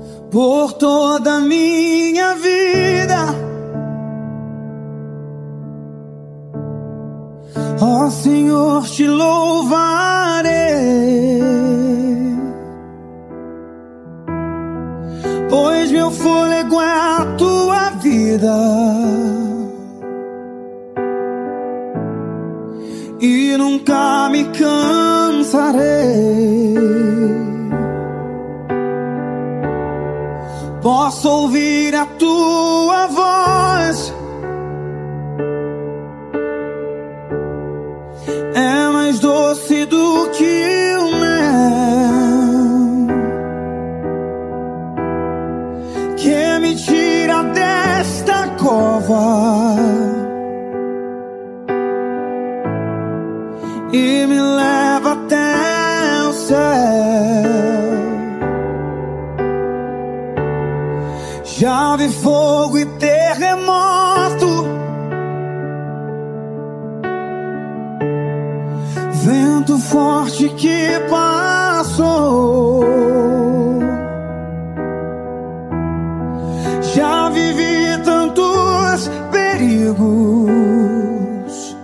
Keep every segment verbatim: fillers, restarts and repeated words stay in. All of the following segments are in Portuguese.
por toda a minha vida. Ó Senhor, te louvarei, pois meu fôlego é a tua vida, e nunca me cansarei. Posso ouvir a tua voz, é mais doce do que o mel, que me tira desta cova e me leva até o céu. Já vi fogo e terremoto, vento forte que passou. Já vivi tantos perigos,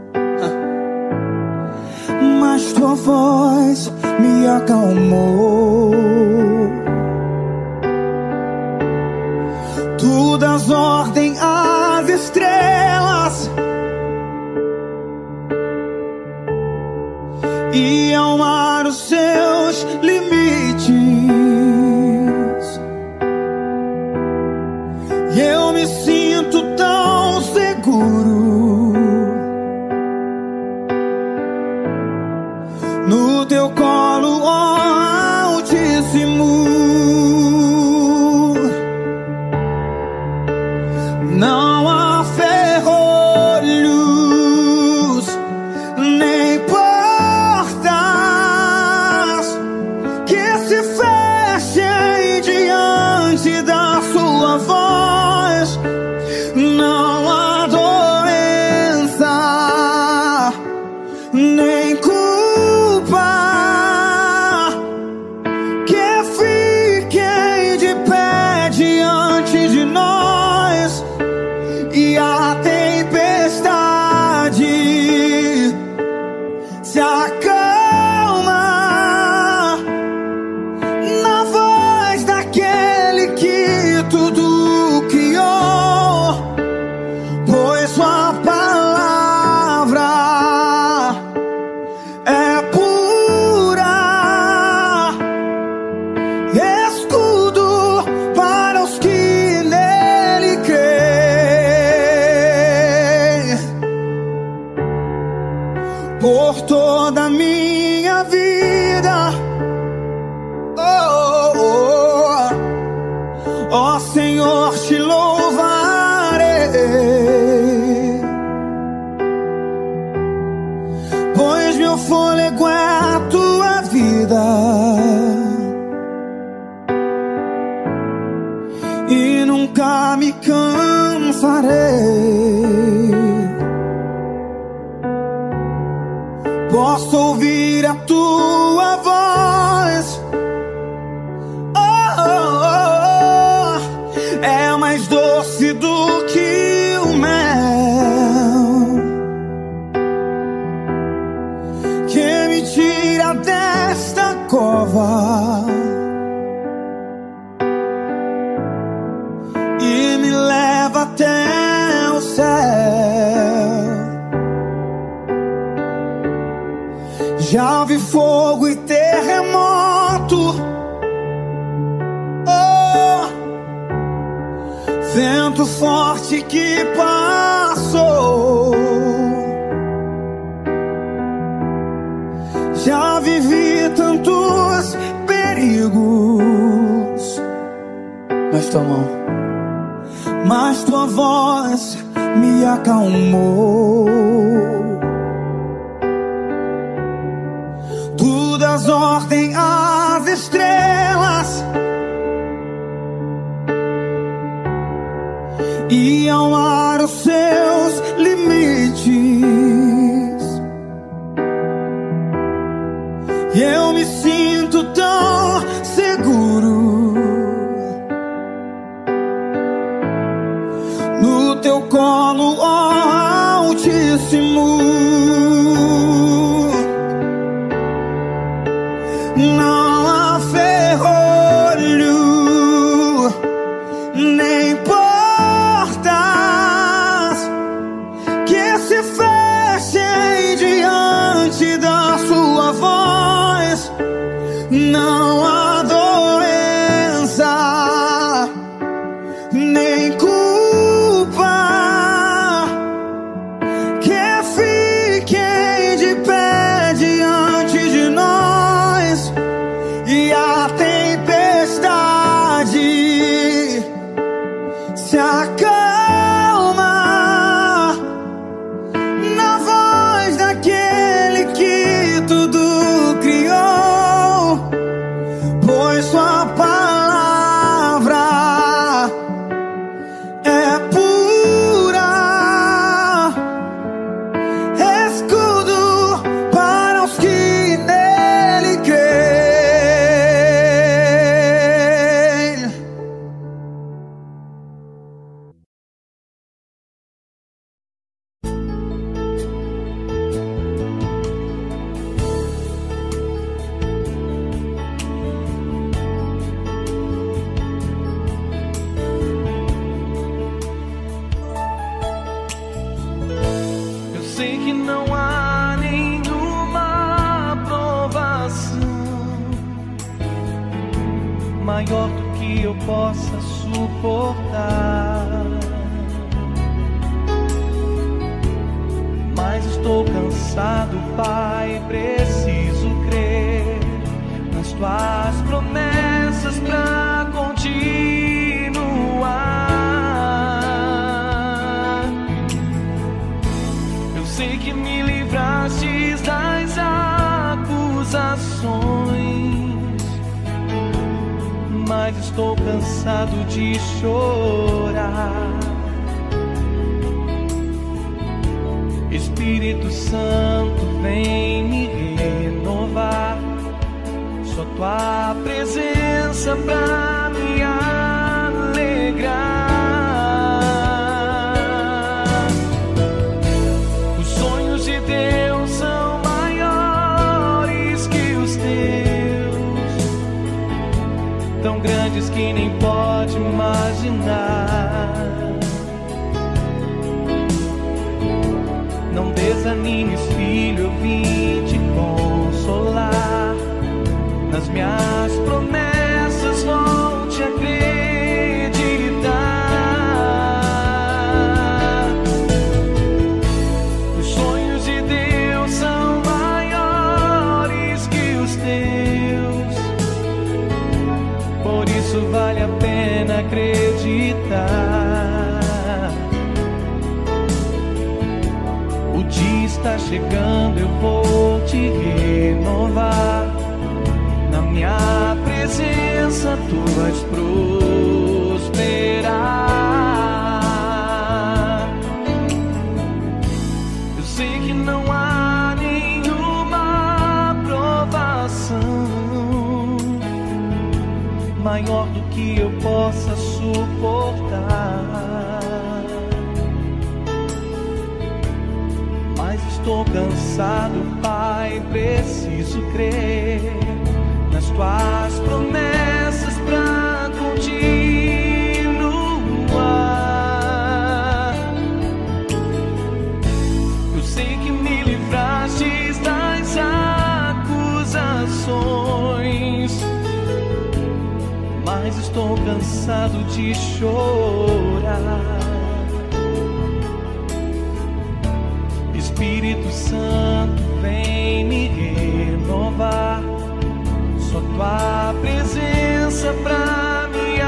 mas tua voz me acalmou. Tu das ordem às estrelas e ao mar os seus limites, e eu me sinto tão seguro no teu colo, ó Altíssimo. Não há ferrolhos nem portas que se fechem diante da sua voz. Não há doença nem culpa que fiquem de pé diante de nós. E a tempestade se acalma na voz daquele que tudo criou, pois sua palavra é pura, escudo para os que nele creem. Por toda a minha vida, oh, oh, oh, oh Senhor, te louvarei, pois meu fôlego é a tua vida, e nunca me cansarei. Posso ouvir a tua voz, oh, oh, oh, é mais doce do que o mel, que me tira desta cova e me leva até o céu. Já vi fogo e terremoto, oh, vento forte que passou. Já vivi tantos perigos, mas tua mão, mas tua voz me acalmou. Tu das ordem às estrelas e ao mar os seus limites, e eu me sinto tão seguro pois sua palavra é pura, escudo para os que nele creem. Sei que não há nenhuma provação maior do que eu possa suportar, mas estou cansado, Pai, preciso crer nas tuas promessas pra continuar. Sei que me livrastes das acusações, mas estou cansado de chorar. Espírito Santo, vem me renovar. Só tua presença pra me alegrar. Deus são maiores que os teus, tão grandes que nem pode imaginar. Não desanimes, filho, eu vim te consolar. Nas minhas promessas vou te acreditar. Vale a pena acreditar. O dia está chegando, eu vou te renovar. Na minha presença tu vais prosperar. Eu sei que não há nenhuma provação maior do que eu possa suportar, mas estou cansado, Pai, preciso crer nas tuas promessas pra continuar. Eu sei que me livrastes das acusações, mas estou cansado de chorar. Espírito Santo, vem me renovar. Só tua presença pra me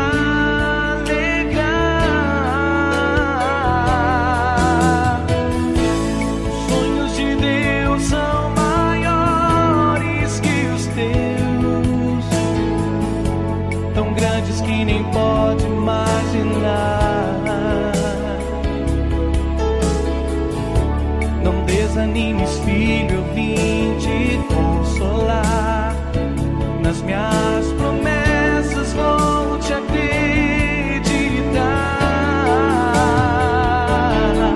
alegrar. Os sonhos de Deus são maiores que os teus, tão grandes que nem pode imaginar. Não desanimes, filho, eu vim te consolar. Nas minhas promessas vou te acreditar.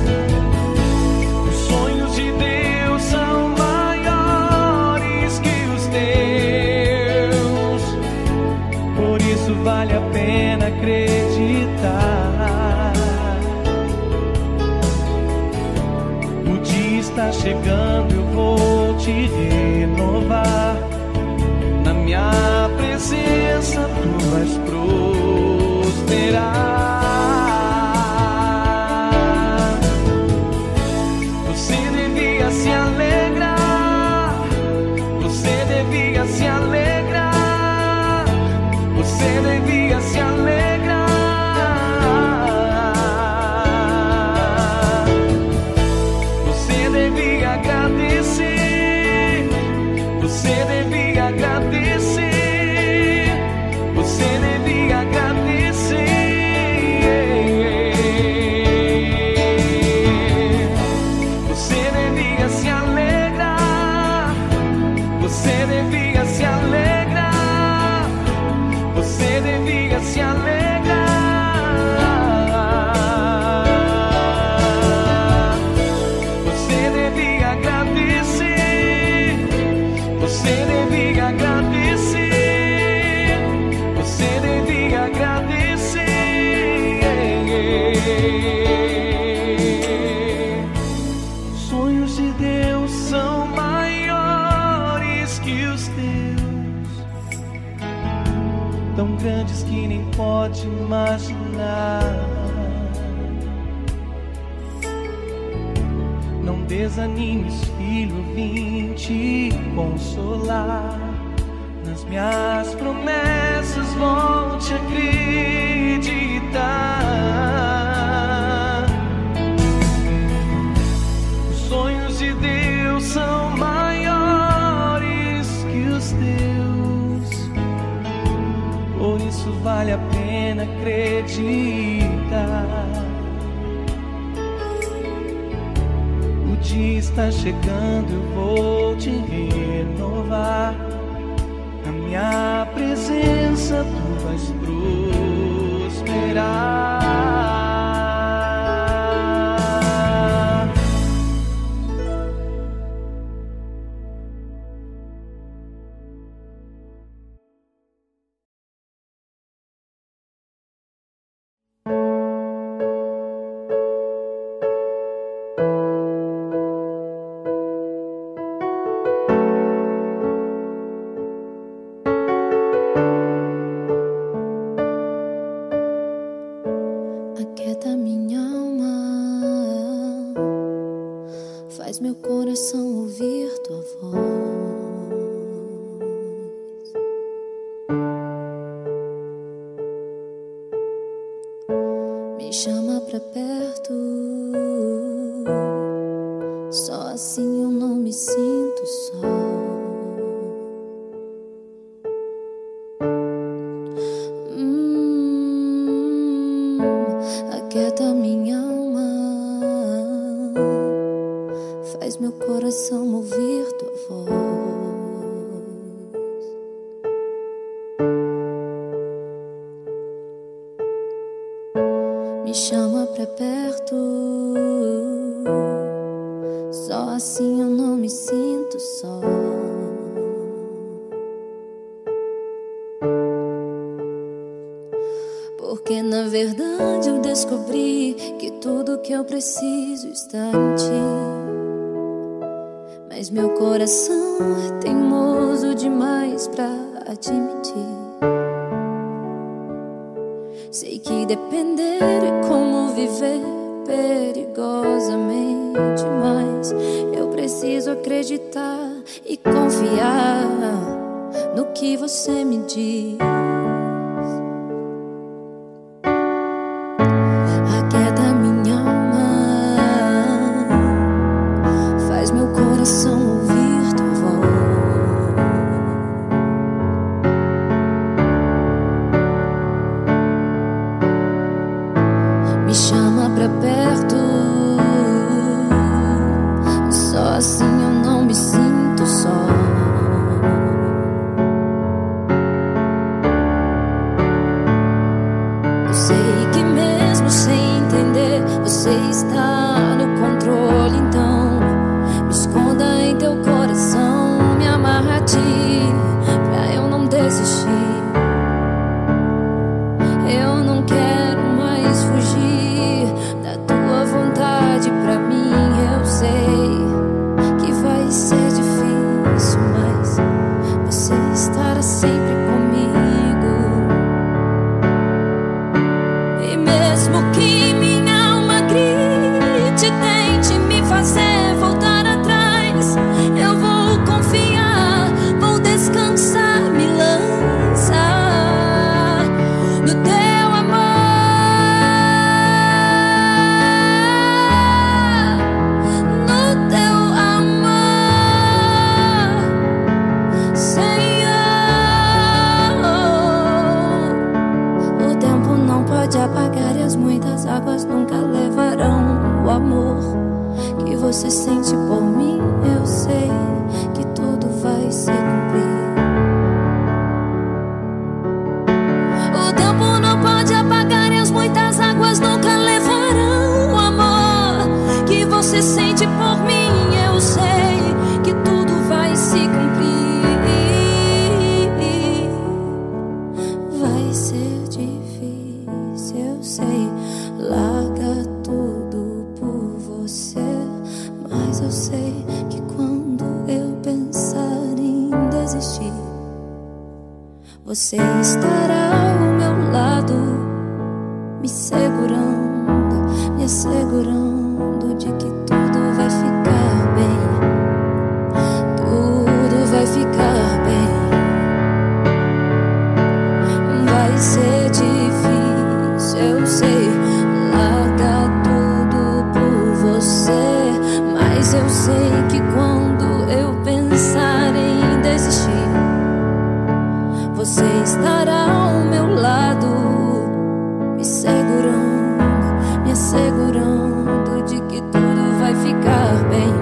Os sonhos de Deus são maiores que os teus, por isso vale a pena acreditar. O dia está chegando, eu vou te renovar. Na minha presença tu vais prosperar. Você devia se alegrar, você devia se alegrar, você devia se alegrar. Você devia agradecer, você devia agradecer. tão grandes que nem pode imaginar. Não desanimes, filho, eu vim te consolar. Nas minhas promessas volte a acreditar. Os sonhos de Deus são maiores que os teus, por isso vale a pena acreditar. O dia está chegando, eu vou te renovar. Na minha presença tu vais prosperar. Aquieta minha alma, faz meu coração ouvir tua voz. Me chama pra perto, só assim eu não me sinto só. Aquieta minha alma, faz meu coração ouvir tua voz. Me chama pra perto, só assim eu não me sinto só. Porque na verdade eu descobri que tudo que eu preciso está em ti. Mas meu coração é teimoso demais pra admitir. Sei que depender é como viver perigosamente, mas eu preciso acreditar e confiar no que você me diz. Aquieta minha alma, faz meu coração ouvir tua voz. Me chama pra perto, só assim eu não me sinto só. Eu sei que mesmo sem entender, você está no controle, então me esconda em teu coração, me amarra a ti, pra eu não desistir. Eu não quero mais fugir da tua vontade pra mim. Eu sei que vai ser difícil, mas você estará sempre comigo. E mesmo que minha alma grite, tente me fazer voltar atrás, eu vou confiar, vou descansar, me lançar Você estará ao meu lado, me segurando, me assegurando de que tudo vai ficar bem. Tudo vai ficar bem. Vai ser difícil, eu sei, largar tudo por você, mas eu sei que quando eu pensar em desistir, você estará ao meu lado, me segurando, me assegurando de que tudo vai ficar bem.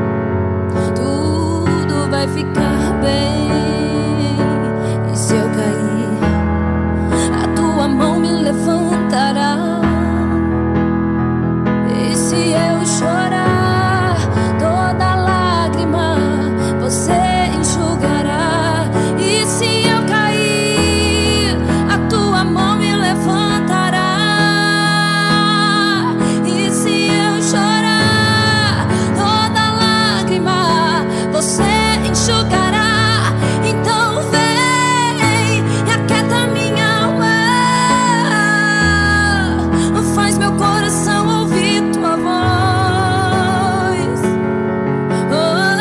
Tudo vai ficar bem. E se eu cair, a tua mão me levantará. E se eu chorar, toda lágrima você enxugará. E se eu cair, a tua mão me levantará. E se eu chorar, toda lágrima você enxugará. Então vem e aquieta minha alma, faz meu coração ouvir tua voz. Oh,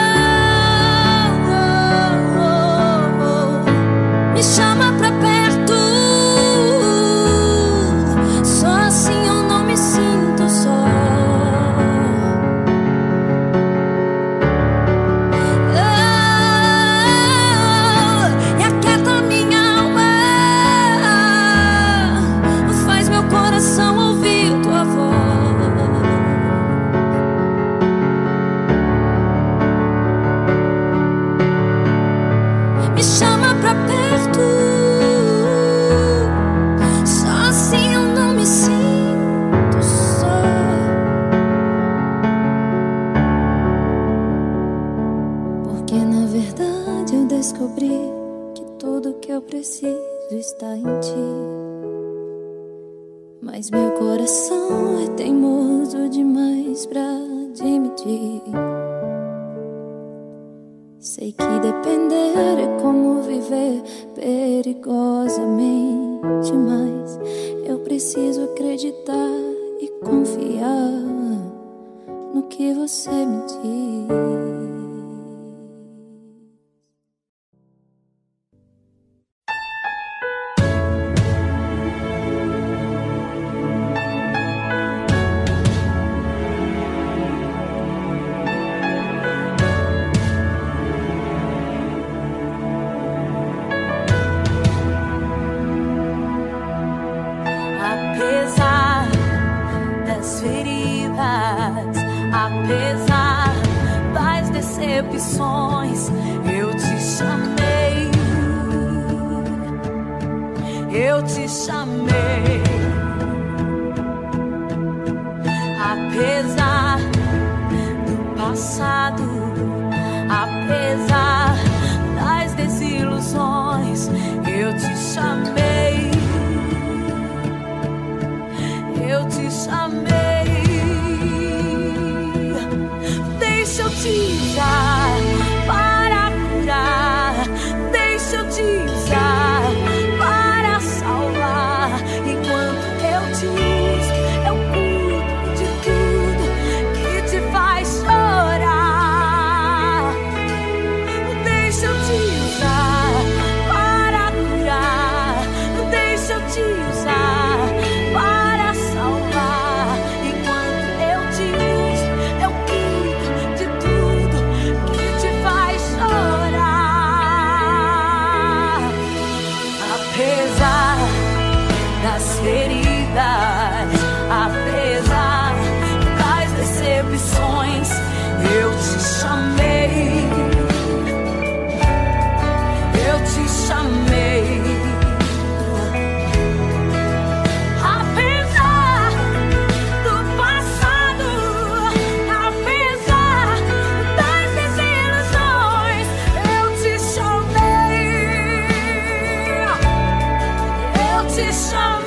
oh, oh, oh. Me chama pra perto, só assim eu não me sinto só. Oh, e aquieta minha alma, faz meu coração ouvir tua voz. Me chama pra perto, só assim eu não me sinto só. Porque na verdade eu descobri que tudo que eu preciso está em ti. Mas meu coração é teimoso demais pra admitir. Sei que depender é como viver perigosamente, mas eu preciso acreditar e confiar no que você me diz. Apesar das feridas, apesar das decepções, eu te chamei, eu te chamei. Apesar do passado, apesar das desilusões, eu te chamei, eu te chamei. Deixa eu te usar para curar, deixa eu te usar para salvar. Enquanto eu te uso, eu cuido de tudo que te faz chorar. Deixa eu te usar para curar, deixa eu te usar para salvar. Enquanto eu te uso, eu cuido de tudo que te faz chorar. Apesar das feridas, apesar das decepções, eu te chamei, eu te chamei. Apesar do passado, apesar das desilusões, eu te chamei, eu te chamei.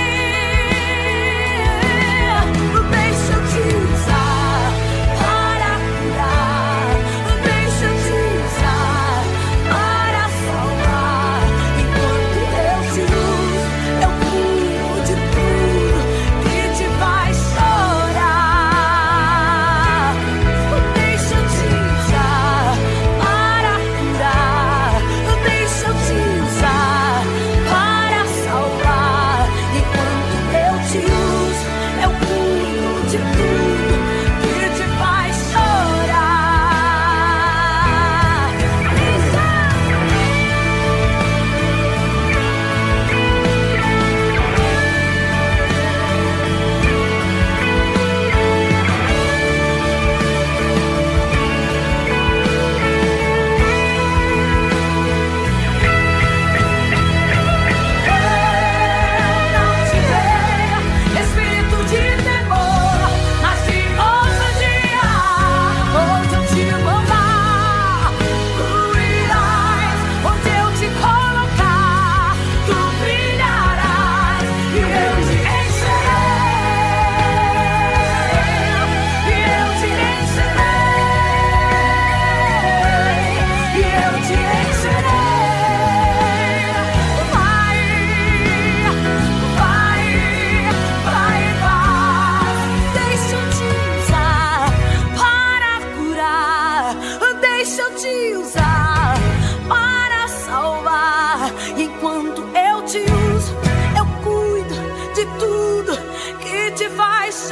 Deixa eu te usar para curar, deixa eu te usar para salvar. Enquanto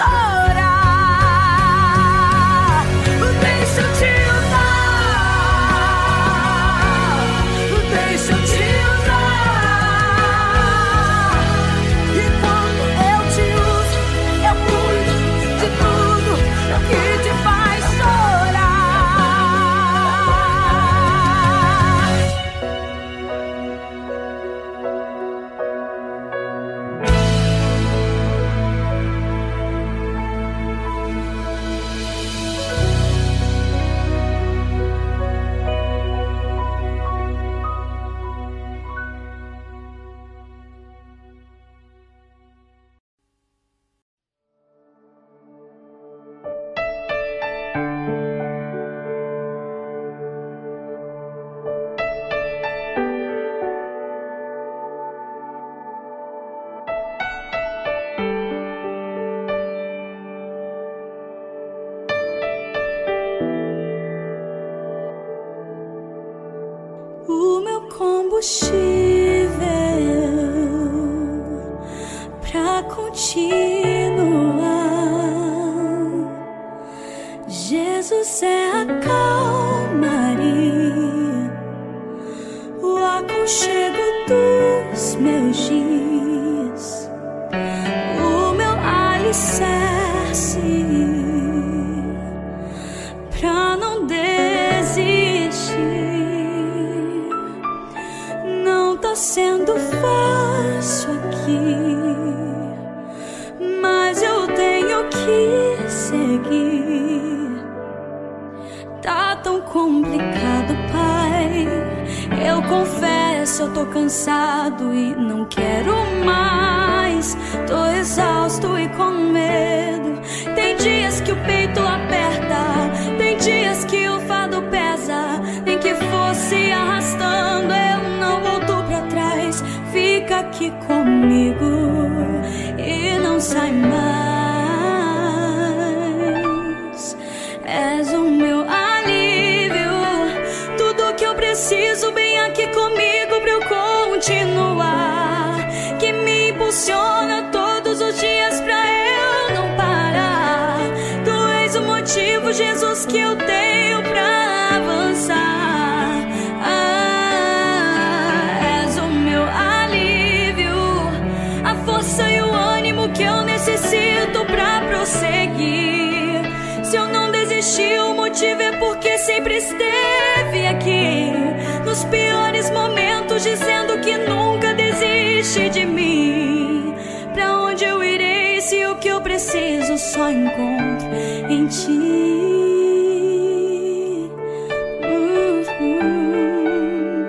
chorar. Deixa eu te usar, deixa eu te usar. E quando eu te uso, eu cuido de tudo que te faz chorar. O meu combustível pra continuar. Jesus é a calmaria, o aconchego dos meus dias, o meu alicerce pra não desistir. Não tá sendo fácil aqui, mas eu tenho que seguir. Tá tão complicado, Pai. Eu confesso, eu tô cansado e não quero mais. Tô exausto e com medo. Tem dias que o peito aperta, tem dias que o fardo pesa. Nem que fosse arrastando, eu não volto pra trás. Fica aqui comigo e não sai mais. És o meu alívio, tudo que eu preciso bem aqui comigo pra eu continuar. Que me impulsiona todos os dias pra eu não parar. Tu és o motivo, Jesus, que eu tenho pra avançar. Ah, és o meu alívio, a força e o ânimo que eu necessito pra prosseguir. Se eu não desisti, o motivo é porque sempre esteve aqui, nos piores momentos, dizendo que nunca desiste de mim. Pra onde eu irei se o que eu preciso só encontro em ti? Uhum.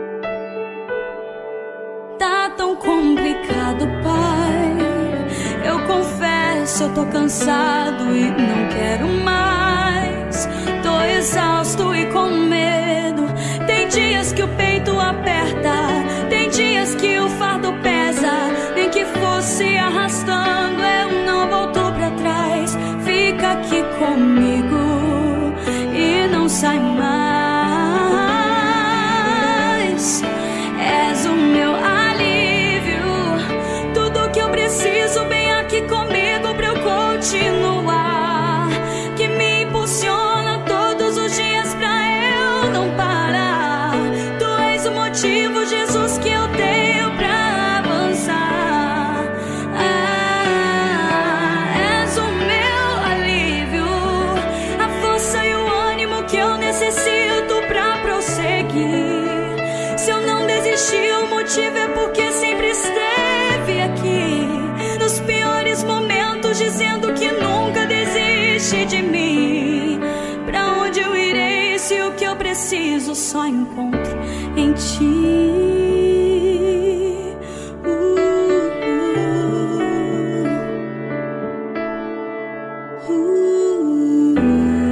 Tá tão complicado, Pai. Eu confesso, eu tô cansado e não quero mais. Tô exausto e com medo. Tem dias que o peito aperta, tem dias que o fardo pesa. Nem que fosse arrastando, eu não volto pra trás. Fica aqui comigo e não sai mais. És o meu alívio, tudo que eu preciso bem aqui comigo pra eu continuar. Que me impulsiona todos os dias pra eu não parar. Tu és o motivo, Jesus, que eu tenho pra avançar. Ah, és o meu alívio, a força e o ânimo que eu necessito pra prosseguir. Se eu não desisti, o motivo é porque sempre esteve aqui, nos piores momentos, dizendo que nunca desiste de mim. Pra onde eu irei se o que eu preciso só encontro em ti? Uh, uh, uh.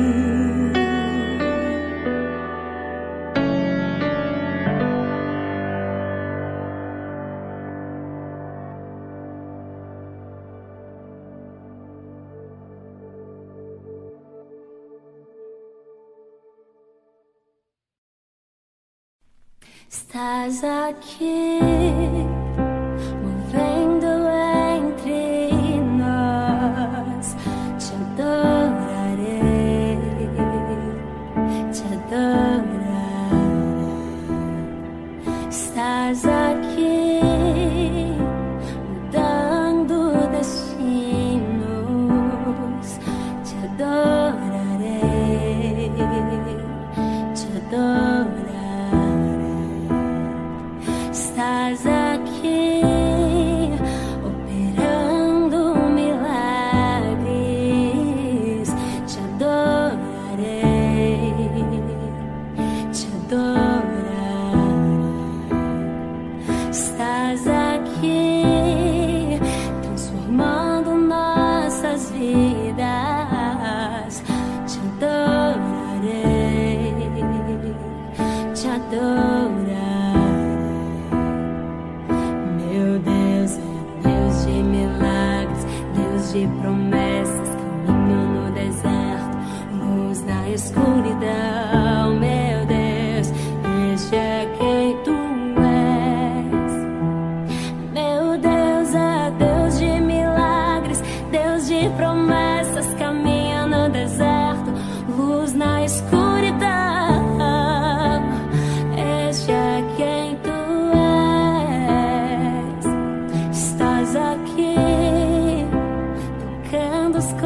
Estás aqui, movendo entre nós. aqui, transformando nossas vidas. Te adorarei, te adorarei. Meu Deus é Deus de milagres, Deus de promessas, caminho no deserto, luz na escuridão. Meu Deus, este é quem tu és. Meu Deus é Deus de milagres, Deus de promessas, caminho no deserto, luz na escuridão. Este é quem tu és. Estás aqui, tocando os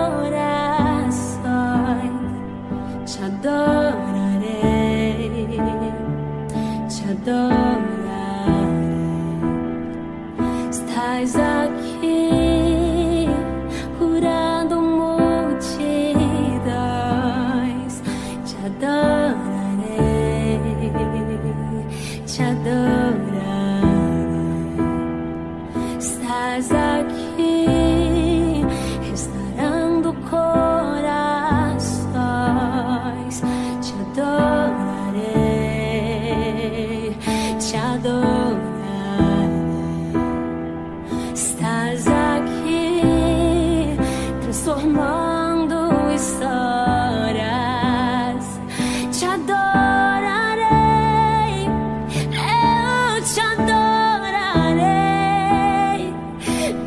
corações. Te adorarei, te adorarei. Estás aqui, curando multidões. Te adorarei, te adorarei. Estás aqui, restaurando corações. Te adorarei, te adorarei. Estás aqui, transformando histórias. Te adorarei, eu te adorarei.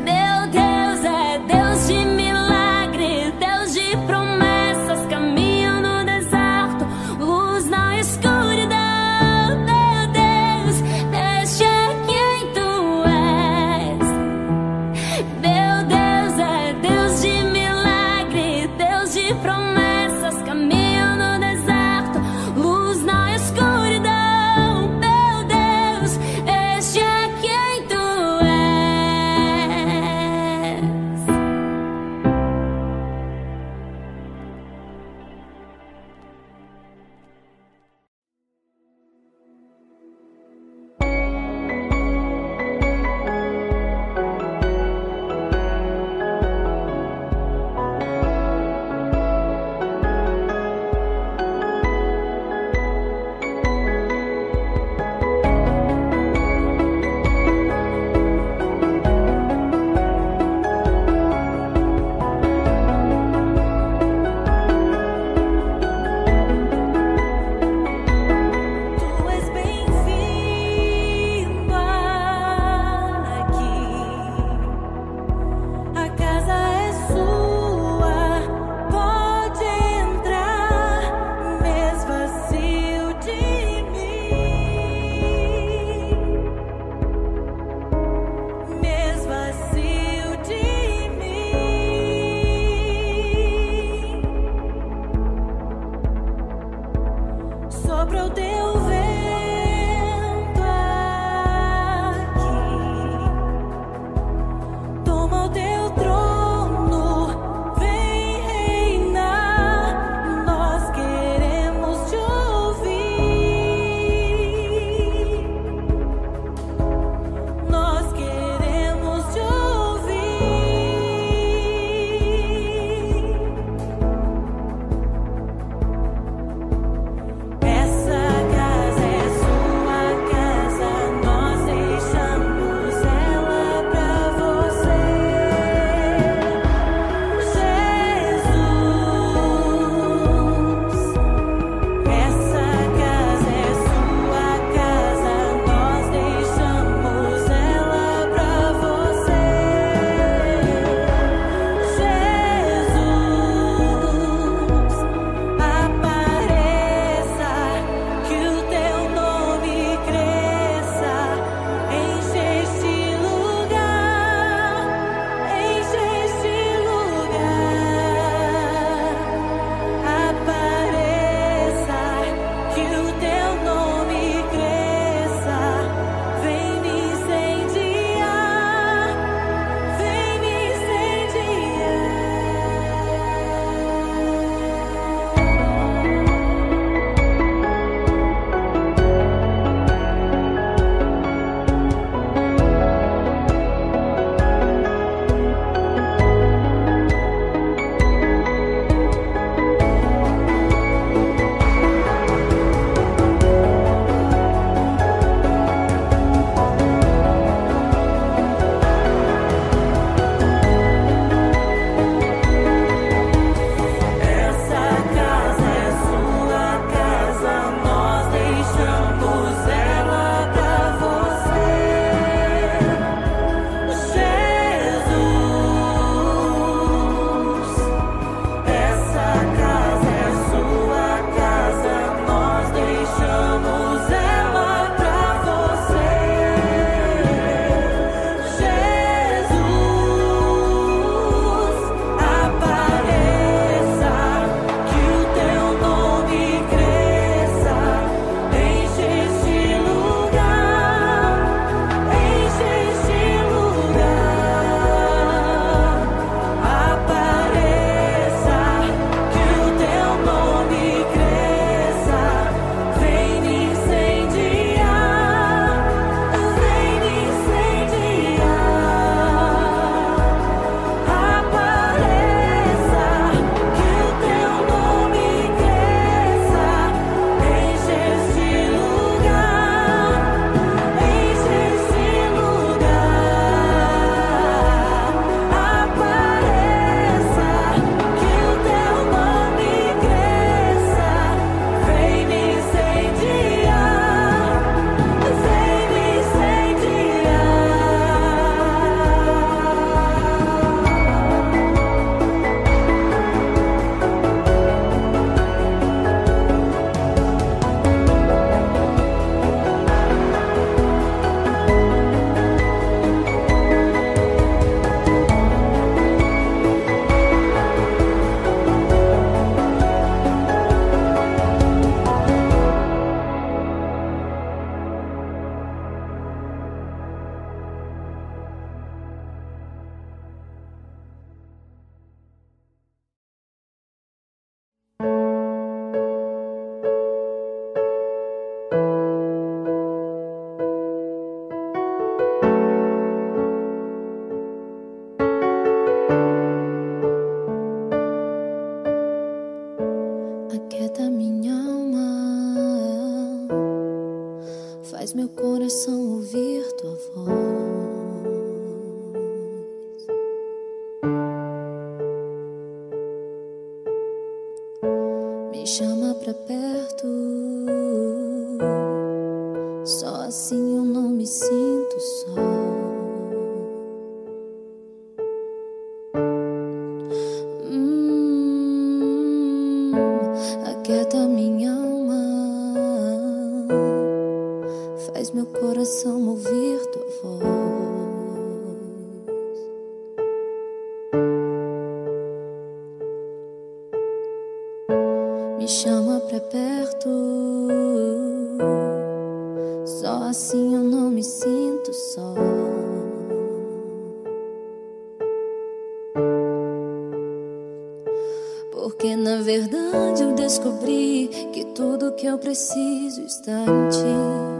verdade eu descobri que tudo que eu preciso está em ti.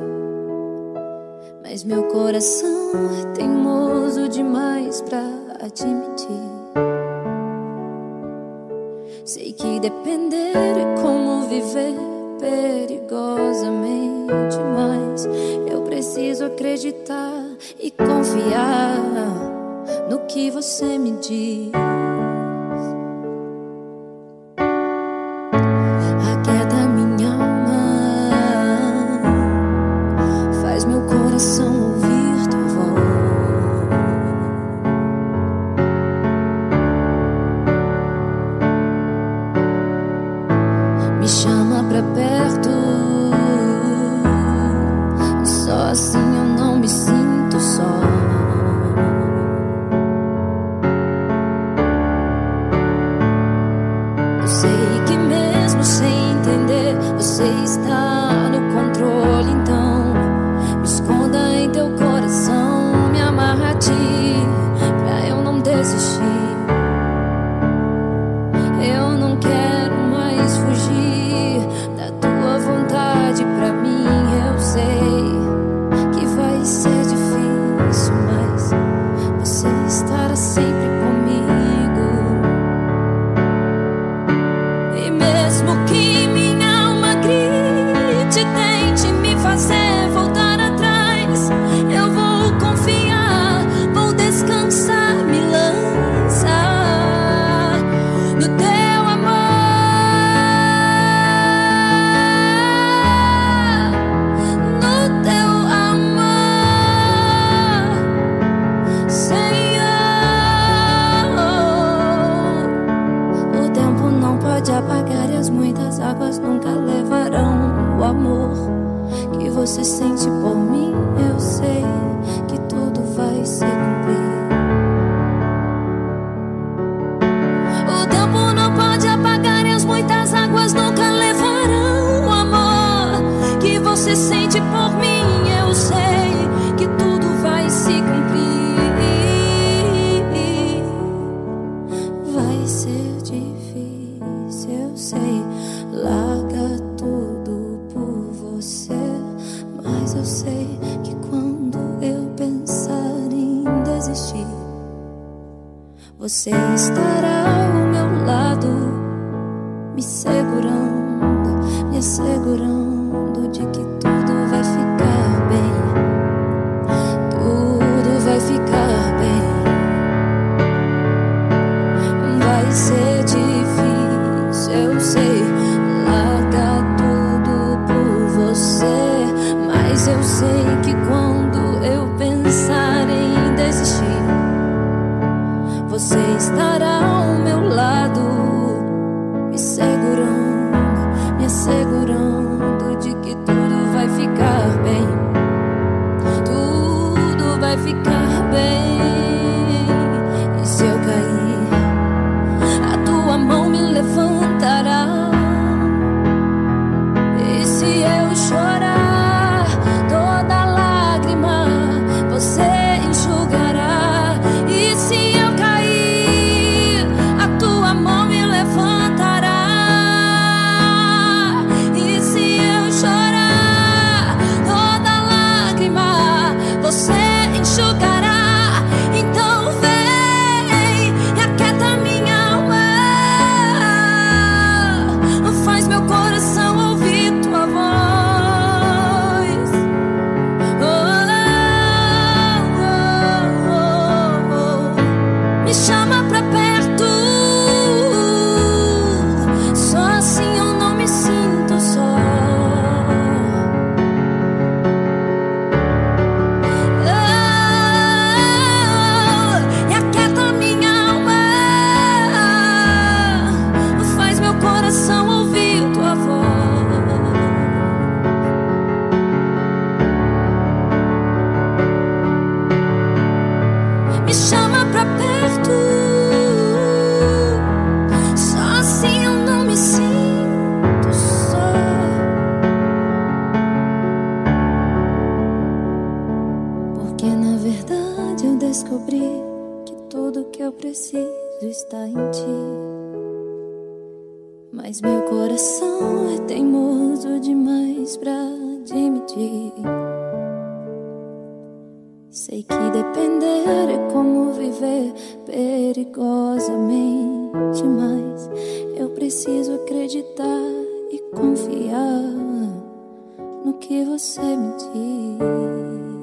Mas meu coração é teimoso demais pra admitir. Sei que depender é como viver perigosamente, mas eu preciso acreditar e confiar no que você me diz. Aquieta minha alma, faz meu coração ouvir tua voz. Me chama pra perto, só assim eu não me sinto só. Eu sei que mesmo sem entender, você está no controle, então me esconda em teu coração, me amarra a ti, pra eu não desistir. Eu não quero mais fugir da tua vontade pra mim. Eu sei que vai ser difícil, mas você estará sempre comigo. E mesmo que minha alma grite, tente me fazer voltar atrás, eu vou confiar, vou descansar, me lançar no teu amor, no teu amor, Senhor. O tempo não pode apagar e as muitas águas nunca levarão o amor que você sente por mim. Eu sei que tudo vai se cumprir. O tempo não pode apagar e as muitas águas nunca levarão o amor que você sente por mim. Eu sei que tudo vai se cumprir. Vai ser difícil, eu sei. Larga tudo por você, mas eu sei que quando eu pensar em desistir, você estará ao meu lado, me segurando, me assegurando de que tudo vai ficar bem. Tudo vai ficar bem. Vai ser difícil, eu sei. Larga tudo por você, mas eu sei que quando eu pensar em desistir, você estará ao meu lado, me segurando, me assegurando de que tudo vai ficar bem. Tudo vai ficar bem. E se eu cair, a tua mão me levantará. E se eu chorar, toda lágrima você enxugará. E se eu cair, a tua mão me levantará. E se eu chorar, toda lágrima você enxugará. Então vem e aquieta minha alma, faz meu coração ouvir tua voz. Oh, oh, oh, oh. Me chama pra perto, só assim eu não me sinto só. Oh, e aquieta minha alma, faz meu coração ouvir tua voz. Me chama pra perto, só assim eu não me sinto só. Porque na verdade eu descobri que tudo que eu preciso está em ti. Mas mas meu coração é teimoso demais pra admitir. Sei que depender é como viver perigosamente, mas eu preciso acreditar e confiar no que você me diz.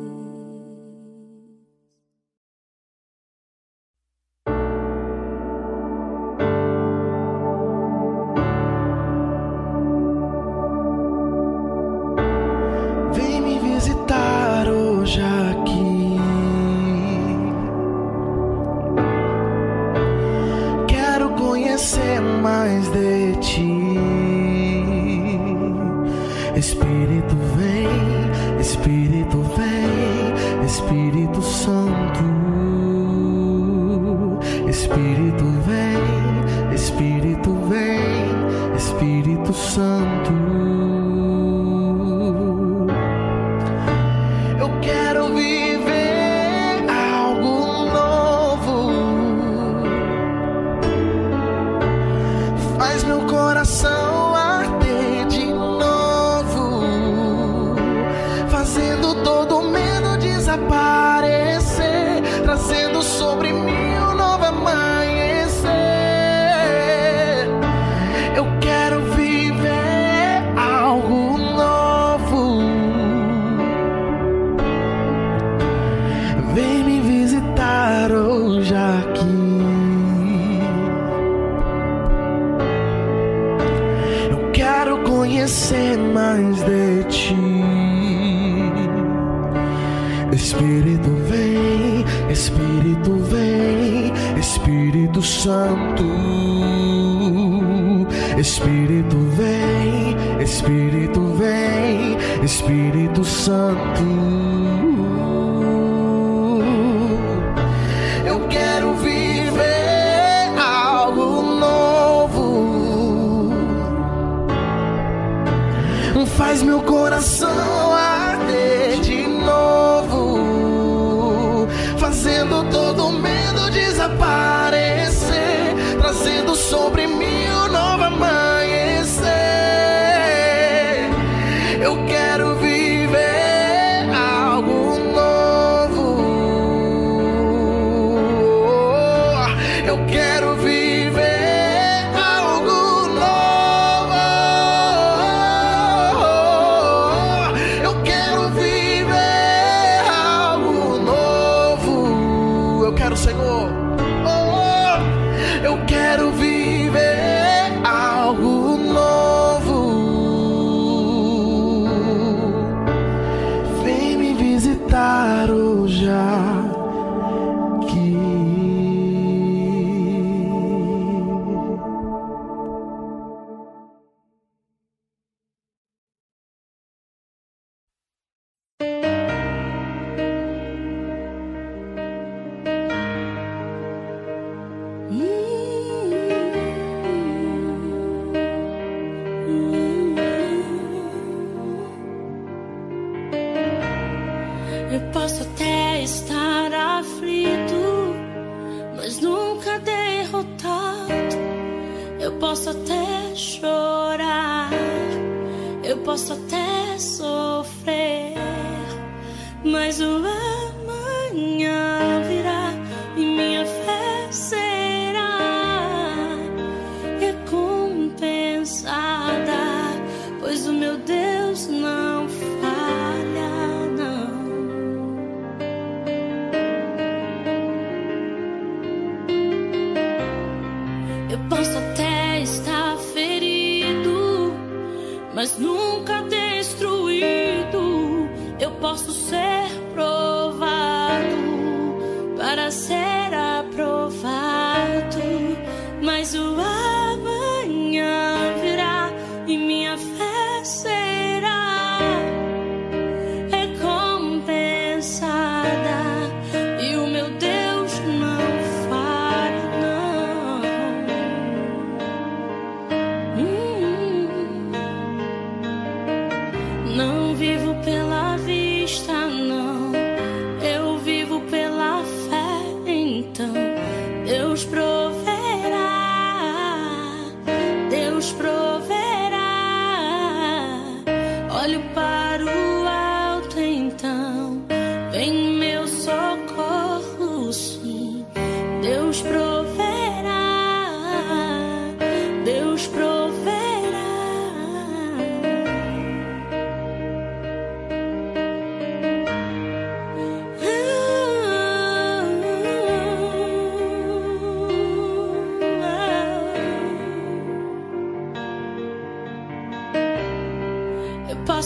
Espírito vem, Espírito vem, Espírito Santo. Espírito vem, Espírito vem, Espírito Santo. Eu quero viver algo novo. Faz meu coração todo medo desaparecer, trazendo sobre mim um novo amanhecer. Eu quero viver algo novo. Vem me visitar hoje aqui. Eu quero conhecer mais de ti. Espírito vem, Espírito vem, Espírito Santo. Espírito vem, Espírito vem, Espírito Santo. Eu quero viver algo novo. Faz meu coração arder de novo, fazendo todo medo desaparecer, trazendo sobre mim um novo amanhecer. Eu quero viver algo novo. Eu quero viver algo novo. Eu quero viver algo novo. Eu quero, Senhor. Oh, eu quero viver algo novo. Vem me visitar hoje aqui. Eu posso até estar aflito, mas nunca derrotado. Eu posso até chorar, eu posso até sofrer, mas o amanhã virá e minha fé será recompensada, pois o meu Deus não falha, não. Eu posso até estar ferido, mas nunca destruído. Eu posso ser provado para ser aprovado, mas o amanhã virá e minha fé será recompensada, e o meu Deus não falha, não. Hum, não vivo pela vista, não. Eu vivo pela fé em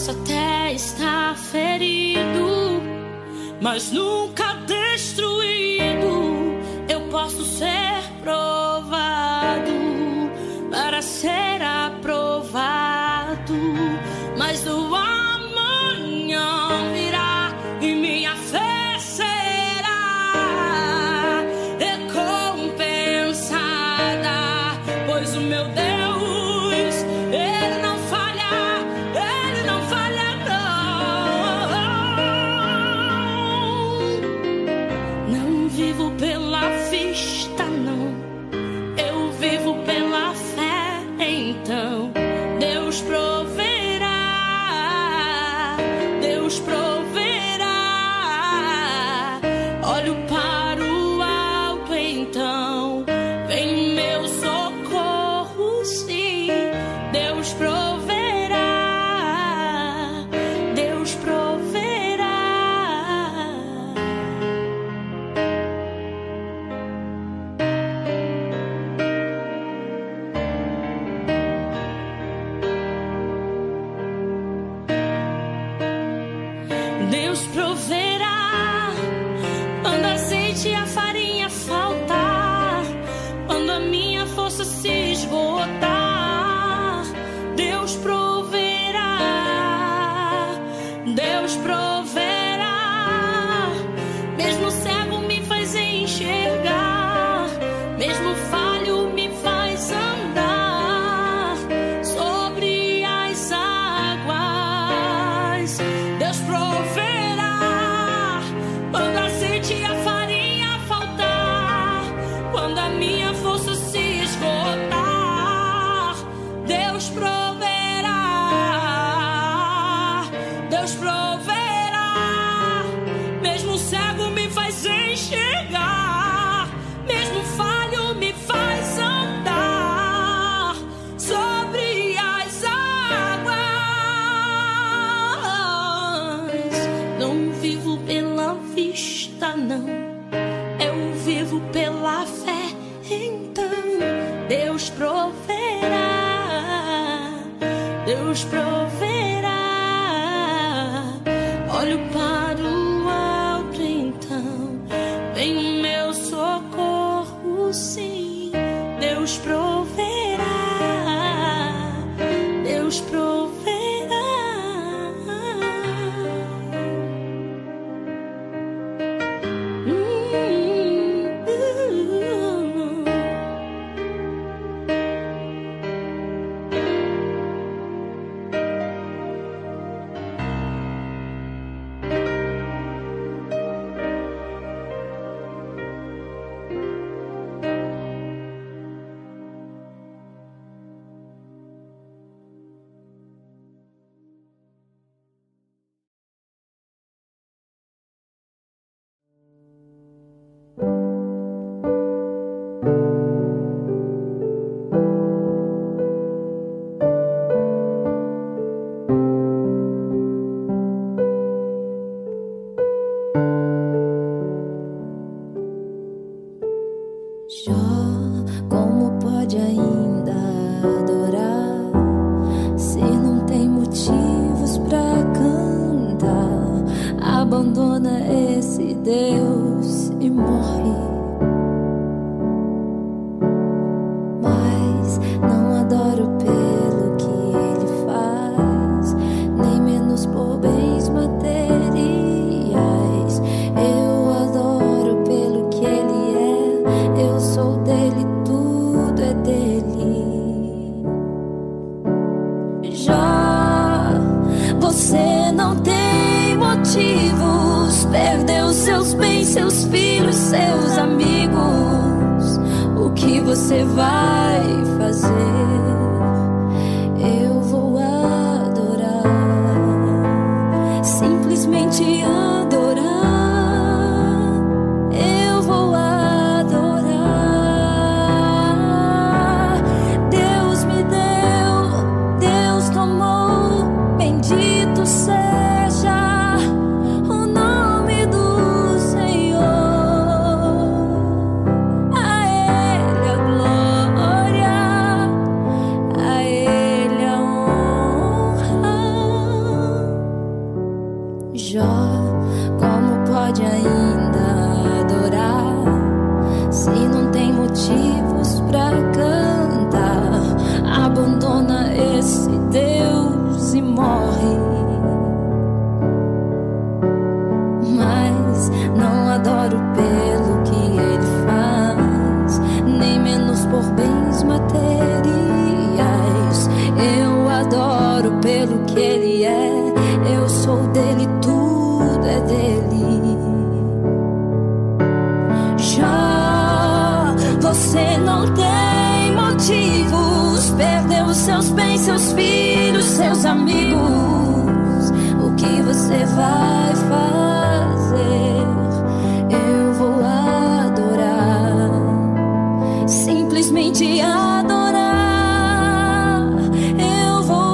posso até estar ferido, mas nunca destruído. Eu posso ser provado para ser aprovado, mas o amanhã virá e minha fé será recompensada, pois o meu Deus, Ele não falha, Ele não falha não. Não vivo pela vista não, eu vivo pela fé. Então Deus proverá, Deus proverá. Olho para o alto, então vem meu socorro, sim. Deus proverá, Deus proverá. Deus proverá quando a azeite e a farinha faltar, quando a minha força se esgotar. Deus proverá, Deus proverá. Mesmo cego me faz enxergar, mesmo falho me faz andar sobre as águas. Deus proverá quando a azeite e a farinha faltar, quando a minha força se esgotar. Deus proverá, Deus proverá. Mesmo cego me faz enxergar, mesmo falho me faz andar sobre as águas. Não vivo pela vista não, eu vivo pela fé. Então Deus proverá, Deus proverá. Olho para o alto, então vem o meu socorro, sim. Deus proverá, Deus proverá. Jó, como pode ainda adorar se não tem motivos pra cantar? Abandona esse Deus e morre. Mas não adoro pelo que ele faz, nem menos por bens materiais. Eu adoro pelo que ele é, eu sou dele, tudo é dele. Jó, você não tem motivos, perdeu seus bens, seus filhos, seus amigos. O que você vai fazer? Eu vou adorar, simplesmente adorar. Eu vou adorar. Deus me deu, Deus tomou, bendito seja o nome do Senhor. A Ele a glória, Já você não tem motivos, perdeu seus bens, seus filhos, seus amigos. O que você vai fazer? Eu vou adorar, simplesmente adorar. Eu vou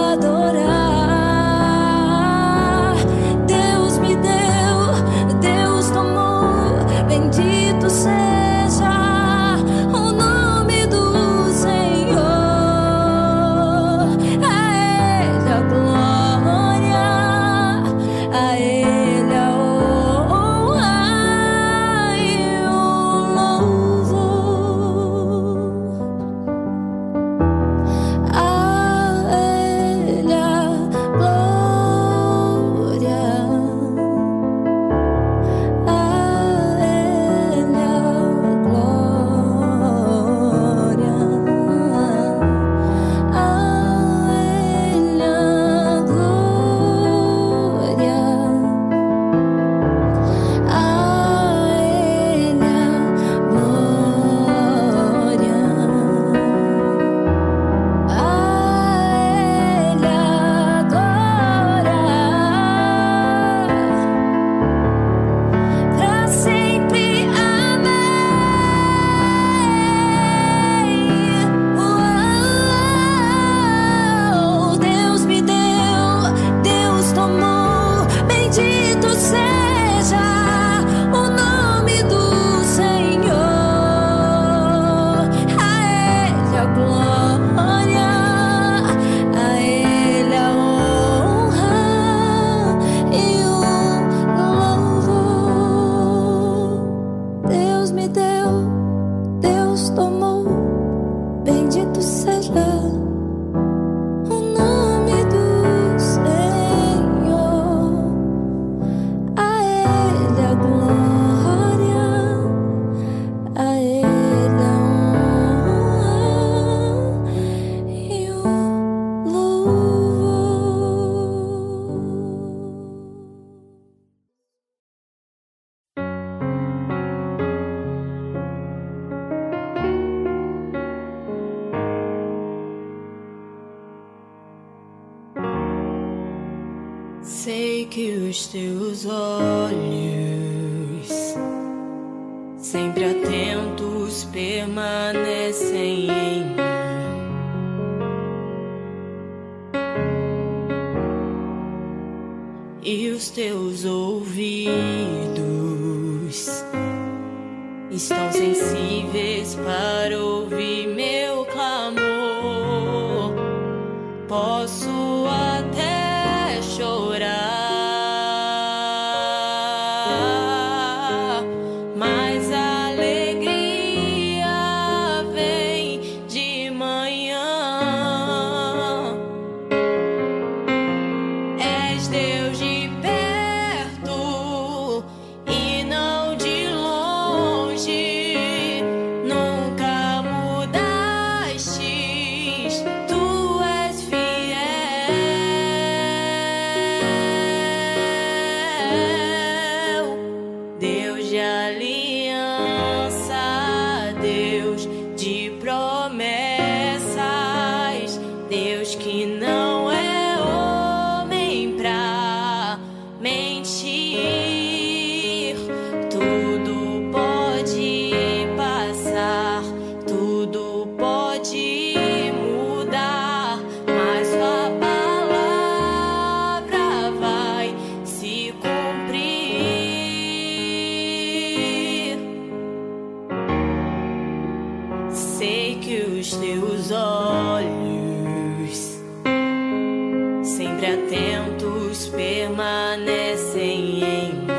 adorar. Deus me deu, Deus tomou, bendito seja o nome do Senhor. A Ele a glória, a Ele a honra e o louvor. A Ele a glória, a Ele a glória, a Ele a glória, a Ele a glória, a Ele a glória, pra sempre. Amém. Uau. Deus me deu, Deus tomou, bendito seja o nome do Senhor. A Ele a glória, a Ele a honra e o louvor. Deus me deu, Deus tomou, bendito seja o nome do Senhor. A Ele a glória, a Ele a honra e o Sei que os teus olhos, sempre atentos, permanecem em mim. E os teus ouvidos estão sensíveis para ouvir meu clamor. Posso até chorar, mas a alegria vem de manhã. És Deus de perto e não de longe, nunca mudastes, tu és fiel. Deus de aliança, Deus de promessas, Deus que não é homem pra mentir. Tudo pode passar, tudo pode mudar, mas sua palavra vai se cumprir. Sei que os teus olhos, sempre atentos, permanecem em mim.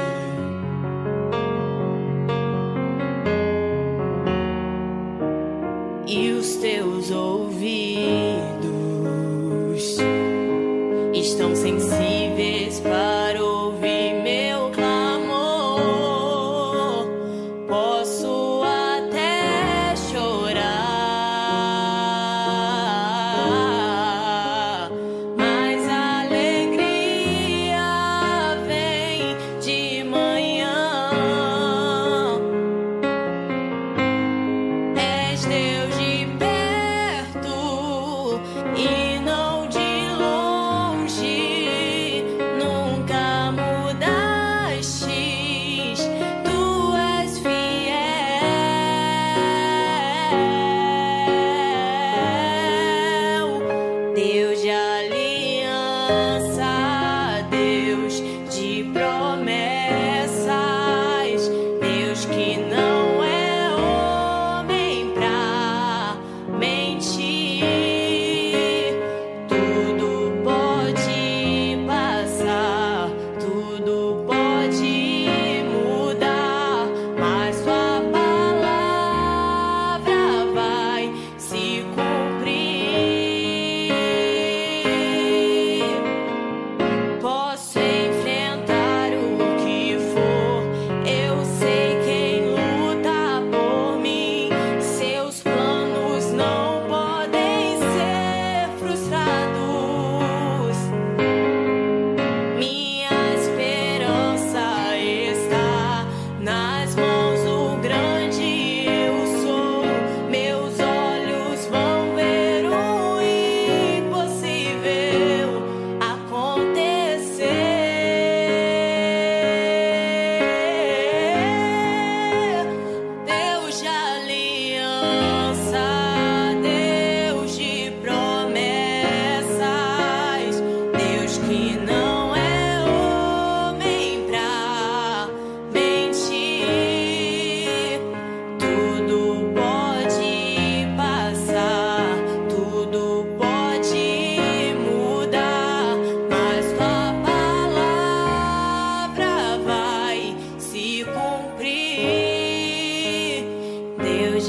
E os teus ouvidos estão sensíveis para ouvir meu clamor. Posso até chorar, mas a alegria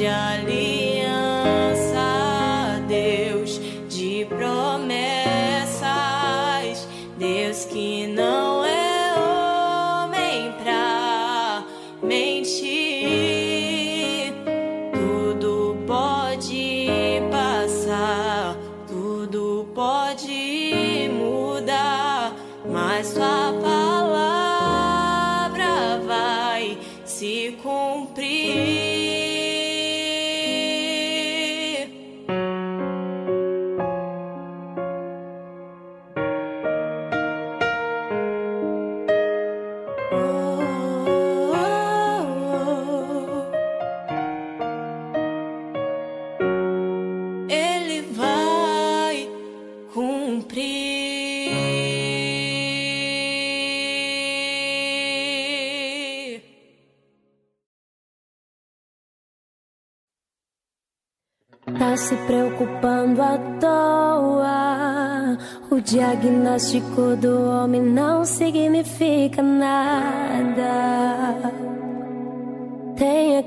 de aliança, Deus de promessas, Deus que não é homem pra mentir. Tudo pode passar, tudo pode mudar, mas sua palavra vai se cumprir. Tá se preocupando à toa. O diagnóstico do homem não significa nada. Tenha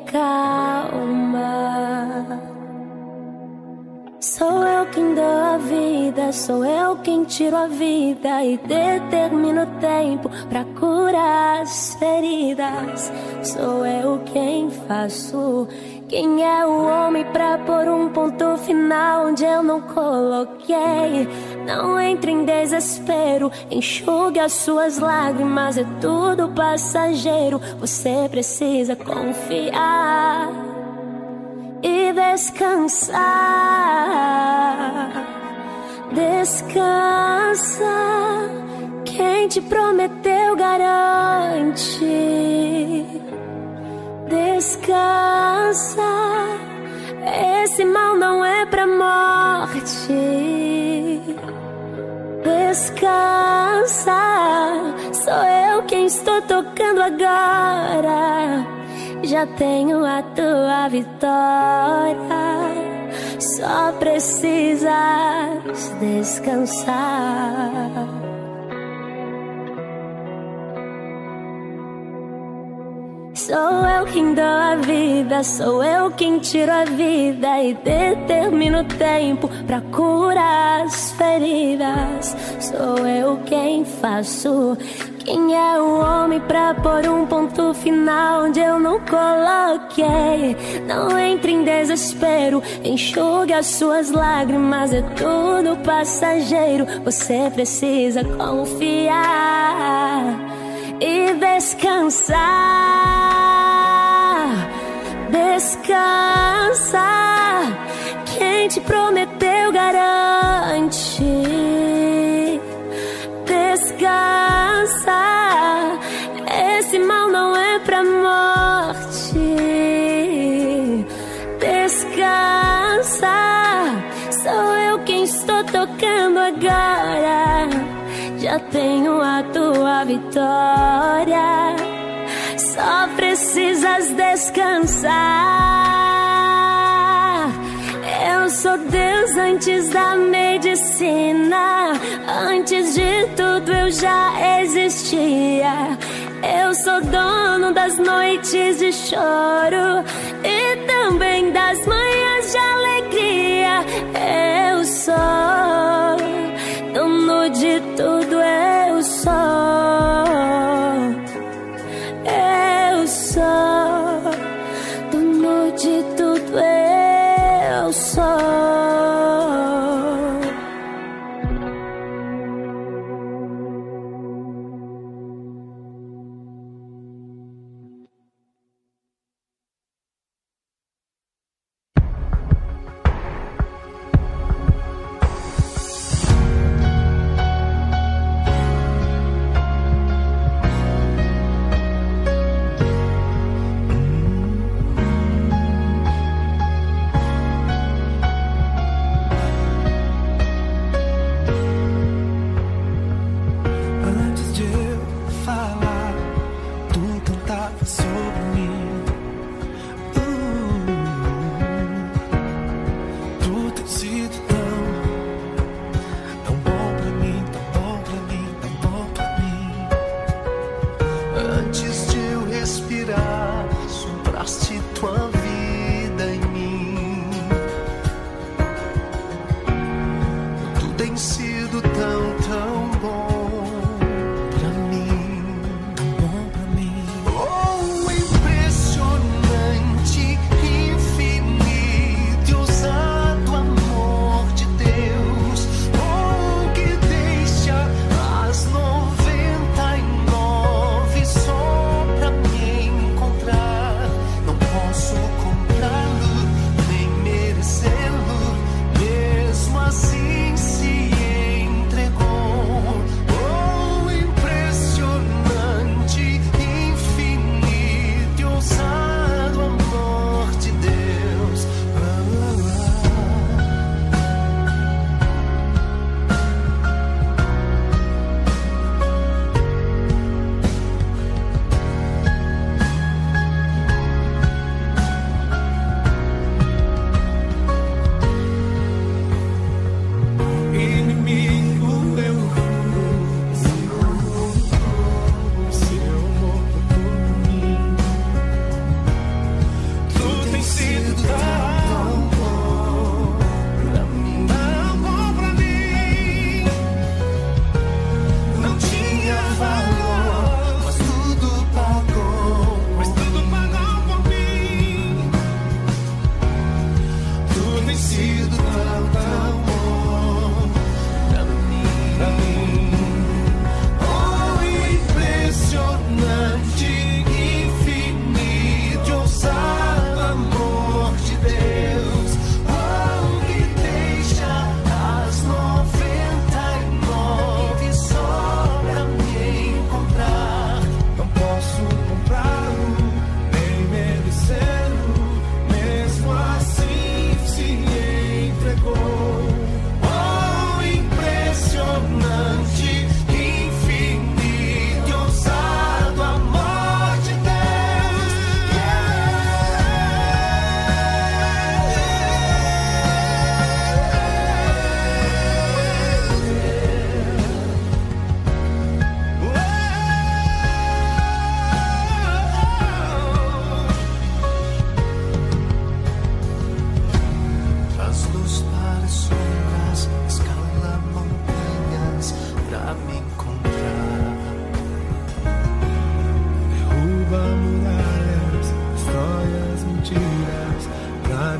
calma. Sou eu quem dou a vida, sou eu quem tiro a vida e determino o tempo pra curar as feridas. Sou eu quem faço. Quem é o homem pra pôr um ponto final onde eu não coloquei? Não entre em desespero, enxugue as suas lágrimas, é tudo passageiro. Você precisa confiar e descansar. Descansa, quem te prometeu garante. Descansa, esse mal não é pra morte. Descansa, sou eu quem estou tocando agora. Já tenho a tua vitória, só precisas descansar. Sou eu quem dou a vida, sou eu quem tiro a vida e determino o tempo pra curar as feridas. Sou eu quem faço. Quem é o homem pra pôr um ponto final onde eu não coloquei? Não entre em desespero, enxugue as suas lágrimas, é tudo passageiro. Você precisa confiar e descansar. Descansa, quem te prometeu garante. Descansa, esse mal não é pra morte. Descansa, sou eu quem estou tocando agora. Já tenho a tua vitória, só precisas descansar. Eu sou Deus antes da medicina, antes de tudo eu já existia. Eu sou dono das noites de choro e também das manhãs de alegria. Eu sou dono de tudo, eu sou. Eu sou dono de tudo, eu sou. Antes de eu respirar, sopraste tua vida em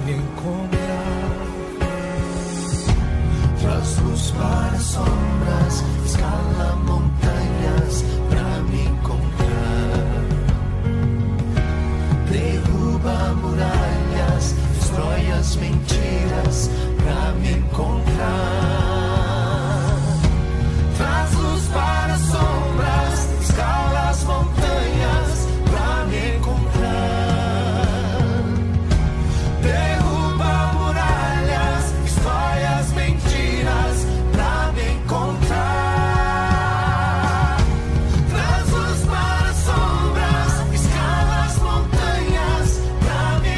me encontrar. Traz luz para sombras, escala montanhas pra me encontrar. Derruba muralhas, destrói as mentiras pra me encontrar. Traz luz para sombras, escala as montanhas pra me encontrar. Derruba muralhas, destrói as mentiras pra me encontrar. Traz luz para sombras, escala as montanhas pra me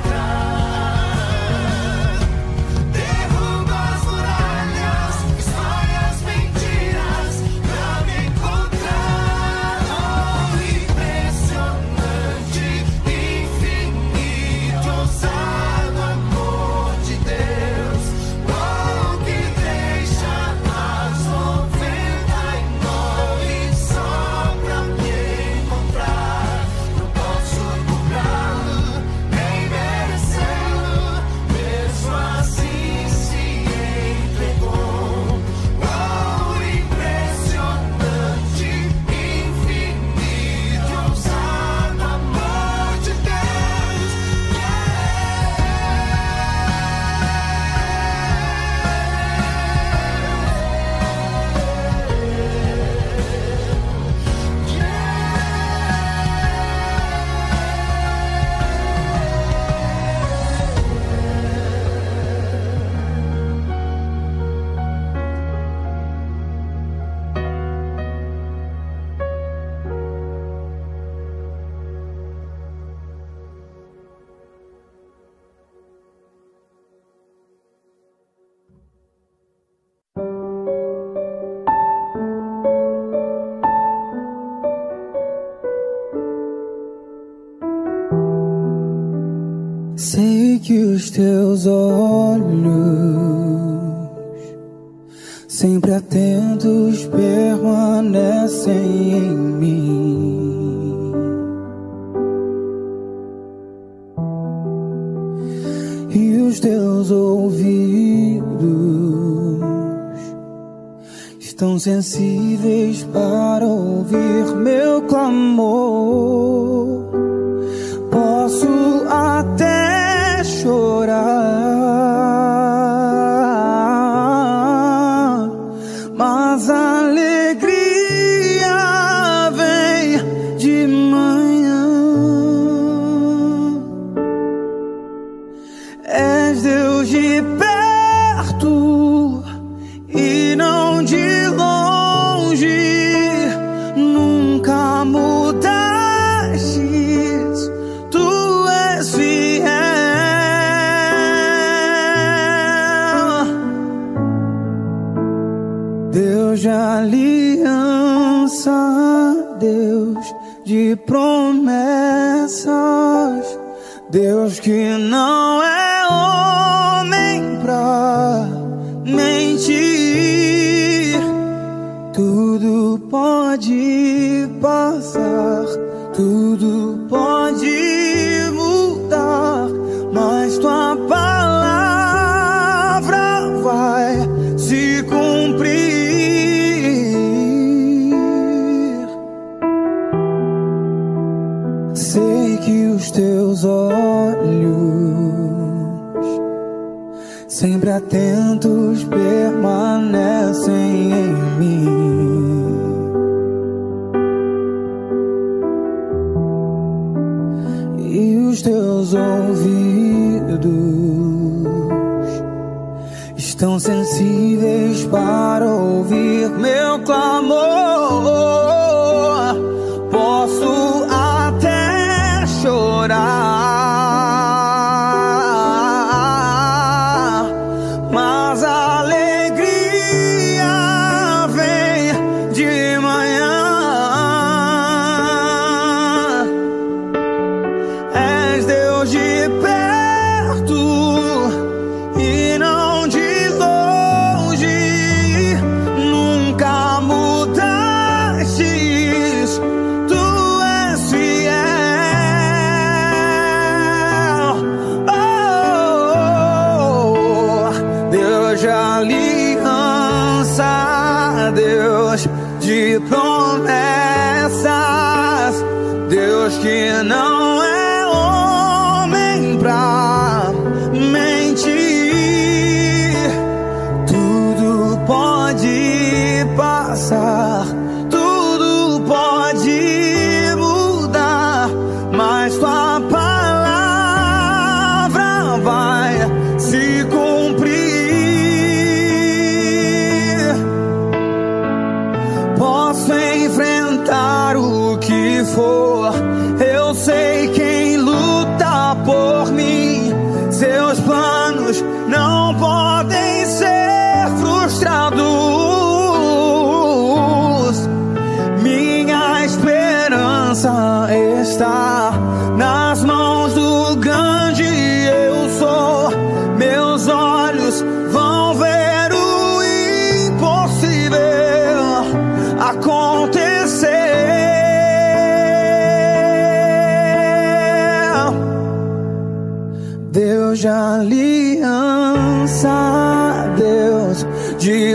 encontrar. Derruba as muralhas, destrói as mentiras pra me encontrar. Oh, impressionante, infinito, ousado amor de Deus. Oh, que deixa as noventa e nove só pra me encontrar. Não posso cobrá-lo, nem merecê-lo, mesmo assim se entregou. Oh, impressionante, infinito, ousado amor de Deus. Sei que os teus olhos, sempre atentos, permanecem em mim. E os teus ouvidos estão sensíveis para ouvir meu clamor. Posso até chorar, mas a alegria vem de manhã. És Deus de perto e não de longe, nunca mudaste. Tu és fiel, Deus de aliança, Deus de promessas, Deus que não é homem pra mentir. Tudo pode passar, tudo pode mudar, mas tua palavra vai se cumprir. Sei que os teus olhos, sempre atentos, permanecem em mim. E os teus ouvidos estão sensíveis para ouvir meu clamor. Posso até chorar, mas a alegria vem de manhã. És Deus de perto e não de longe, nunca mudastes. Tu és fiel. Oh, não é homem pra mentir. Tudo pode passar, tudo pode mudar, mas tua palavra vai se cumprir. Posso enfrentar o que for, eu sei quem luta por mim. Seus planos não podem ser frustrados. Minha esperança está nas mãos do grande eu sou. Meus olhos vão ver o impossível acontecer. Deus de aliança, Deus de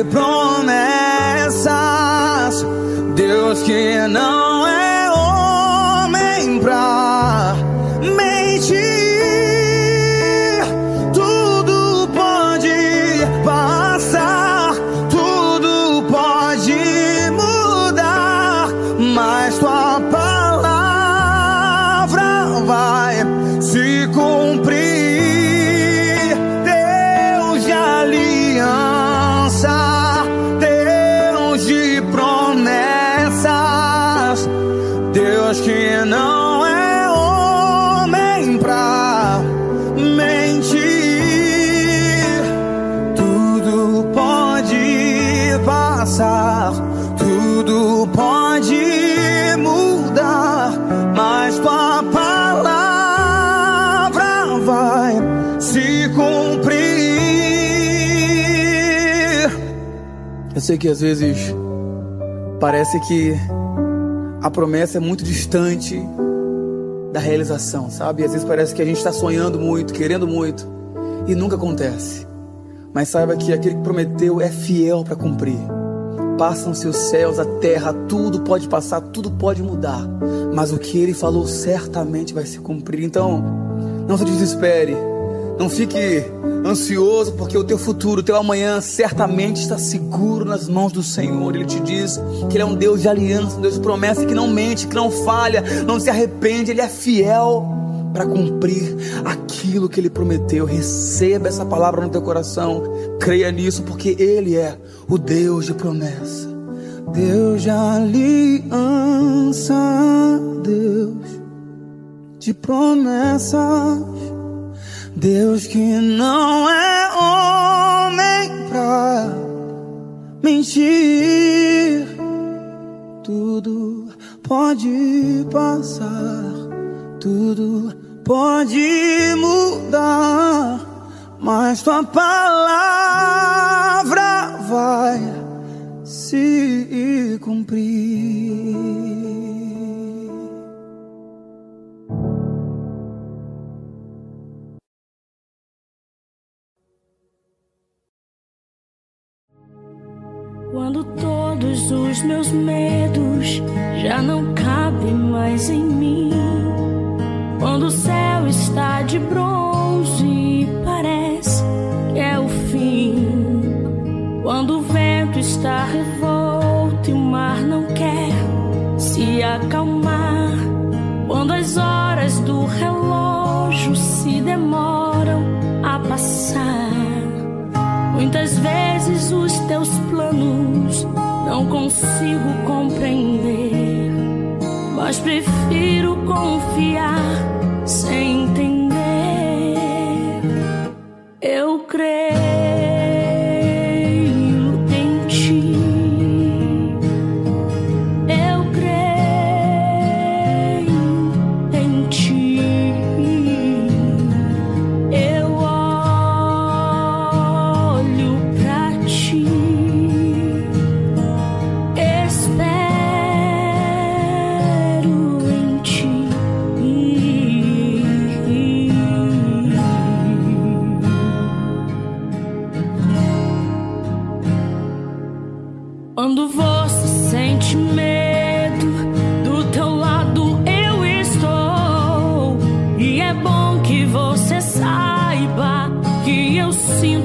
promessas, Deus que não é homem pra mentir. Tudo pode passar, tudo pode mudar, mas tua palavra vai se cumprir. Deus de aliança, Deus de promessas, Deus que não é homem pra mentir. Tudo pode passar, tudo pode mudar, mas tua palavra vai se cumprir. Eu sei que às vezes parece que a promessa é muito distante da realização, sabe? Às vezes parece que a gente está sonhando muito, querendo muito, e nunca acontece. Mas saiba que aquele que prometeu é fiel para cumprir. Passam-se os céus, a terra, tudo pode passar, tudo pode mudar, mas o que ele falou certamente vai se cumprir. Então, não se desespere, não fique ansioso, porque o teu futuro, o teu amanhã certamente está seguro nas mãos do Senhor. Ele te diz que Ele é um Deus de aliança, um Deus de promessa, que não mente, que não falha, não se arrepende. Ele é fiel para cumprir aquilo que Ele prometeu. Receba essa palavra no teu coração, creia nisso, porque Ele é o Deus de promessa, Deus de aliança, Deus de promessas, Deus que não é homem pra mentir. Tudo pode passar, tudo pode mudar, mas tua palavra vai se cumprir. Quando todos os meus medos já não cabem mais em mim, quando o céu está de bronze e parece que é o fim, quando o vento está revolto e o mar não quer se acalmar, quando as horas do relógio se demoram a passar, muitas vezes os teus planos não consigo compreender, mas prefiro confiar sem entender. Eu creio em ti, eu creio em ti, eu olho pra ti, espero em ti.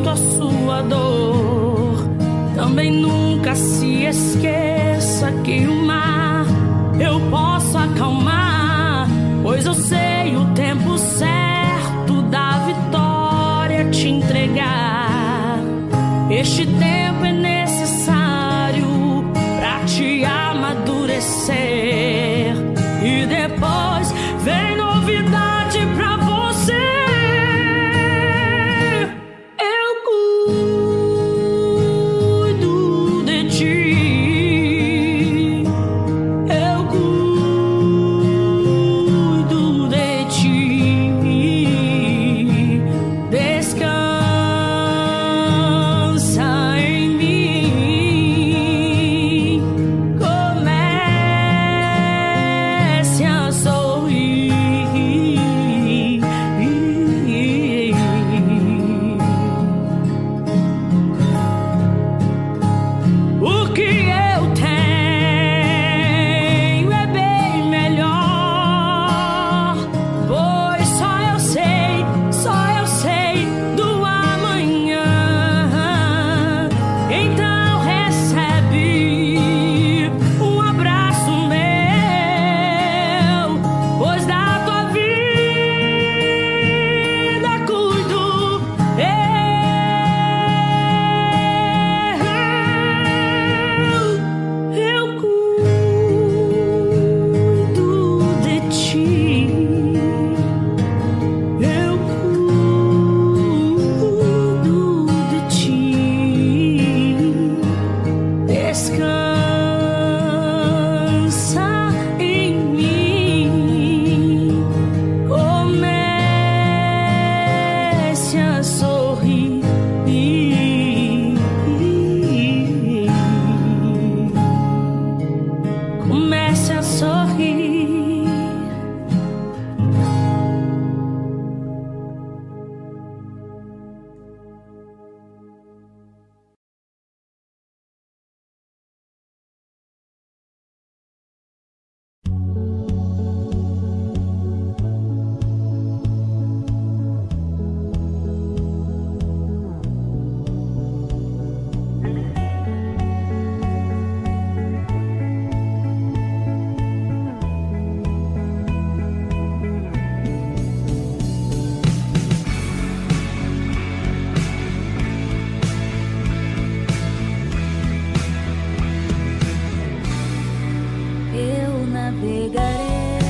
a sua dor. Também nunca se esqueça que o mar eu posso acalmar, pois eu sei o tempo certo da vitória te entregar. Este tempo é necessário pra te amadurecer, e depois vem novidade pra você. Eu cuido de ti, eu cuido de ti. Descansa em mim, comece a sorrir. O que eu tenho é bem melhor, pois só eu sei, só eu sei do amanhã. Então recebe um abraço meu, pois da tua vida cuido eu, eu cuido de ti, eu cuido de ti. Descansa em mim, comece a sorrir. Comece a sorrir. Eu navegarei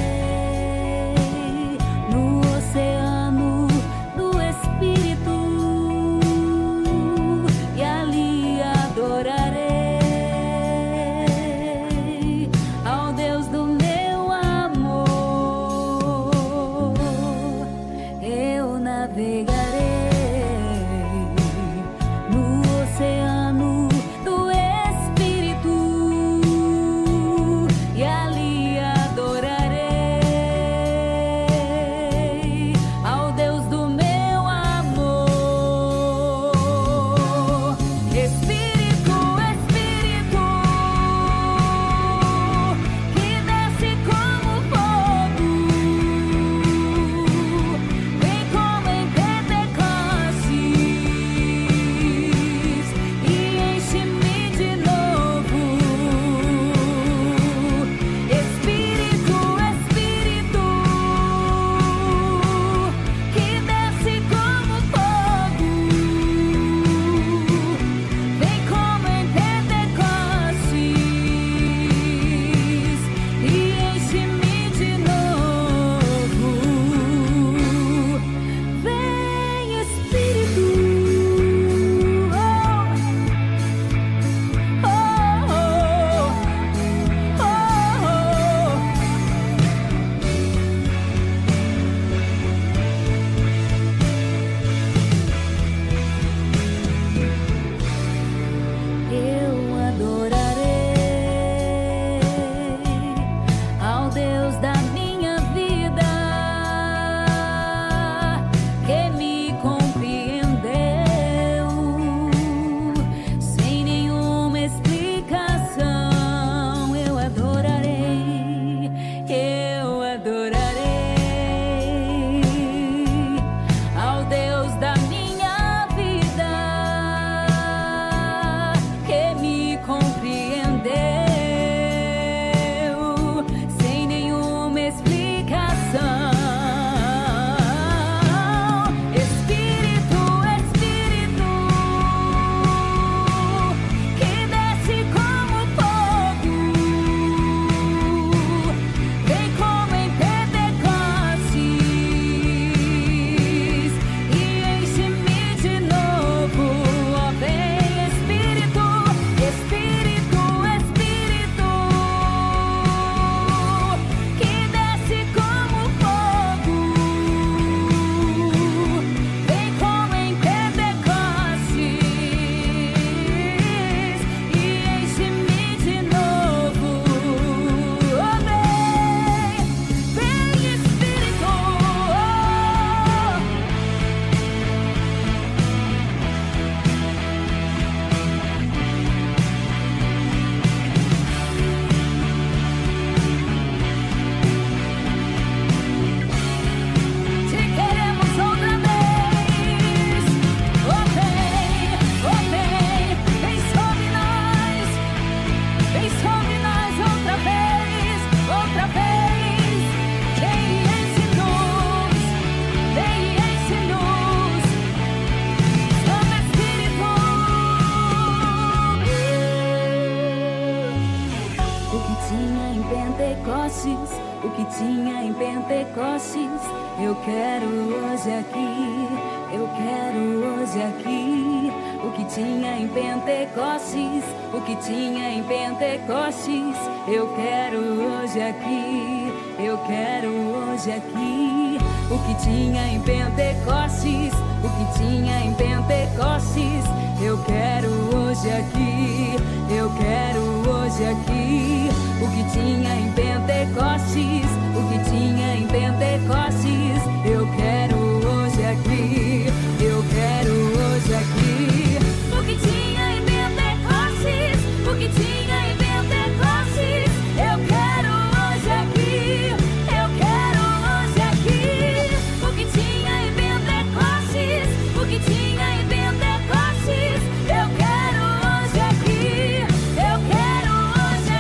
no oceano do Espírito e ali adorarei ao Deus do meu amor. Eu navegarei no oceano do Espírito e ali adorarei ao Deus do meu amor. Espírito, Espírito, que desce como fogo, vem como em Pentecostes. que tinha em Pentecostes, eu quero hoje aqui. Eu quero hoje aqui. O que tinha em Pentecostes, o que tinha em Pentecostes, eu quero hoje aqui. Eu quero hoje aqui. O que tinha em Pentecostes, o que tinha em Pentecostes, eu quero hoje aqui. Eu quero hoje aqui. O que tinha em Pentecostes, o que tinha em Pentecostes, eu quero hoje aqui. Eu quero hoje aqui. O que tinha em Pentecostes, o que tinha em Pentecostes, eu quero hoje aqui. Eu quero hoje aqui. O que tinha em Pentecostes, o que tinha em Pentecostes, eu quero hoje aqui. Eu quero hoje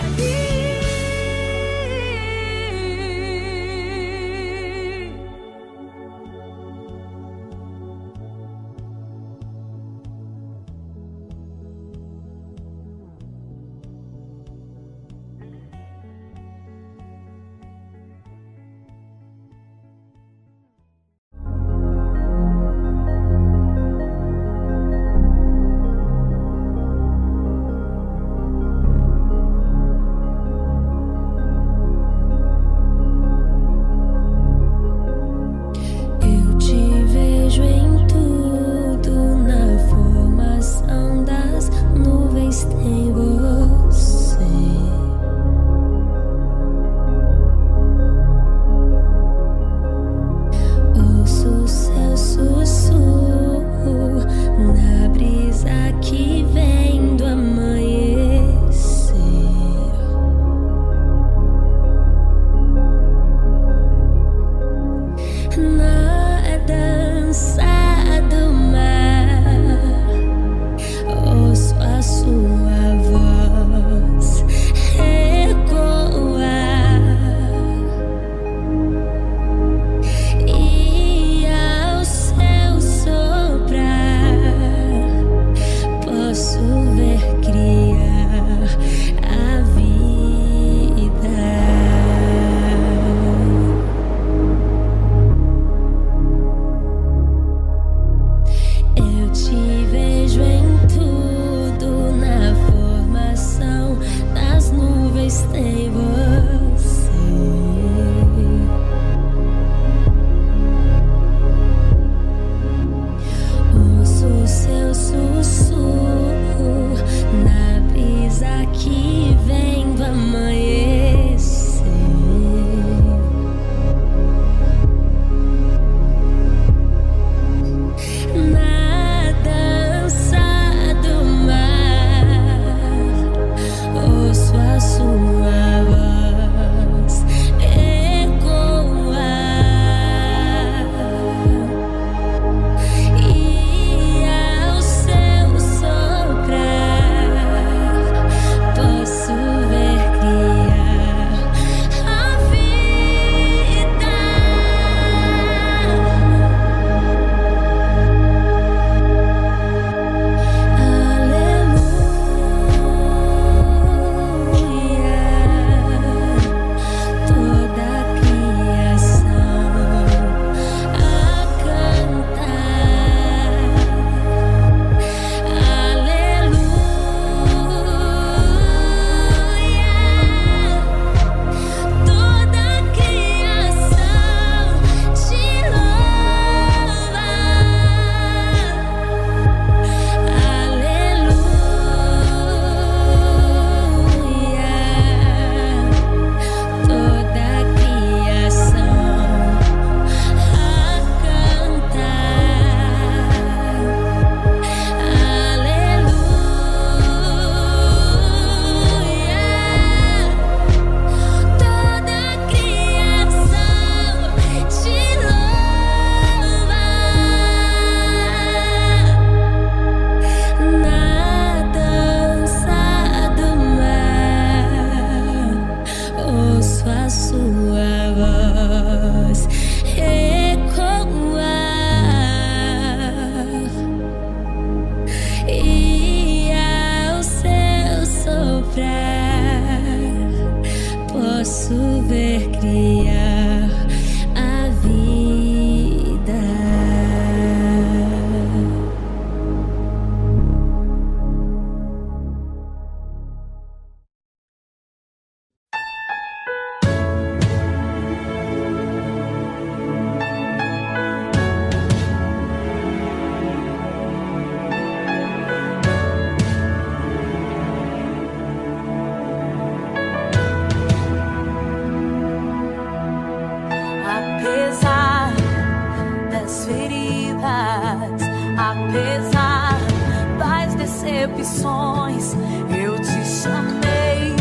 Apesar das decepções, eu te chamei.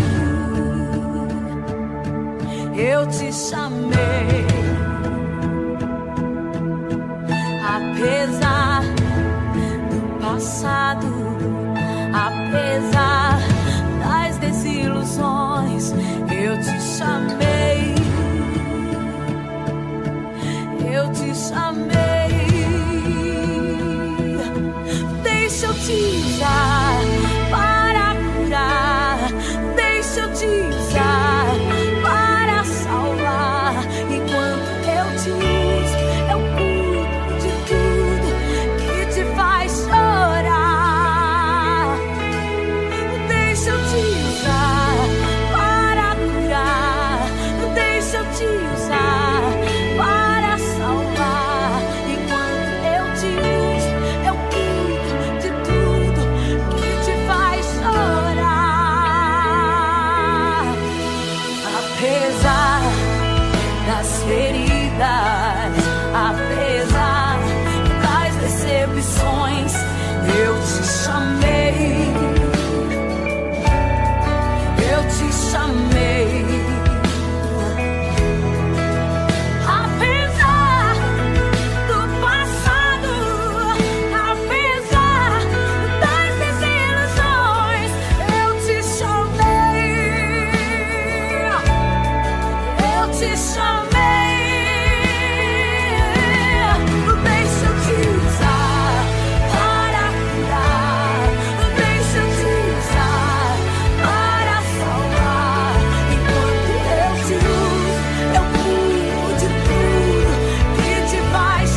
Eu te chamei. Apesar do passado, apesar das desilusões, eu te chamei. Eu te chamei. Deixa eu te usar para curar. Deixa eu te usar para salvar. Enquanto eu te uso, eu cuido de tudo que te faz chorar. Deixa eu te usar para curar. Deixa eu te usar para salvar. Enquanto eu te uso, eu cuido de tudo que te faz chorar. Apesar das feridas, apesar das decepções, eu te chamei. Eu te chamei. Apesar do passado, apesar das desilusões, eu te chamei. Eu te chamei. Deixa eu te usar para curar. Deixa eu te usar para salvar. Enquanto eu te uso, eu cuido de tudo que te faz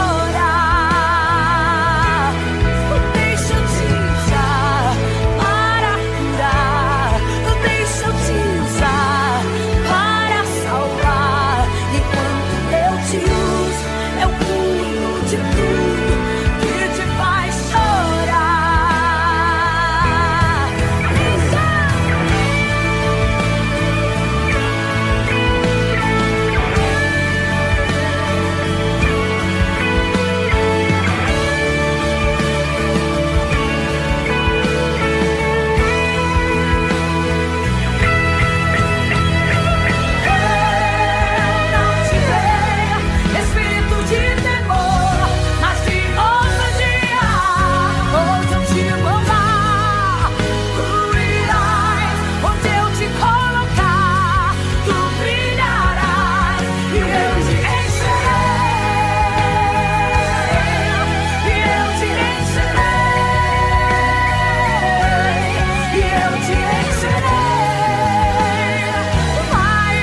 chorar. Deixa eu te usar para curar. Deixa eu te usar para salvar. Enquanto eu te uso, eu cuido de tudo que te faz chorar. Não te dei espírito de temor, mas de ousadia. Onde eu te mandar, tu irás. Onde eu te colocar, tu brilharás. E eu te encherei. E eu te encherei. E eu te encherei. Vai,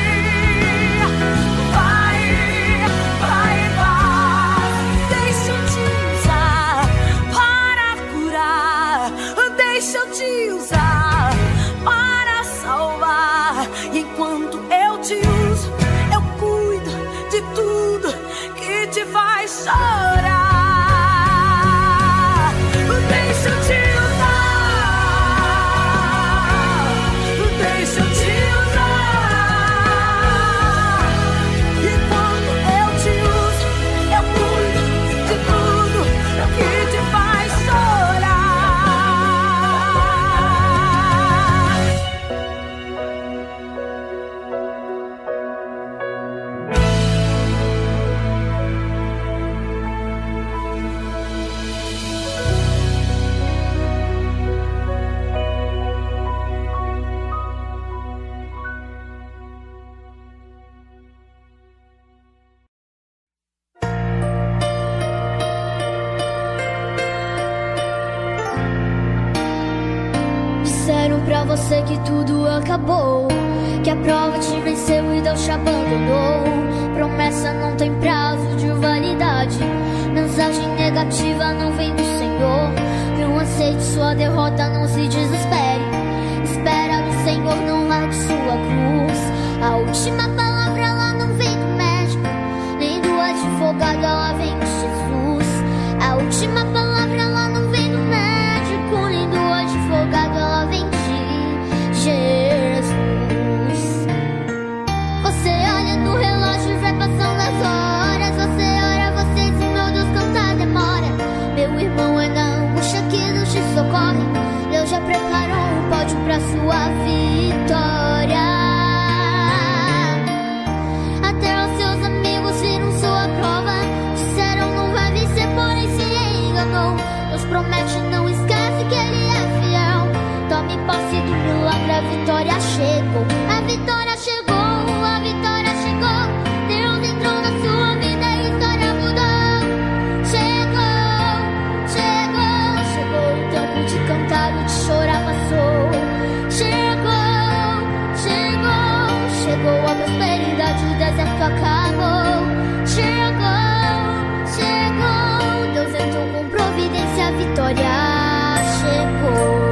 vai, vai, vai. Deixa eu te usar para curar. Deixa eu te usar para salvar. Enquanto eu te uso, eu cuido de tudo que te faz chorar. Deixa eu te usar. Deixa eu te usar. Enquanto eu te uso, eu cuido de tudo que te faz chorar. Disseram pra você que tudo acabou, que a prova te venceu e Deus te abandonou. Promessa não tem prazo de validade, mensagem negativa não vem do Senhor. Não aceite sua derrota, não se desespere. Espera no Senhor, não largue sua cruz. A última palavra ela não vem do médico, nem do advogado, ela vem de Jesus. A última palavra ela não vem do médico, nem do advogado, ela vem de Jesus. Você olha no relógio e vai passando as horas. Você ora, você diz, meu Deus, quanta demora. Meu irmão, preparou um pódio pra sua vitória. Até os seus amigos viram sua prova, disseram não vai vencer, porém se enganou. Deus promete, não esquece que Ele é fiel. Tome posse do milagre, a vitória chegou. A vitória chegou, a vitória chegou. Deus entrou na sua vida e a história mudou. Chegou, chegou, chegou o tempo de cantar, o de chorar passou. Chegou, chegou, chegou a prosperidade, o deserto acabou. Chegou, chegou, Deus entrou com providência, a vitória chegou.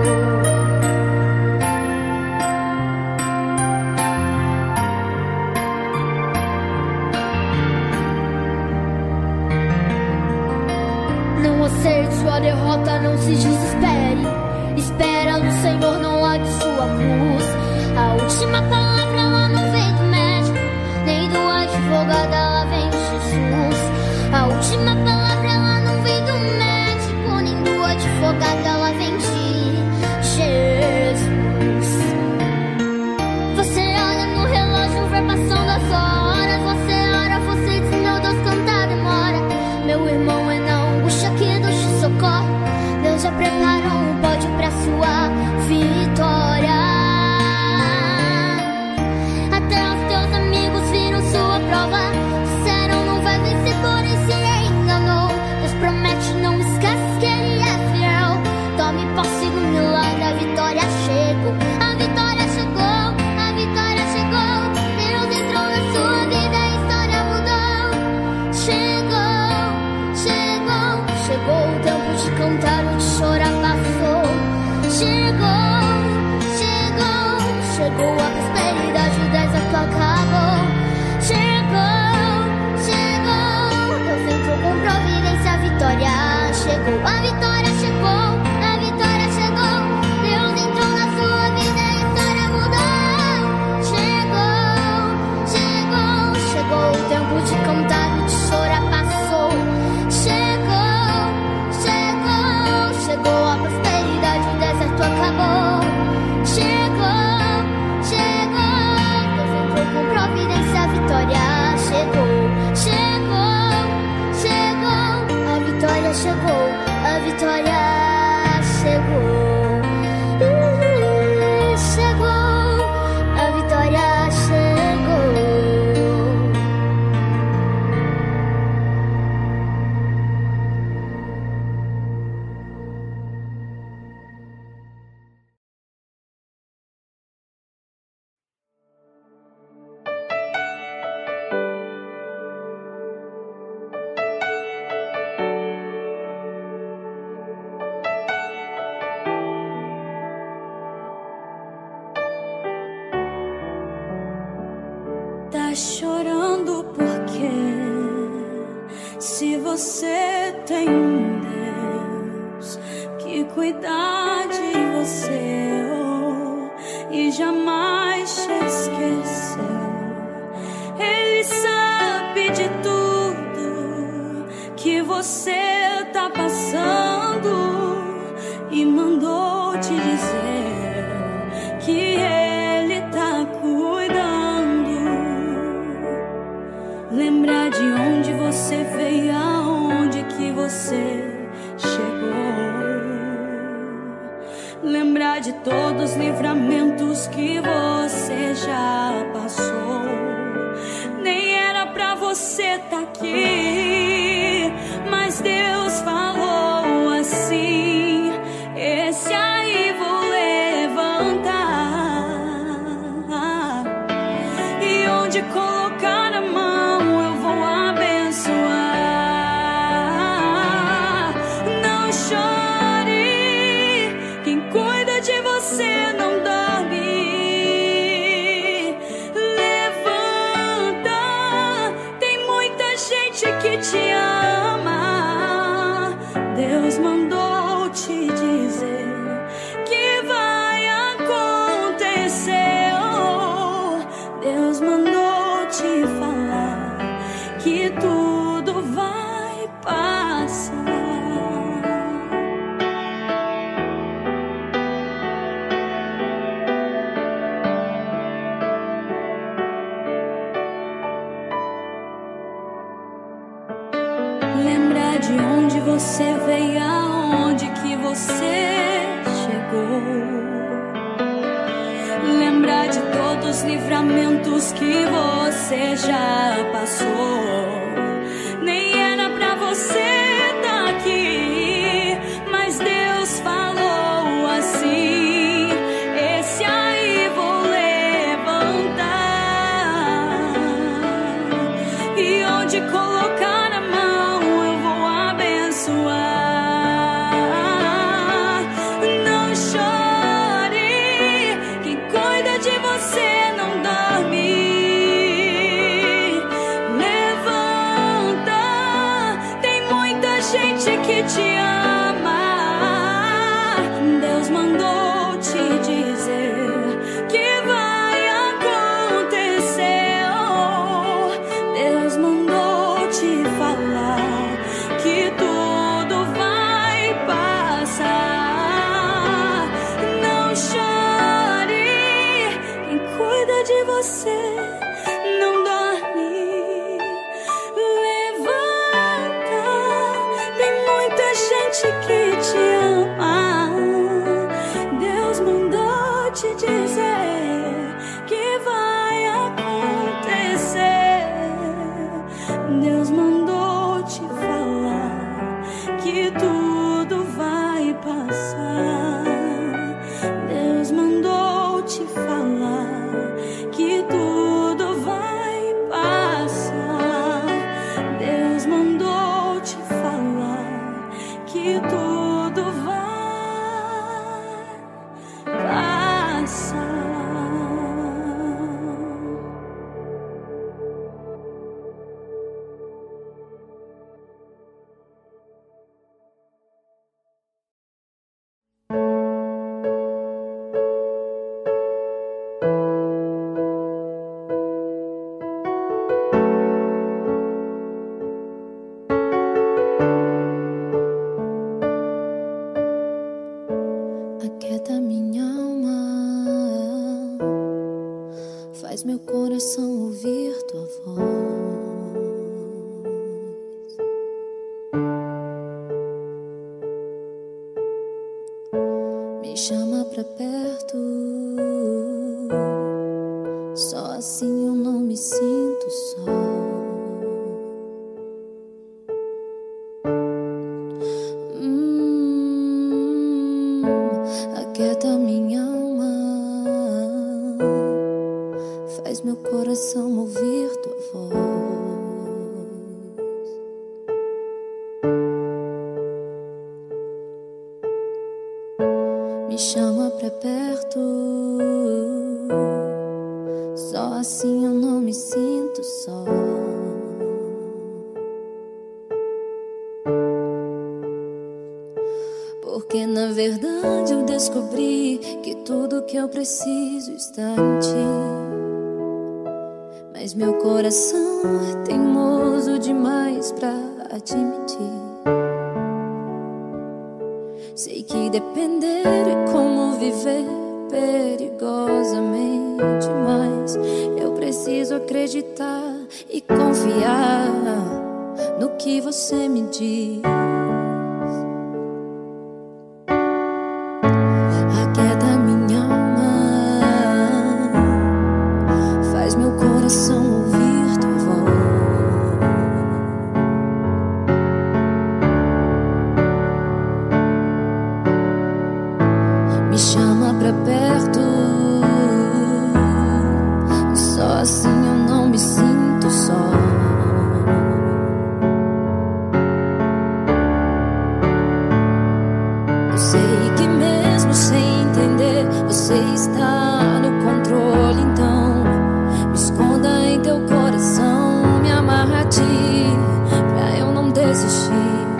Não aceite sua derrota, não se desespere. Espera no Senhor, não largue sua cruz. A última palavra ela não vem do médico, nem do advogado, ela vem de Jesus. A última palavra ela não vem do médico, nem do advogado, ela vem de Jesus. Você olha no relógio, vai passando as horas. Você ora, você diz, meu Deus, quanta demora. Meu irmão, é na angústia que Deus te socorre. Deus já preparou um pódio pra sua vitória. Até os teus amigos viram sua prova, disseram não vai vencer, porém se enganou. Deus promete, não esquece que Ele é fiel. Tome posse do milagre, a vitória chegou. A vitória chegou, a vitória chegou. Deus entrou na sua vida, a história mudou. Chegou, chegou, chegou o tempo de cantar, o de chorar passou. Chegou, chegou, chegou a prosperidade, o deserto acabou. Chegou, chegou, Deus entrou com providência, a vitória chegou. A vitória chegou, a vitória chegou. Deus entrou na sua vida, a história mudou. Chegou, chegou, chegou o tempo de cantar, o de chorar passou. Chegou, chegou, chegou a prosperidade, o deserto acabou. Chegou, chegou, Deus entrou com providência, a vitória chegou. Chegou, chegou, a vitória chegou, a vitória chegou. Uh, chegou, a vitória chegou. Tá chorando porque se você tem um Deus que cuida de você oh, e jamais te esqueceu, Ele sabe de tudo que você tá passando e mandou te dizer que Ele tá cuidando. Lembrar de onde você veio, aonde que você chegou. Lembrar de todos os livramentos que você já passou. Nem era pra você tá aqui, mas Deus falou assim: esse aí vou levantar, e onde colocar a mão eu vou abençoar. Não chore, quem cuida de você não dorme. Levanta, tem muita gente que te ama. Deus mandou te dizer que vai acontecer. Oh, Deus mandou te falar que tudo vai passar. de onde você veio, aonde que você chegou. Lembrar de todos os livramentos que você já passou. Nem era pra você estar aqui, mas Deus falou assim: esse aí vou levantar, e onde colocar a mão eu vou abençoar. Não chore, quem cuida de você não dorme. Levanta, tem muita gente que te ama. Deus mandou te dizer que vai acontecer. Oh, Deus mandou te falar que tudo vai passar. Não chore, quem cuida de você não dorme. Levanta, tem muita gente que te ama. Deus mandou te dizer que vai acontecer. Deus mandou te falar que tudo vai passar. Deus mandou te falar que tudo vai passar. Deus mandou te falar que tudo vai passar. Aquieta minha alma, faz meu coração ouvir tua voz. Me chama pra perto, só assim eu não me sinto só. Hum, aquieta minha alma, faz meu coração ouvir tua voz. Me chama pra perto, só assim eu não me sinto só. Porque na verdade eu descobri que tudo que eu preciso está em ti. Mas meu coração é teimoso demais pra admitir. Sei que depender é como viver perigosamente, mas eu preciso acreditar e confiar no que você me diz. Aquieta minha alma, faz meu coração ouvir tua voz. Me chama pra perto, só assim eu não me sinto só. Eu sei que mesmo sem entender, você está no controle. Então me esconda em teu coração, me amarra a ti, pra eu não desistir.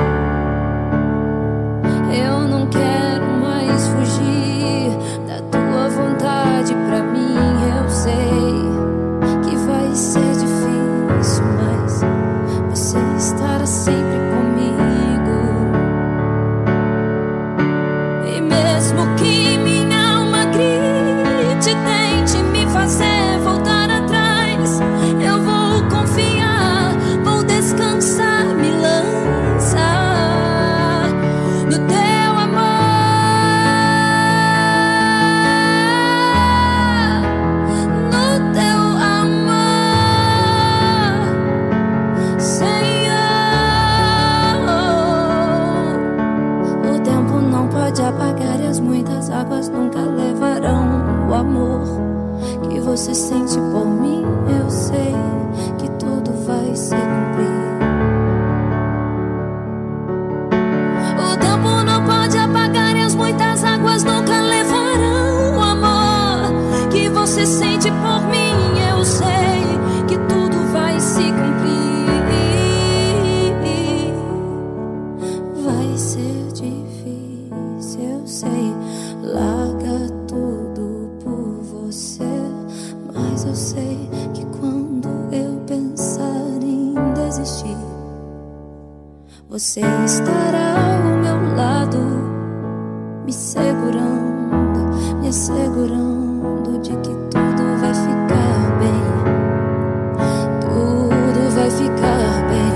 Eu não quero mais fugir da tua vontade pra mim. Eu sei que vai ser difícil, mas você estará sempre comigo. E mesmo que minha alma grite, tente me fazer voltar atrás, eu vou confiar, vou descansar, me lançar. sente por mim, eu sei que tudo vai se cumprir. Vai ser difícil, eu sei, larga tudo por você, mas eu sei que quando eu pensar em desistir, você estará ao meu lado, me segurando, me assegurando de que tudo vai ficar bem, tudo vai ficar bem.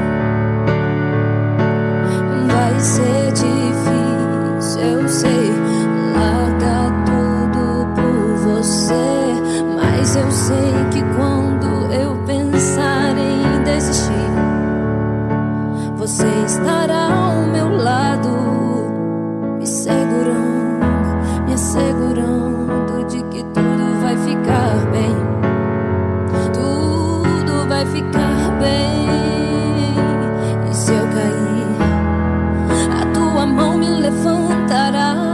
Vai ser difícil, eu sei, largar tudo por você, mas eu sei que quando eu pensar em desistir, você estará ao meu lado, me segurando, me assegurando de que tudo vai ficar bem, tudo vai ficar bem. E se eu cair, a tua mão me levantará.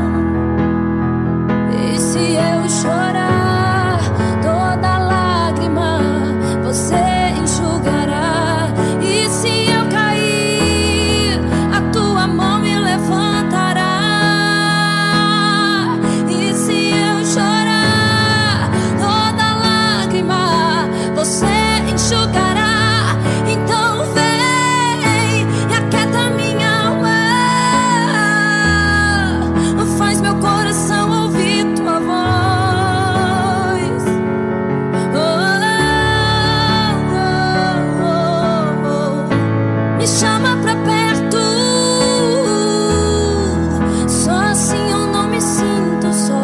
E se eu chorar, toda lágrima você enxugará. E se eu cair, a tua mão me levantará. E se eu chorar, toda lágrima você enxugará. Então vem e aquieta minha alma, faz meu coração ouvir tua voz. Oh, oh, oh, oh. Me chama pra perto, só assim eu não me sinto só.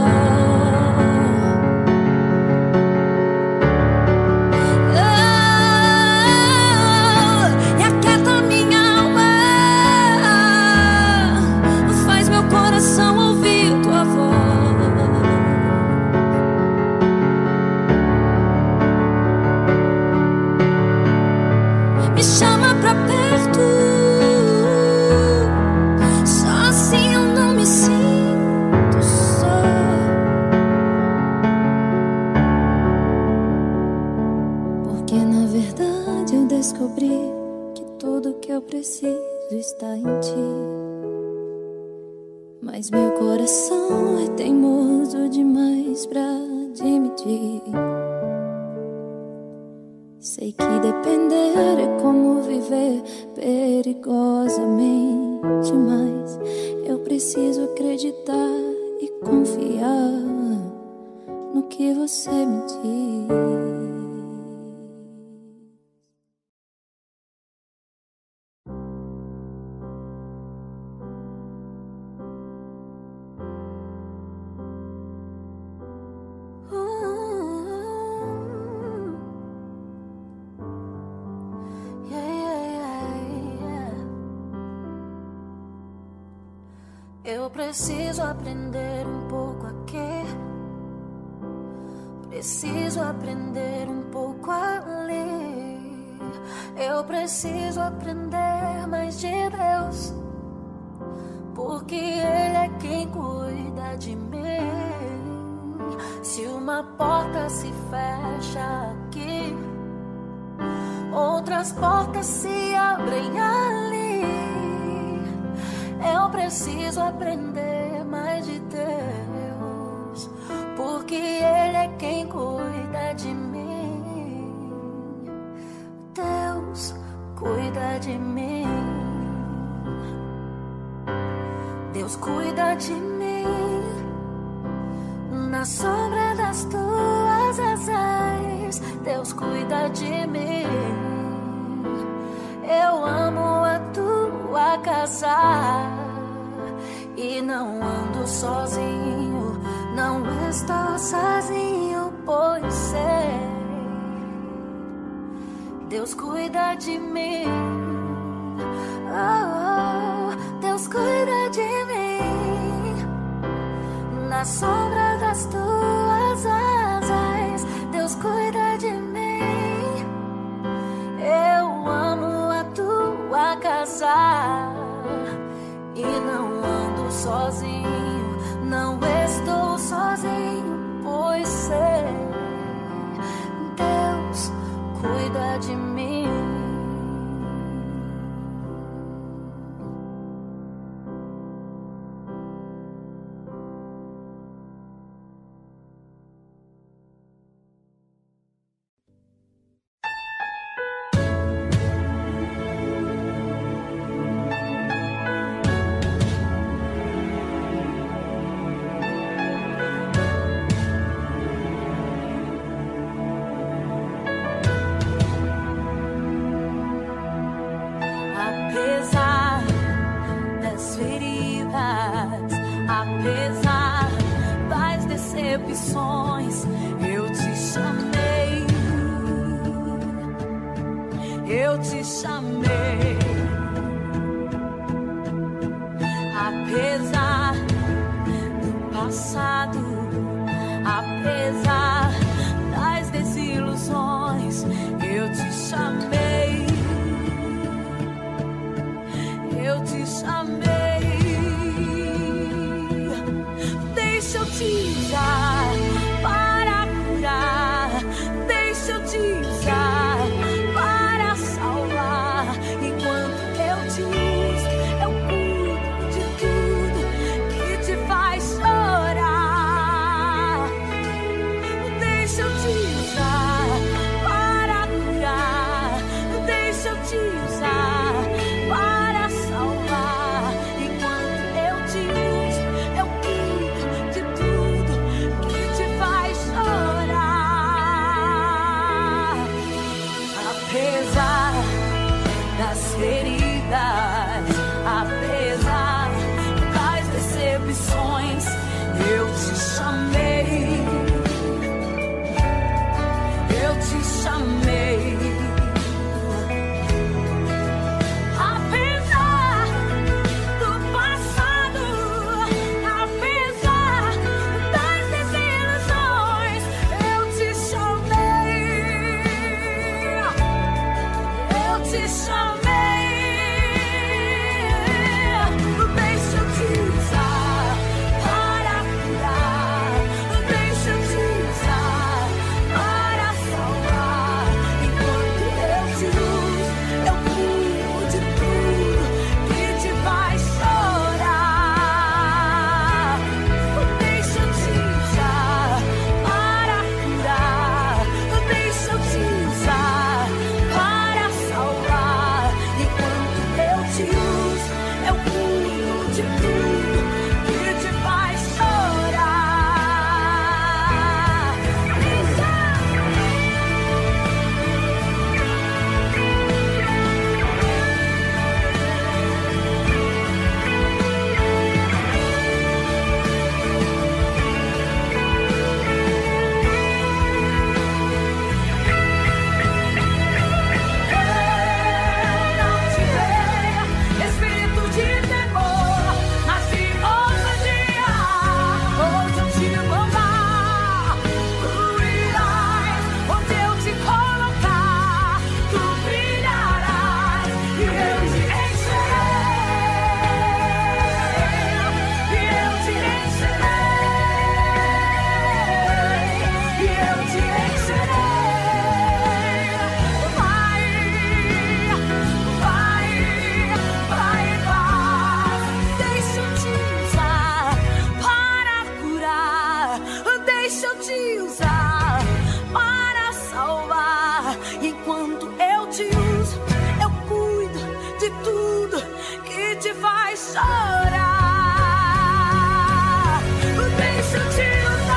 Oh, e aquieta minha alma, faz meu coração ouvir tua voz. Me chama pra perto, só assim eu não me sinto só. Porque na verdade eu descobri que tudo que eu preciso está em ti. Mas meu coração é teimoso demais pra admitir. Sei que depender é como viver perigosamente, mas eu preciso acreditar e confiar no que você me diz. Eu preciso aprender um pouco a quê? Preciso aprender um pouco a ler. Eu preciso aprender mais de Deus, porque Ele é quem cuida de mim. Se uma porta se fecha aqui, outras portas se abrem ali. Eu preciso aprender mais de Deus, porque Ele é quem cuida de mim. Deus cuida de mim. Deus cuida de mim. Na sombra das tuas asas, Deus cuida de mim. Eu amo a tua casa e não ando sozinho, não estou sozinho, pois sei, Deus cuida de mim. Oh, Deus cuida de mim. Na sombra das tuas asas, Deus cuida de mim. Eu amo a tua casa e não ando sozinho, não estou sozinho, pois sei, cuida de mim. Apesar das feridas, apesar das decepções, eu te chamei, eu te chamei. Apesar do passado, apesar das desilusões, eu te chamei, eu te chamei. Deixa eu te usar para curar, deixa eu te usar para salvar. Enquanto eu te uso, eu cuido de tudo que te faz chorar. Deixa eu te usar para curar, deixa eu te usar para salvar. Enquanto eu te uso, eu cuido de tudo que te faz chorar. Apesar das feridas, apesar das decepções, eu te chamei, eu te chamei. Apesar do passado, apesar das desilusões, eu te chamei, eu te chamei. Deixa eu te usar para curar, deixa eu te usar para salvar. Enquanto eu te uso, eu cuido de tudo que te faz chorar. Deixa eu te usar para curar, deixa eu te usar para salvar. Enquanto eu te uso, eu cuido de tudo que te faz chorar. Não te dei espírito de temor, mas de ousadia. Hoje eu te vou dar. Tu irás onde eu te colocar, tu brilharás e eu te encherei, e eu te encherei, e eu te encherei. Vai, vai, vai, vai. Deixa eu te usar para curar, deixa eu te usar para salvar. Enquanto eu te uso, eu cuido de tudo que te faz chorar. Deixa eu te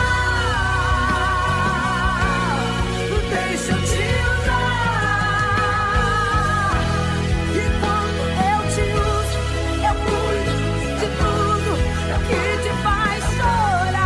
usar, deixa eu te usar. Enquanto eu te uso, eu cuido de tudo que te faz chorar.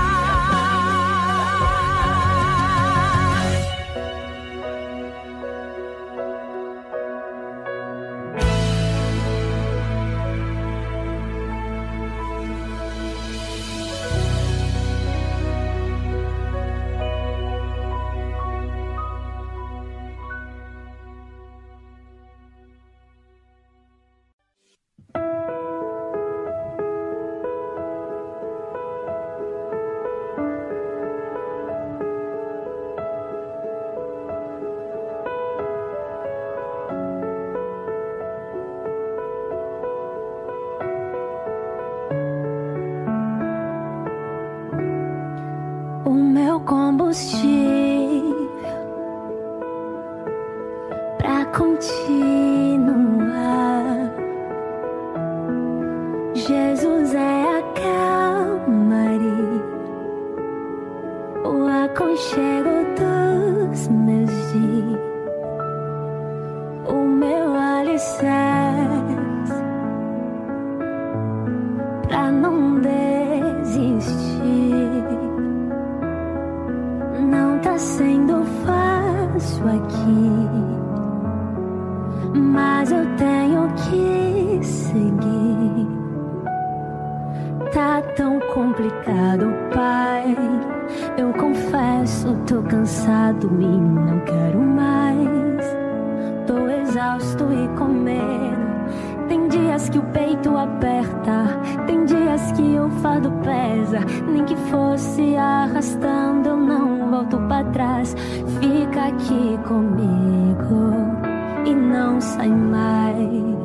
combustível pra continuar. Jesus é a calmaria, o aconchego dos meus dias, o meu alicerce pra não desistir. Não tá sendo fácil aqui, mas eu tenho que seguir. Tá tão complicado, Pai. Eu confesso, tô cansado e não quero mais. Tô exausto e com medo. Tem dias que o peito aperta, tem dias que o fardo pesa. Nem que fosse arrastando, eu não volto pra trás. Fica aqui comigo e não sai mais.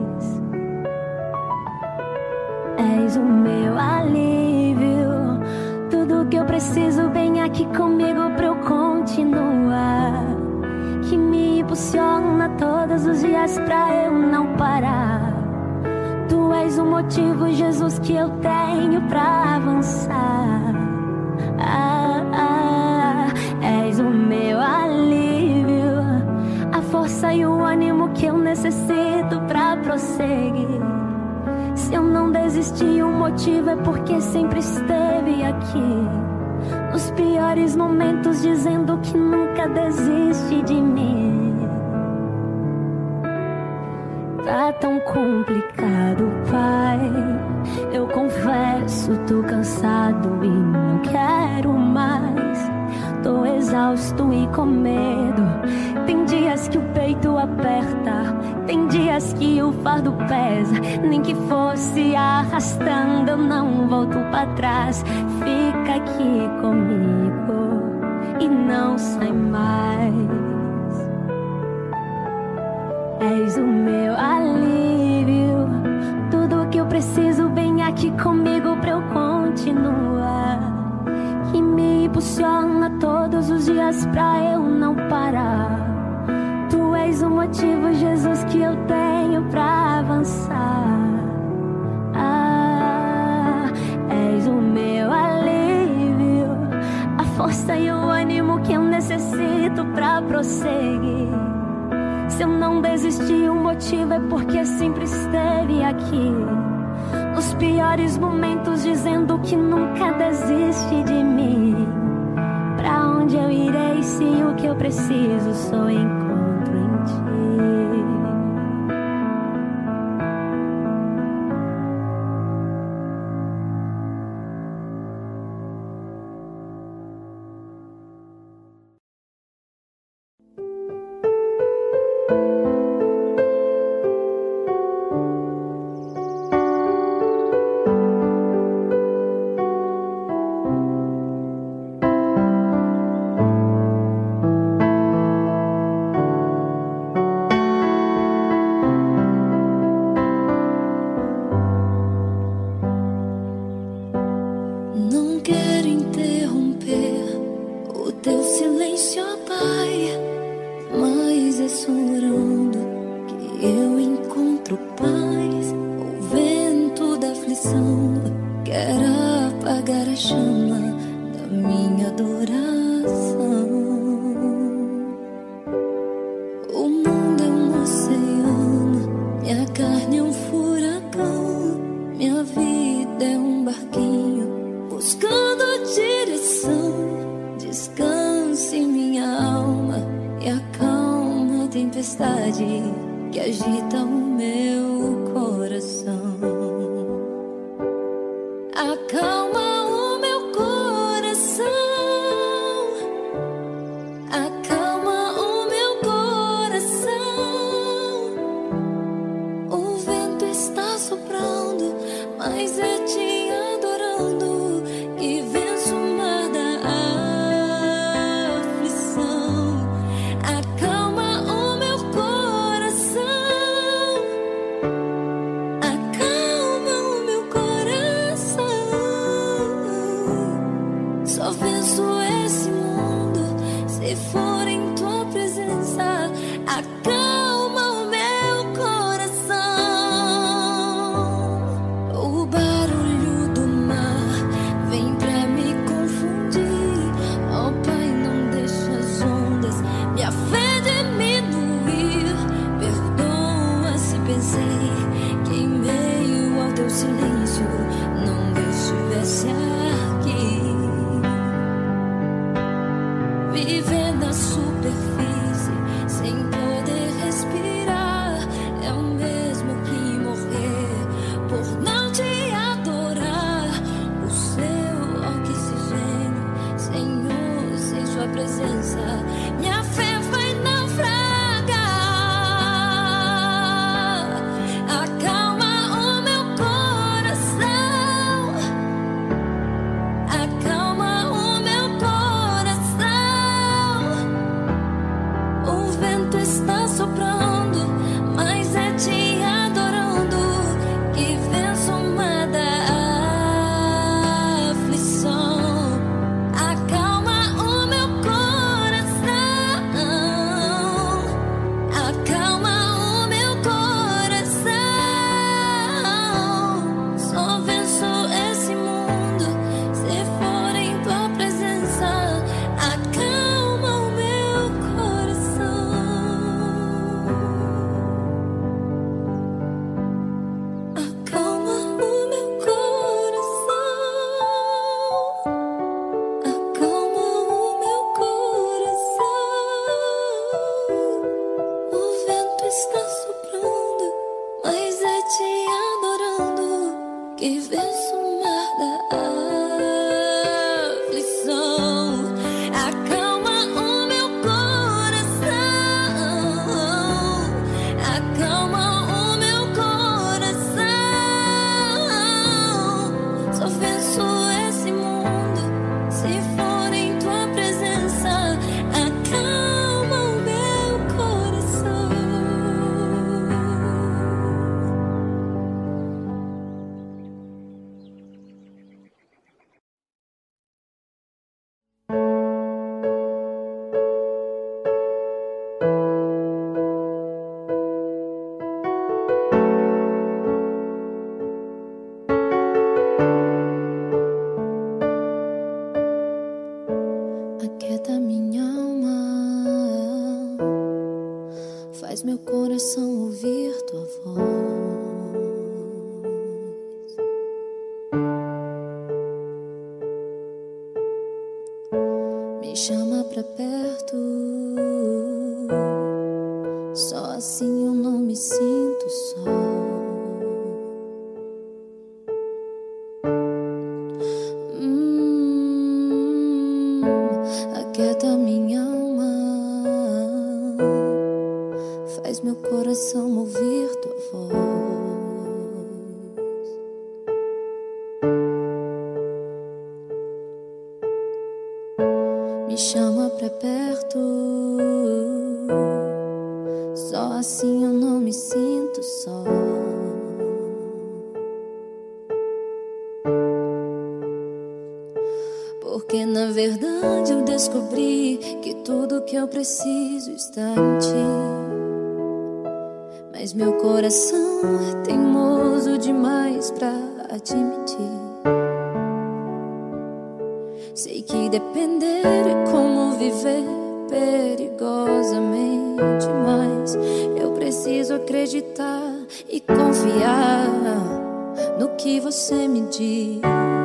És o meu alívio, tudo que eu preciso bem aqui comigo pra eu continuar. Que me impulsiona todos os dias pra eu não parar. Tu és o motivo, Jesus, que eu tenho pra avançar. Ah, ah, és o meu alívio, a força e o ânimo que eu necessito pra prosseguir. Se eu não desisti, o motivo é porque sempre esteve aqui. Nos piores momentos, dizendo que nunca desiste de mim. Tá tão complicado, Pai. Eu confesso, tô cansado e não quero mais. Tô exausto e com medo. Tem dias que o peito aperta, tem dias que o fardo pesa. Nem que fosse arrastando, eu não volto pra trás. Fica aqui comigo e não sai mais. És o meu alívio, tudo que eu preciso bem aqui comigo pra eu continuar. Que me impulsiona todos os dias pra eu não parar. Tu és o motivo, Jesus, que eu tenho pra avançar. Ah, és o meu alívio, a força e o ânimo que eu necessito pra prosseguir. Se eu não desisti, o motivo é porque sempre esteve aqui. Nos piores momentos, dizendo que nunca desiste de mim. Pra onde eu irei se o que eu preciso só encontro em ti? Que agita o meu coração. Acalma o meu coração. Acalma o meu coração. O vento está soprando, mas é te adorando que venço o mar da aflição. Acalma o meu coração. Acalma o meu coração. Só venço esse mundo silêncio não estivesse aqui. Viver na superfície sem poder respirar é o mesmo que morrer por não te adorar. O seu oxigênio, Senhor, sem sua presença, minha fé vai naufragar. Está soprando, mas é te adorando que venço o mar da aflição. Acalma o meu coração, acalma o meu coração. Só venço esse mundo se for em tua presença. Acalma o meu coração. Que venço o mar da aflição. Acalma o meu coração, acalma o meu coração. Só venço esse mundo se for em tua presença. Acalma o meu coração. Aquieta minha alma, faz meu coração ouvir tua voz. Me chama pra perto, só assim eu não me sinto só. Aquieta minha alma, faz meu coração ouvir tua voz. Me chama pra perto, só assim eu não me sinto só. Porque na verdade eu descobri que tudo que eu preciso está em ti. Mas meu coração é teimoso demais pra admitir. Sei que depender é como viver perigosamente, mas eu preciso acreditar e confiar no que você me diz.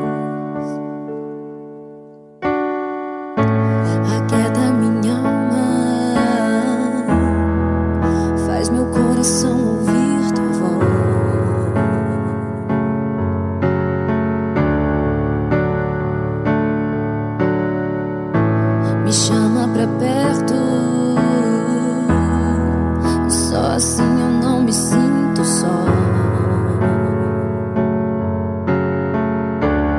Aquieta minha alma, faz meu coração ouvir tua voz. Me chama pra perto, só assim eu não me sinto só.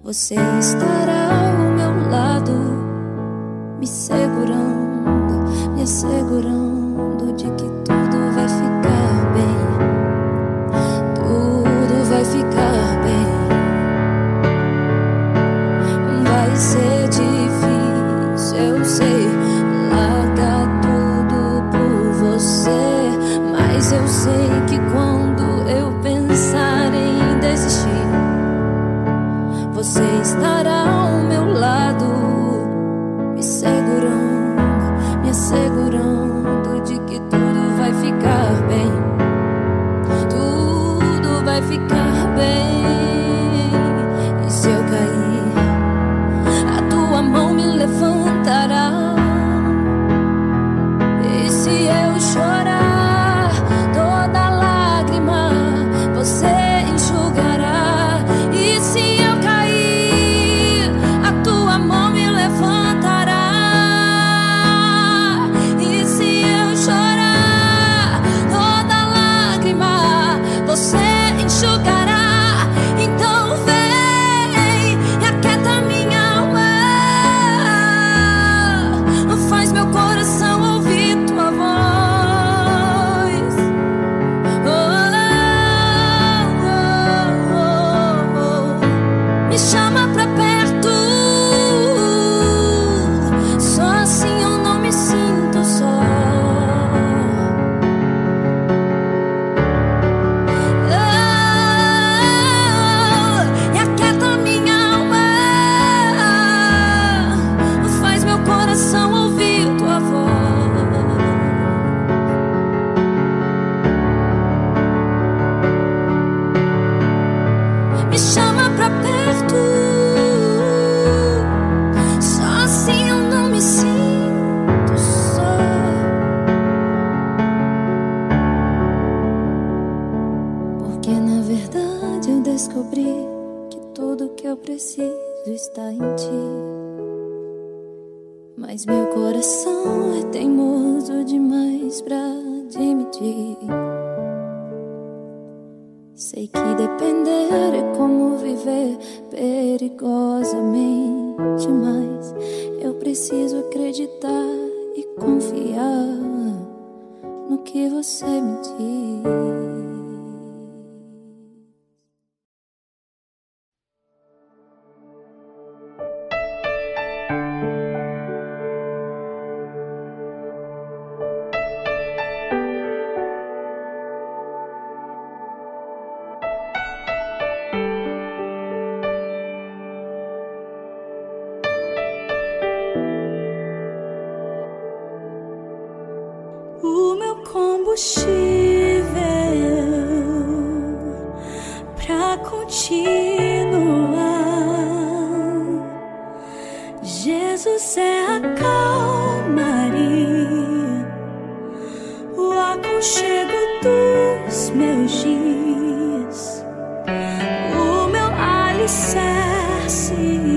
Você estará ao meu lado, me segurando, me assegurando de que tudo vai ficar bem. Tudo vai ficar bem. Vai ser difícil, eu sei, largar tudo por você, mas eu sei que quando eu pensar em desistir, você estará ao meu lado, me segurando, me assegurando de que tudo vai ficar bem. Tudo vai ficar bem. E se eu cair, a tua mão me levantará. E se eu chorar, toda lágrima você enxugará. E se eu cair, a tua mão me levantará. E se eu chorar, toda lágrima você enxugará. Então vem e aquieta minha alma, faz meu coração ouvir tua voz. Oh, oh, oh, oh. Me chama pra perto, só assim eu não me sinto só. Oh, e aquieta minha alma, faz meu coração ouvir tua voz. Me chama pra perto, só assim eu não me sinto só. Porque na verdade eu descobri que tudo que eu preciso está em ti. Mas meu coração é teimoso demais pra admitir. Sei que depender é como viver perigosamente, mas eu preciso acreditar e confiar no que você me diz. O meu combustível pra continuar. Jesus é a calmaria, o aconchego dos meus dias, o meu alicerce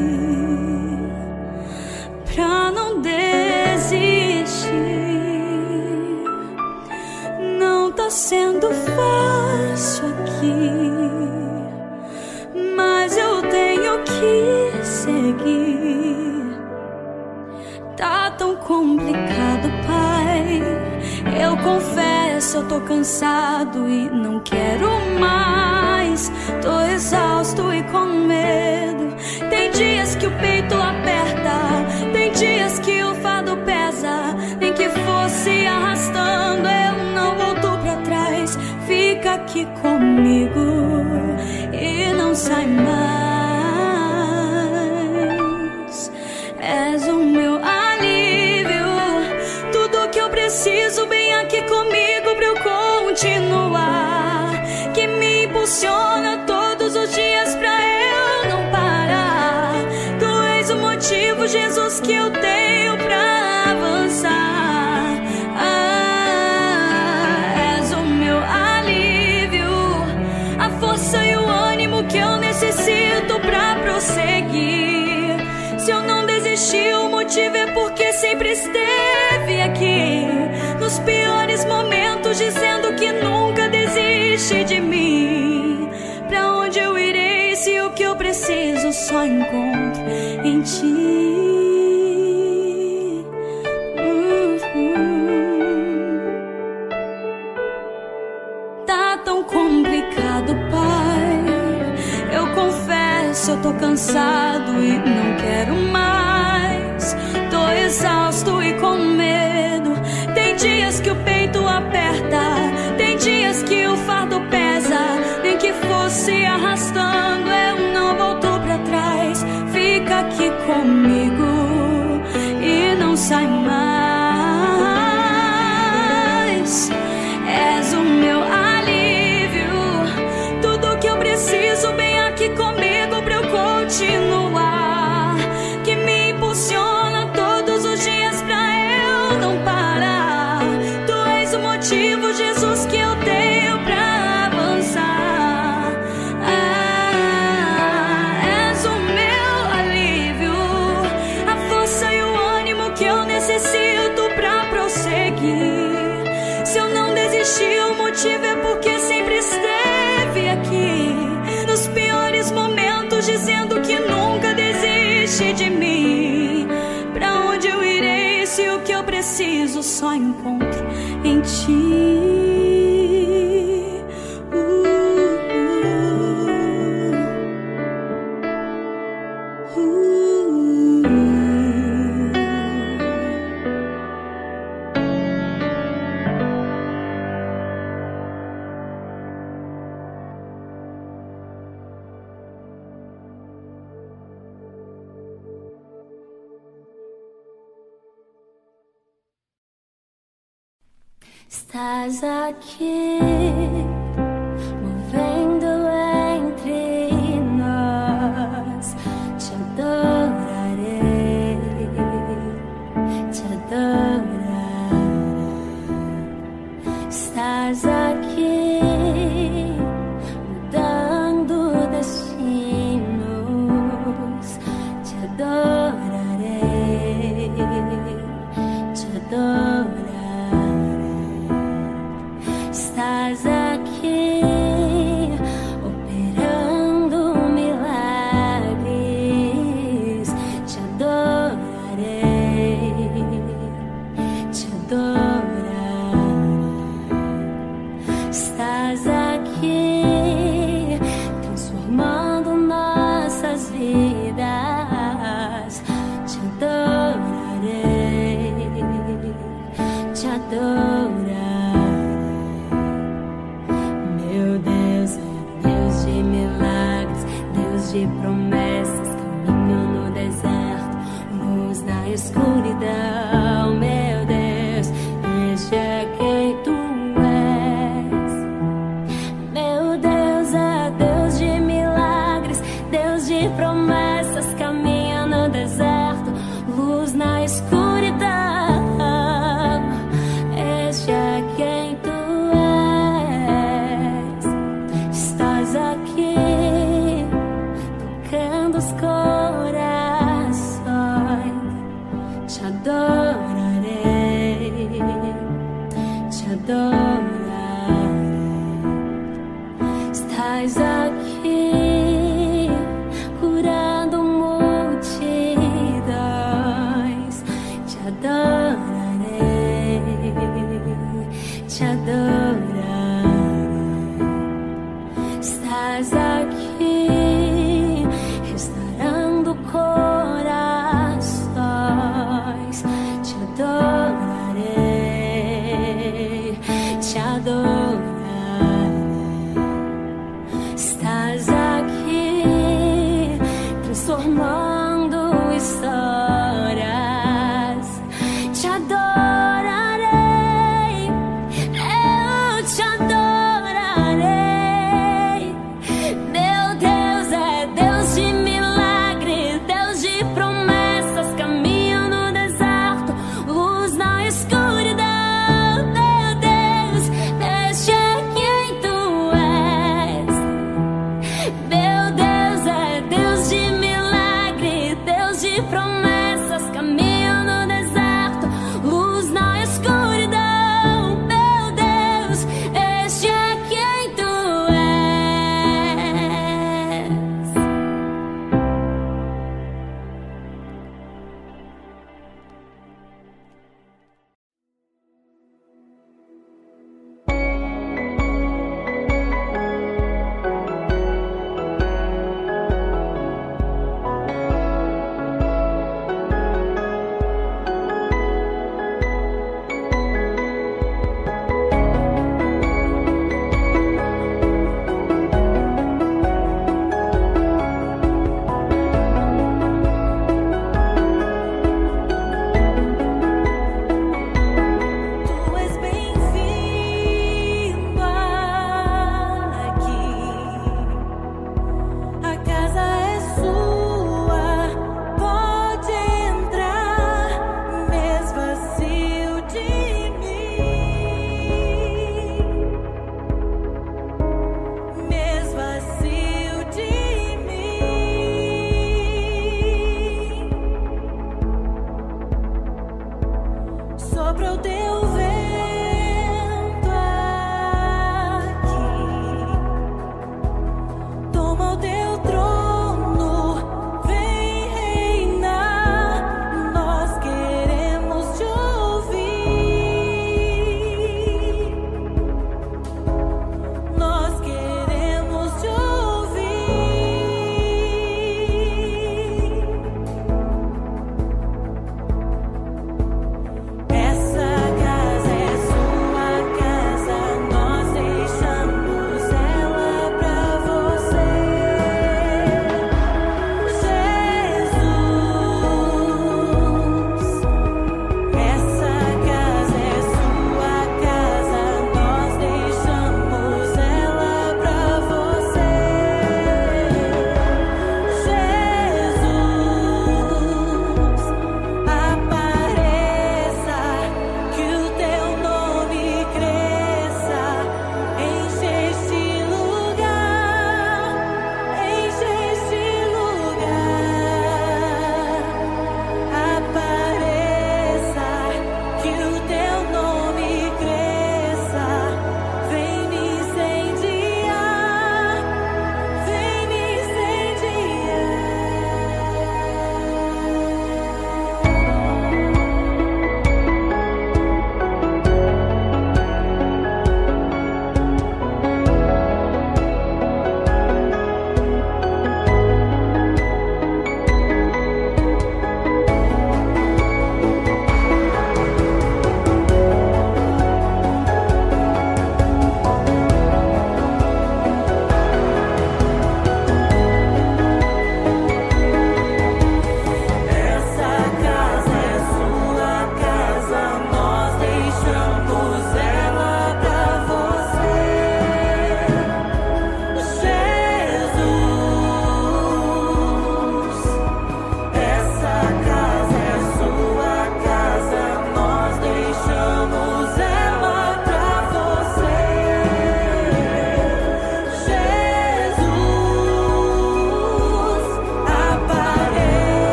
pra não desistir. Não tá sendo fácil aqui, mas eu tenho que seguir. Tá tão complicado, Pai. Eu confesso, eu tô cansado e não quero mais. Tô exausto e com medo. Tem dias que o peito aperta, tem dias que o fardo pesa. Nem que fosse arrastando, eu não volto pra trás. Fica aqui comigo e não sai mais. És o meu alívio, tudo que eu preciso bem aqui comigo pra eu continuar. Que me impulsiona todos os dias pra eu não parar. Tu és o motivo, Jesus, que eu tenho pra avançar. Ah, és o meu alívio, a força e o ânimo que eu necessito pra prosseguir. Se eu não desisti, o motivo é porque sempre esteve aqui, nos piores momentos, dizendo que nunca desiste de mim. Pra onde eu irei se o que eu preciso preciso só encontro em ti. Tá tão complicado, Pai. Eu confesso, eu tô cansado e não quero mais. Tô exausto e com medo. Tem dias que o peito aperta, tem dias que o fardo pesa. Nem que fosse arrastando, eu não volto pra trás. Fica aqui comigo e não sai mais. És o meu alívio, tudo que eu preciso bem aqui comigo pra eu continuar. Que me impulsiona todos os dias pra eu não parar. Tu és o motivo, Jesus, que eu tenho pra avançar. Ah, és o meu alívio, a força e o ânimo que eu necessito pra prosseguir. Se eu não desisti, o motivo é porque sempre esteve aqui. Nos piores momentos, dizendo que nunca desiste de mim. Pra onde eu irei se o que eu preciso só encontro em ti? Uh, uh, uh, uh. Estás aqui, movendo entre nós. Te adorarei, te adorarei. Estás aqui, mudando destinos. Te adorarei, te adorarei. Estás aqui, operando milagres. Te adorarei, te adorarei. Estás aqui, transformando nossas vidas. Te adorarei, te adorarei. De promessas, caminho no deserto, luz na escuridão. Meu Deus, este é quem tu és. Meu Deus é Deus de milagres, Deus de promessas, caminho no deserto, luz na escuridão. Este é quem tu és. Estás aqui, os corações. Te adorarei, te adorarei. Estás aqui, curando multidões. Te adorarei, te adorarei. Estás aqui, restaurando corações. Te adorarei, te adorarei. Estás aqui, transformando histórias. Te adorarei, eu te adorarei. Meu Deus é Deus de milagres, Deus de promessas, caminho no deserto, luz na escuridão. Meu Deus, este é quem tu és. Meu Deus é Deus de milagres,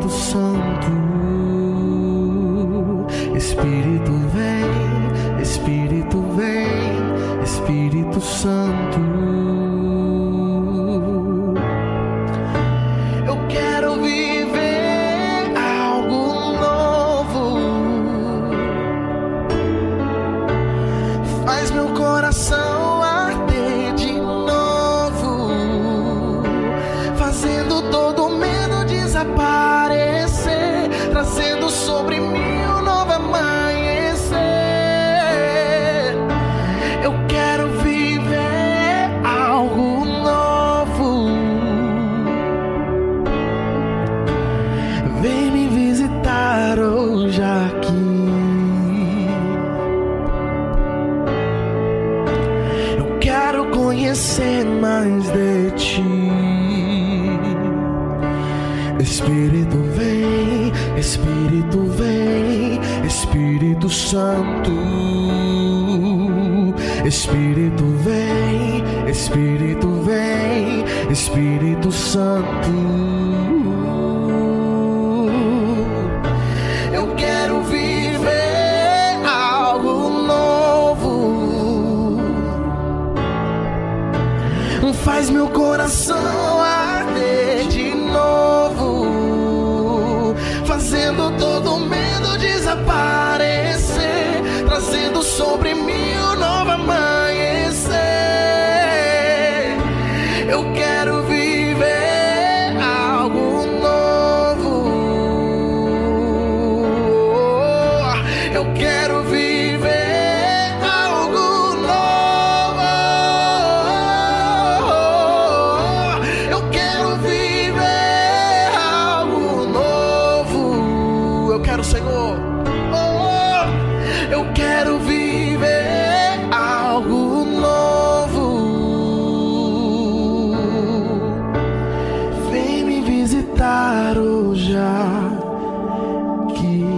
Espírito Santo, Espírito vem, Espírito vem, Espírito Santo. Eu quero viver algo novo. Faz meu coração arder de novo, fazendo todo medo desaparecer, trazendo sobre mim um novo amanhecer. Eu quero viver algo novo. Vem me visitar hoje aqui. Eu quero conhecer mais de ti. Espírito vem, Espírito vem, Espírito Santo. Espírito vem, Espírito vem, Espírito Santo. Eu quero viver algo novo. Faz meu coração arder de novo, fazendo todo medo desaparecer, trazendo sobre mim um novo amanhecer. Eu quero viver algo novo. Eu quero viver algo novo. Eu quero viver algo novo. Eu quero, Senhor. Oh, eu quero viver algo novo. Vem me visitar hoje aqui.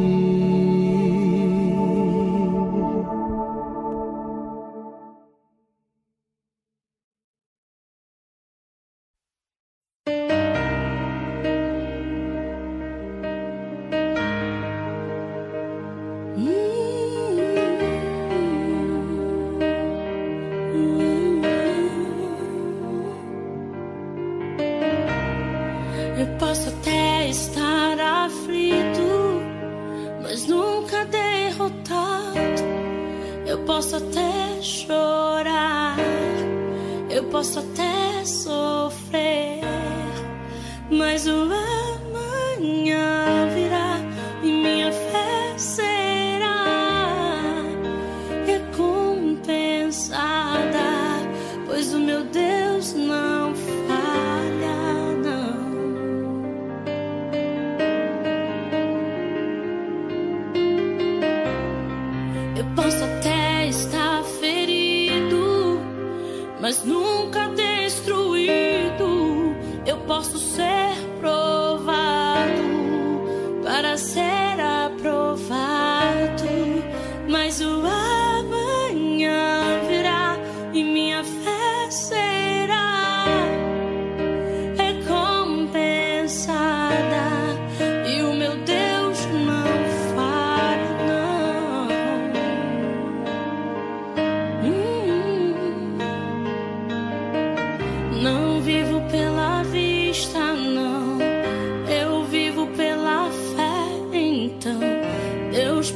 Eu posso até estar aflito, mas nunca derrotado. Eu posso até chorar, eu posso até sofrer, mas o amanhã virá e minha fé será recompensada, pois o meu Deus não falha, não. Eu posso até estar ferido, mas nunca destruído. Eu posso ser provado para ser aprovado, mas o amanhã virá e minha fé será recompensada, e o meu Deus não falha, não. Hum. Não vivo pela vista, não, eu vivo pela fé. Então Deus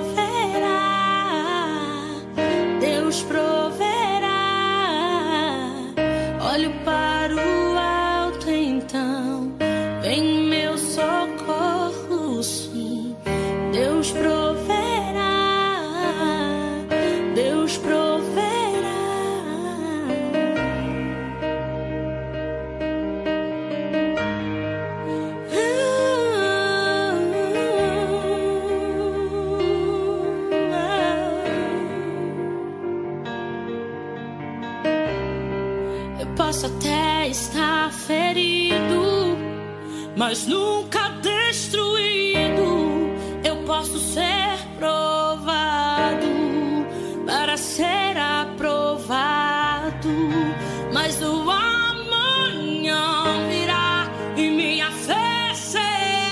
proverá, Deus proverá. Olho para o alto, então vem meu socorro, sim. Deus proverá, Deus proverá. Eu posso até estar ferido, mas nunca destruído. Eu posso ser provado para ser aprovado, mas o amanhã virá e minha fé será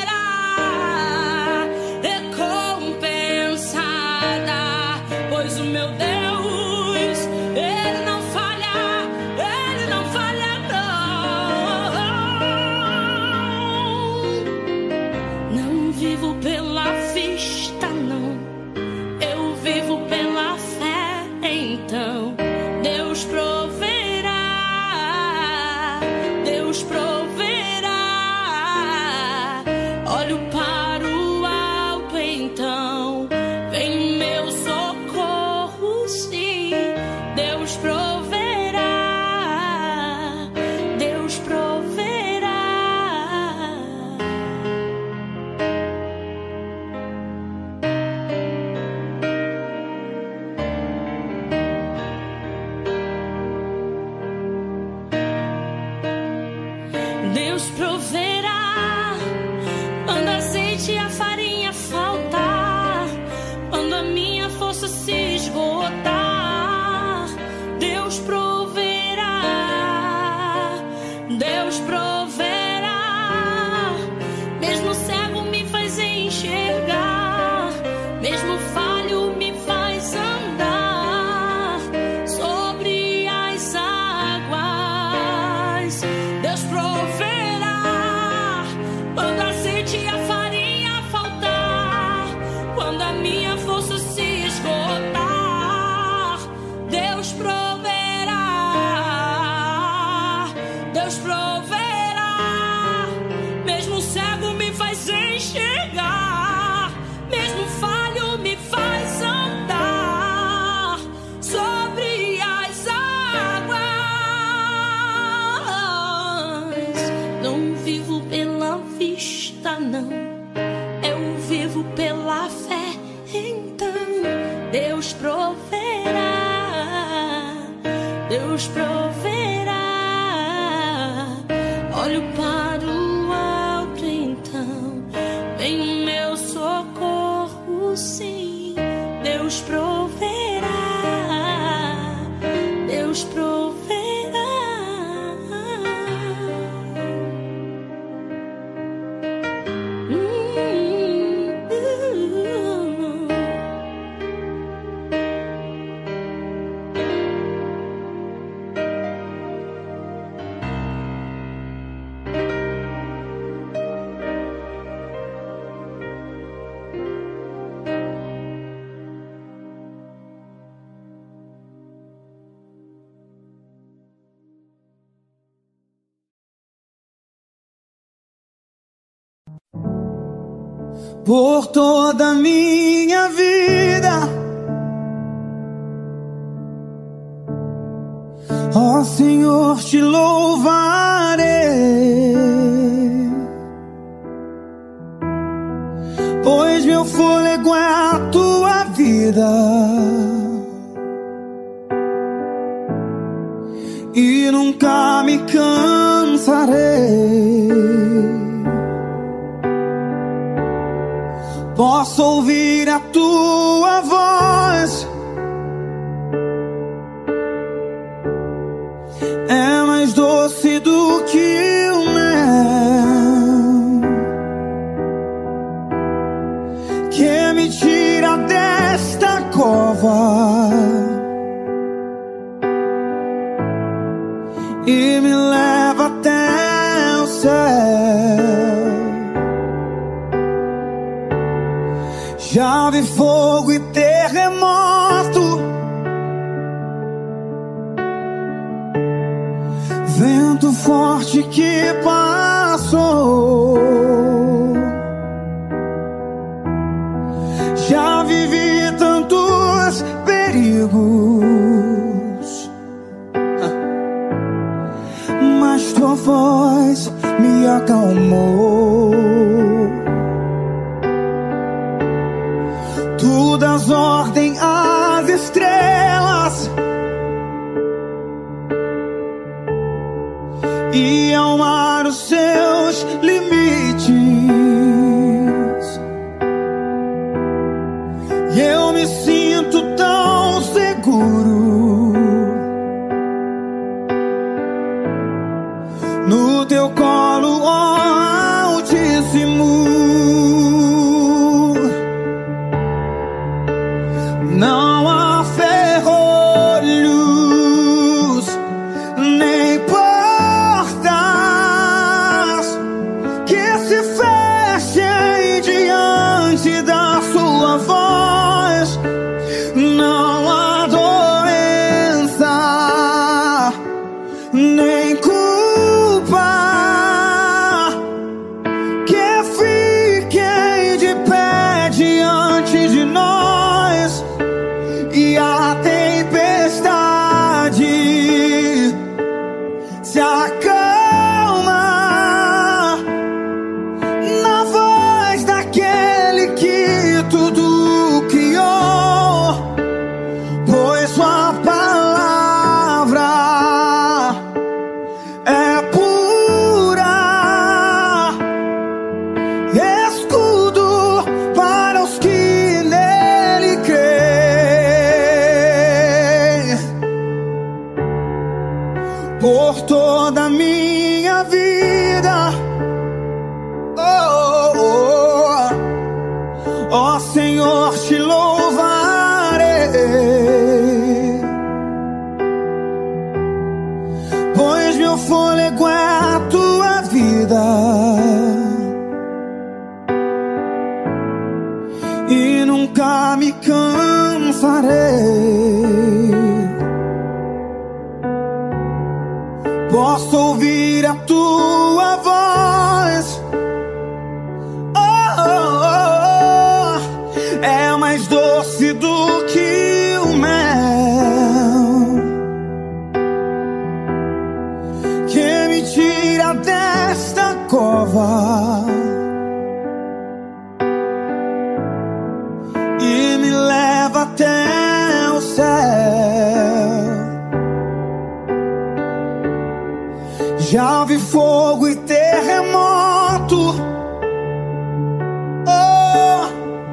não. Eu vivo pela fé, então Deus proverá, Deus proverá. Olho para o alto, então vem o meu socorro, sim. Deus proverá, Deus proverá. Por toda a minha vida, ó Senhor, te louvarei, pois meu fôlego é a tua vida e nunca me cansarei. Posso ouvir a tua voz, é mais doce do que o mel, que me tira desta cova e me leva até o céu. Já vi fogo e terremoto, vento forte que passou. Já vivi tantos perigos, mas tua voz me acalmou. Tu das ordem às estrelas e ao mar os seus limites, e eu me sinto tão seguro no teu colo, ó Altíssimo. Não há ferrolhos nem portas que se fechem diante da sua voz. Não há doença nem culpa que fiquem de pé diante de nós. E a tempestade se acalma na voz daquele que tudo criou, pois sua palavra é pura, escudo para os que nele creem. Por toda a minha vida, oh, oh, oh, oh Senhor, te louvarei, pois meu fôlego é a tua vida e nunca me cansarei. Posso ouvir a tua voz, oh, oh, oh, é mais doce do que o mel, que me tira desta cova até o céu. Já vi fogo e terremoto, oh,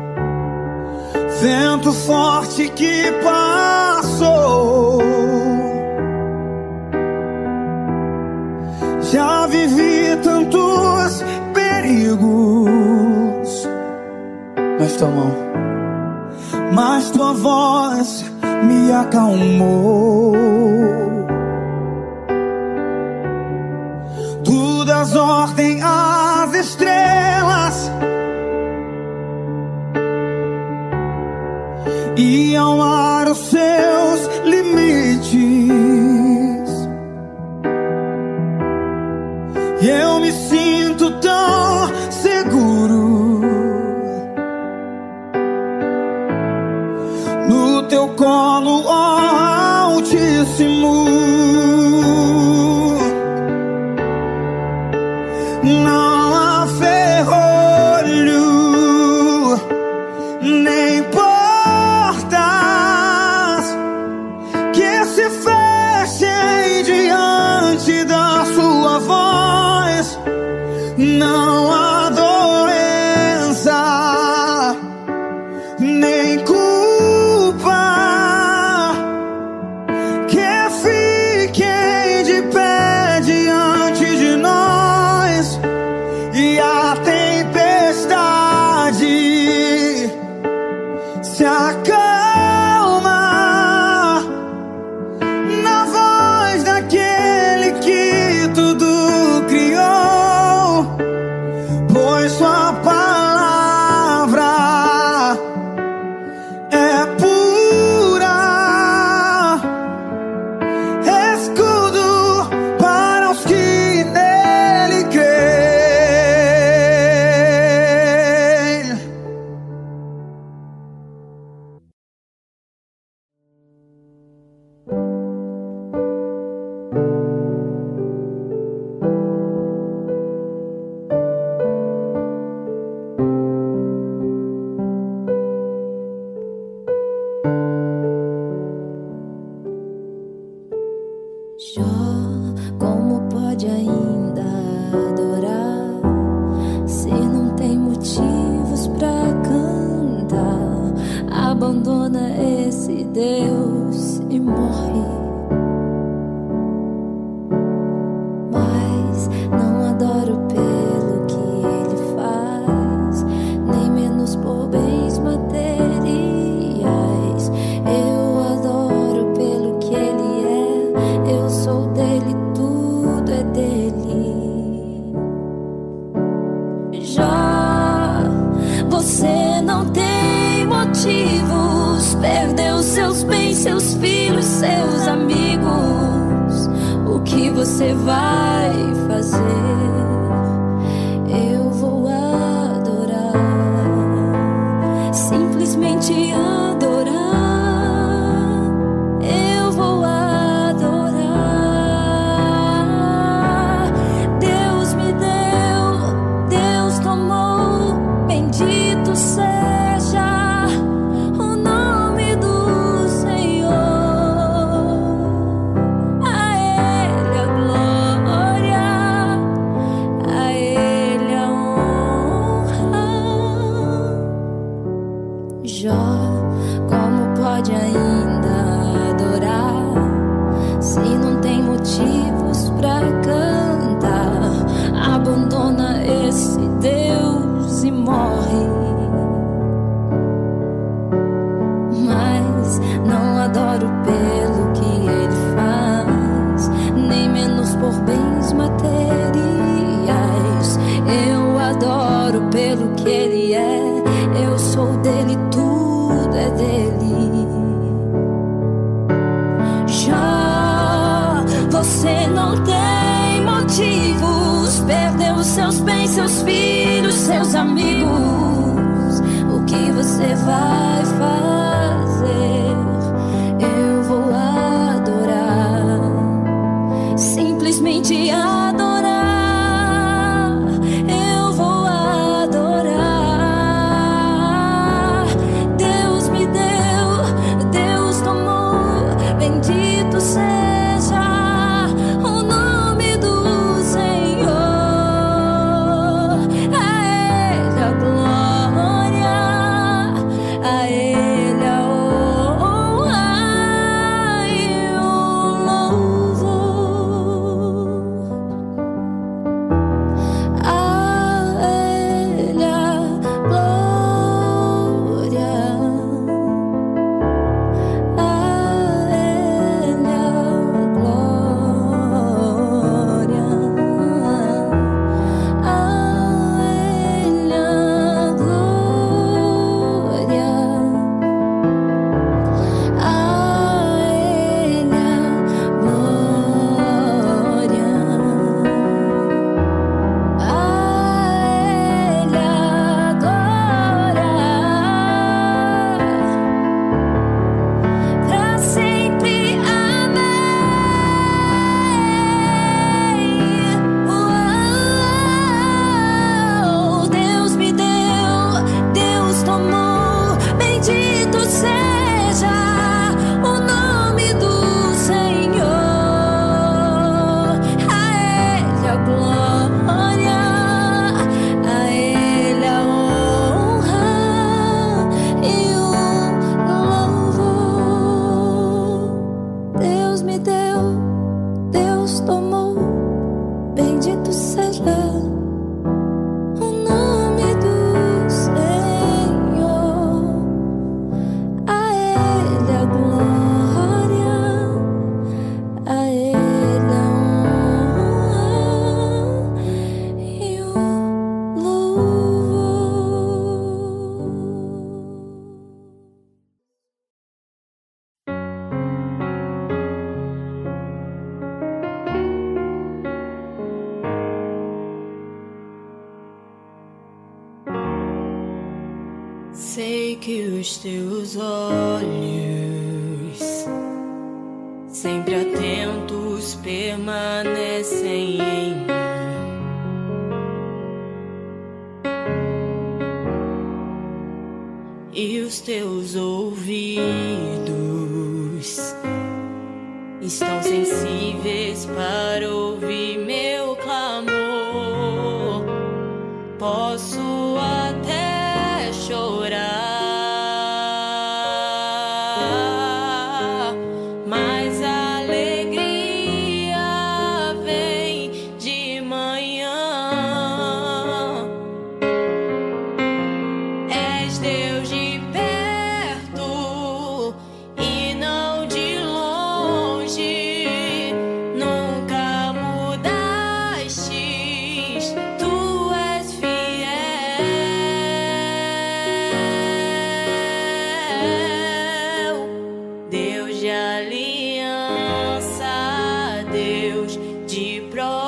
vento forte que passou. Já vivi tantos perigos, Mas tua mão, mas tua voz me acalmou. Tu das ordem às estrelas e ao mar os seus limites, e eu me sinto tão seguro no teu colo, ó Altíssimo. Não há ferrolho nem portas que se fechem diante da sua voz. Não há doença nem culpa que fiquem de pé diante de nós. E a tempestade se acalma na voz daquele que tudo criou, pois sua palavra é pura, escudo para os que nele creem. Jó, como pode ainda adorar se não tem motivos pra cantar? Abandona esse Deus e morre. Mas não adoro pelo que ele faz, nem menos por bens materiais. Eu adoro pelo que ele é, eu sou dele, tudo é dele. Já você não tem motivos, perdeu seus bens, seus filhos, seus amigos. O que você vai fazer? Eu vou adorar, simplesmente adorar. Eu vou adorar. Deus me deu, Deus tomou, bendito seja o nome do Senhor. A Ele a glória, a Ele a honra. Jó, como pode ainda adorar se não tem motivos pra cantar? Abandona esse Deus e morre. Mas não adoro pelo que ele faz, nem menos por bens materiais. Eu adoro pelo que ele é, eu sou dele, tudo é dele. Já você não tem motivos, perdeu seus bens, seus filhos, seus amigos. O que você vai fazer? Eu vou adorar, simplesmente adorar. Eu vou adorar. Deus me deu, Sei que os teus olhos, sempre atentos, permanecem em mim. E os teus ouvidos estão sensíveis para ouvir meu clamor. Posso até chorar, mas a alegria vem de manhã. És Deus de perto e não de longe, nunca mudastes, tu és fiel. Deus de aliança, Deus de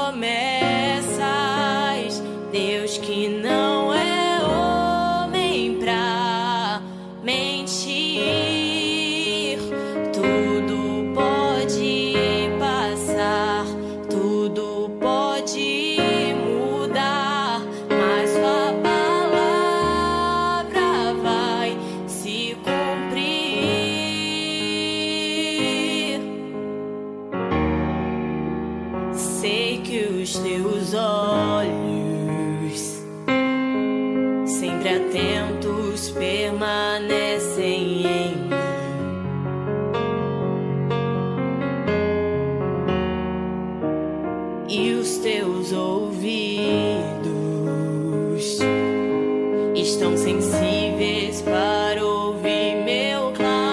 promessas, Deus que não é homem pra mentir. Tudo pode passar, tudo pode mudar, mas sua palavra vai se cumprir. Sei que os teus olhos, sempre atentos, permanecem em mim. E os teus ouvidos estão sensíveis para ouvir meu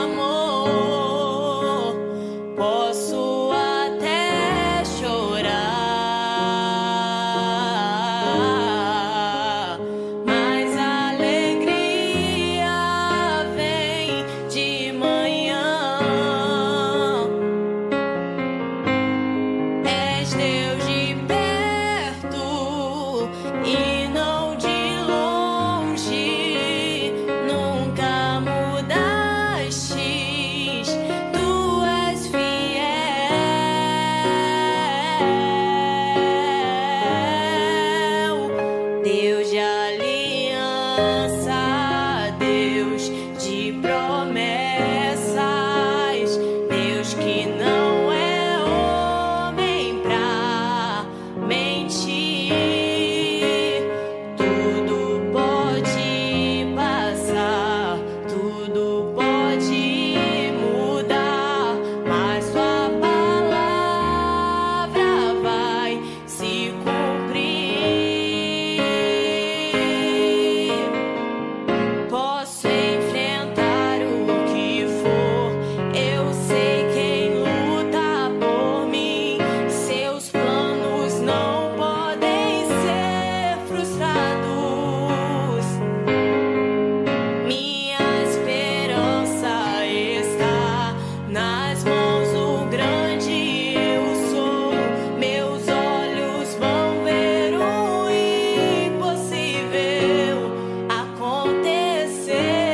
clamor. Posso até chorar, mas a alegria vem de manhã. És Deus de perto e não de longe, nunca mudastes, tu és fiel. Deus de aliança, Deus de promessas, Deus que não é homem pra mentir. Tudo pode passar, tudo pode mudar, mas sua palavra vai se cumprir. Posso enfrentar o que for, eu sei quem luta por mim. Seus planos não podem ser frustrados. Minha esperança está nas mãos do grande eu sou. Meus olhos vão ver o impossível acontecer.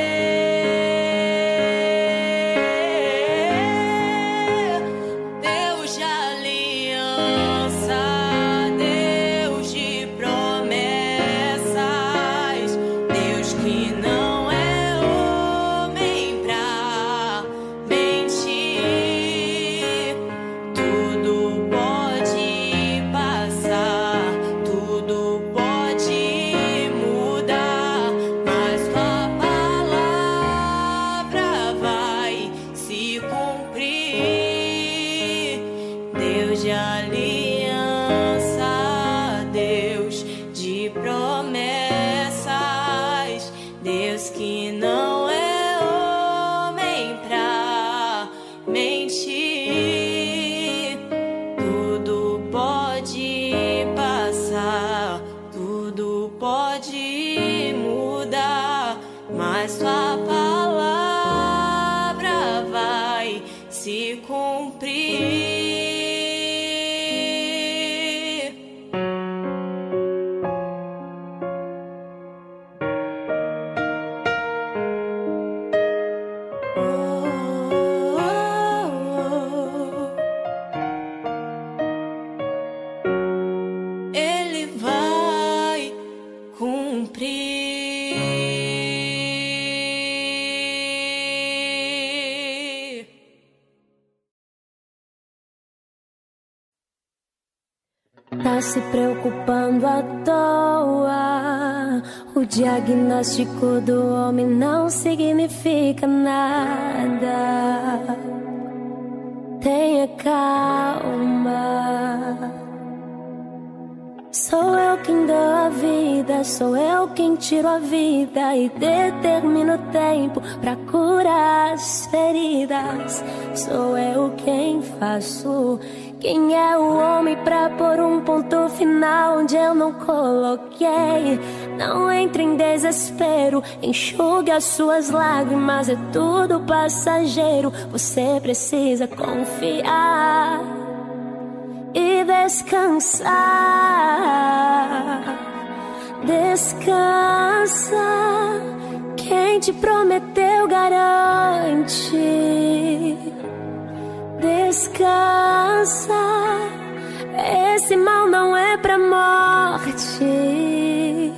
Deus de aliança, Deus de promessas, Deus que não é homem pra mentir. Tudo pode passar, tudo pode mudar, mas sua palavra vai se cumprir. Deus de aliança, Deus de promessas, Deus que não é homem pra mentir. Tudo pode passar, tudo pode mudar, mas sua palavra vai se cumprir. se preocupando à toa. O diagnóstico do homem não significa nada. Tenha calma. Sou eu quem dou a vida, sou eu quem tiro a vida e determino o tempo pra curar as feridas. Sou eu quem faço. Quem é o homem pra pôr um ponto final onde eu não coloquei? Não entre em desespero, enxugue as suas lágrimas, é tudo passageiro. Você precisa confiar e descansar. Descansa, quem te prometeu garante. Descansa, esse mal não é pra morte.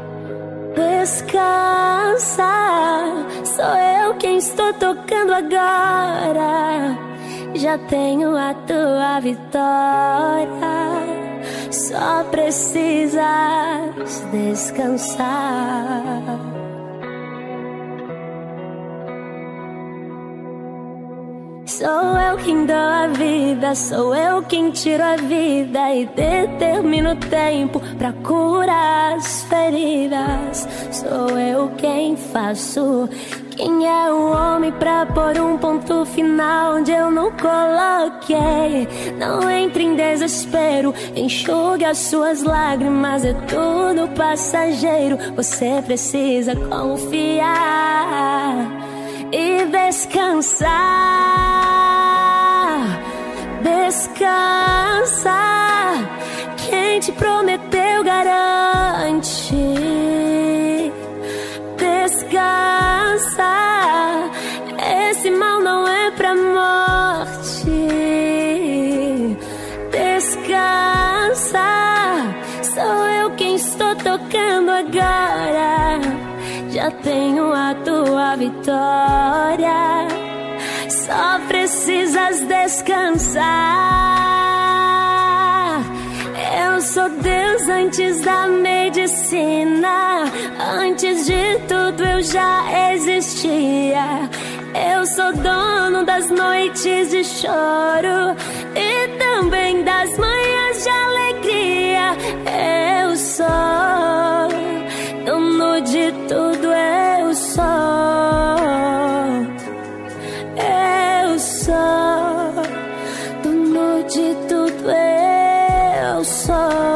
Descansa, sou eu quem estou tocando agora. Já tenho a tua vitória, só precisas descansar. Sou eu quem dou a vida, sou eu quem tiro a vida e determino o tempo pra curar as feridas. Sou eu quem faço. Quem é o homem pra pôr um ponto final onde eu não coloquei? Não entre em desespero, enxugue as suas lágrimas, é tudo passageiro. Você precisa confiar e descansar. Descansa, quem te prometeu garante. Descansa, esse mal não é pra morte. Descansa, sou eu quem estou tocando agora. Já tenho a tua vitória, só precisas descansar. Eu sou Deus antes da medicina, antes de tudo eu já existia. Eu sou dono das noites de choro e também das manhãs de alegria. Eu sou dono de tudo, eu sou. Eu sou dono de tudo, eu sou.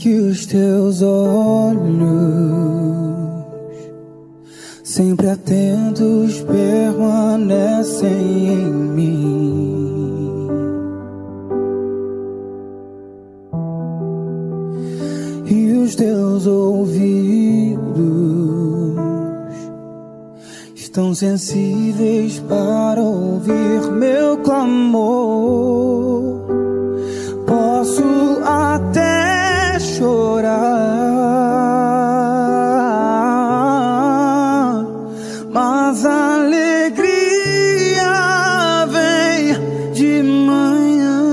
que os teus olhos, sempre atentos, permanecem em mim. E os teus ouvidos estão sensíveis para ouvir meu clamor. Posso até chorar, mas a alegria vem de manhã.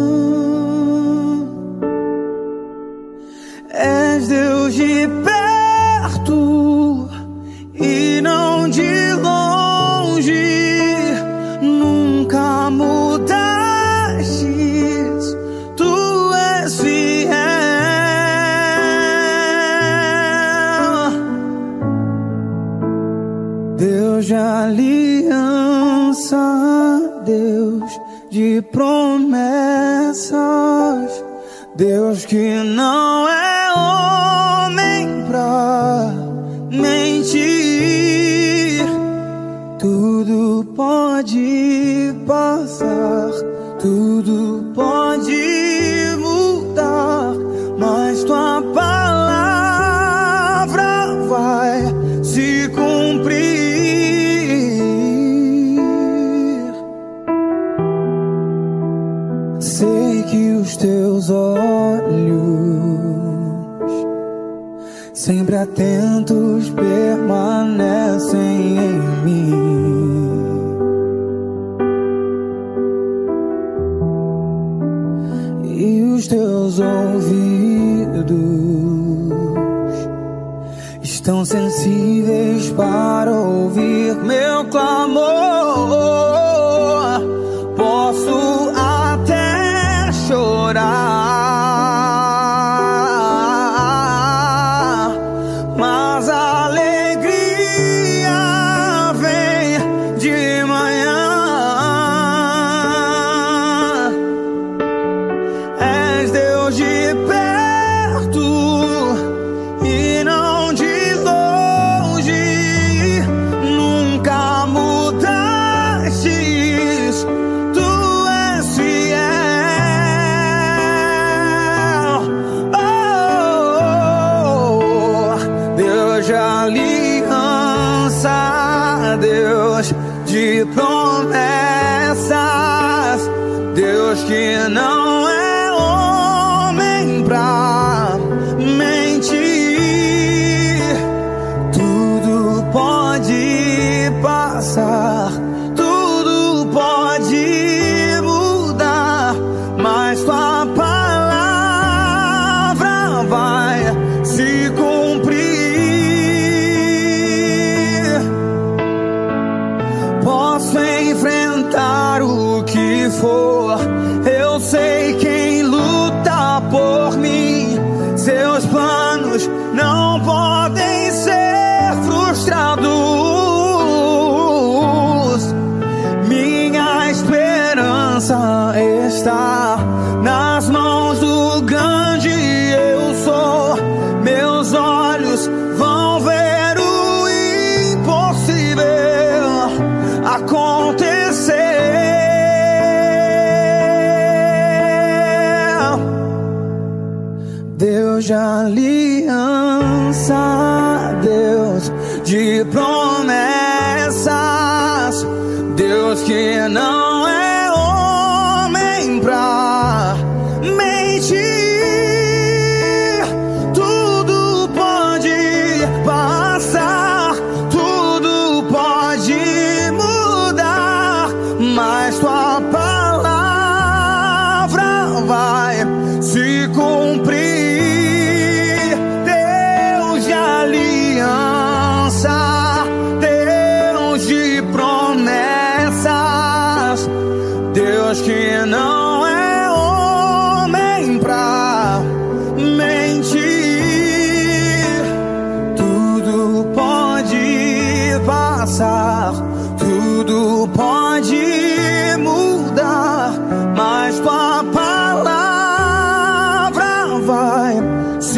És Deus de perto e não de longe, nunca mudastes, tu és fiel. Deus de aliança, Deus de promessas, Deus que não é homem pra mentir. Tudo pode passar, tudo pode mudar, mas tua palavra vai se cumprir. Sei que os teus olhos, sempre atentos, permanecem em mim. E os teus ouvidos estão sensíveis para ouvir meu clamor. Posso até chorar, mas a alegria vem de manhã. És Deus de perto e não de longe, nunca mudastes, tu és fiel. Oh, Deus de aliança, Deus de promessas, Deus que não é homem pra mentir. Tudo pode passar, tudo pode mudar, mas tua palavra vai se cumprir. Posso enfrentar o que for, eu sei quem luta por mim. Seus planos não podem ser frustrados. Minha esperança está nas mãos do grande eu sou. Meus olhos vão ver o impossível acontecer. Deus de aliança, Deus de promessas, Deus que não é homem pra mentir. Tudo pode passar, tudo pode mudar, mas tua palavra vai se cumprir. Deus de aliança, Deus de promessas, Deus que não é homem pra mentir. Tudo pode passar, tudo pode mudar, mas tua palavra vai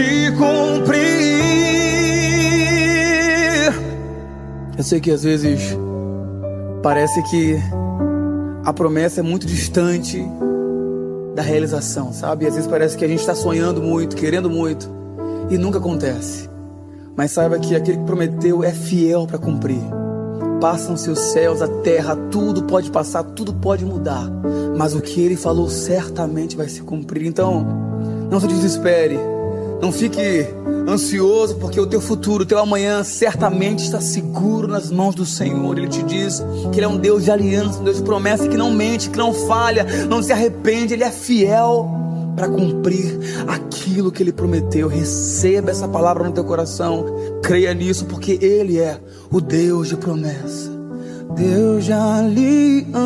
Eu sei que às vezes parece que a promessa é muito distante da realização, sabe? Às vezes parece que a gente está sonhando muito, querendo muito e nunca acontece. Mas saiba que aquele que prometeu é fiel para cumprir. Passam-se os céus, a terra, tudo pode passar, tudo pode mudar, mas o que ele falou certamente vai se cumprir. Então, não se desespere, não fique ansioso, porque o teu futuro, o teu amanhã certamente está seguro nas mãos do Senhor. Ele te diz que Ele é um Deus de aliança, um Deus de promessa, que não mente, que não falha, não se arrepende. Ele é fiel para cumprir aquilo que Ele prometeu. Receba essa palavra no teu coração, creia nisso, porque Ele é o Deus de promessa, Deus de aliança,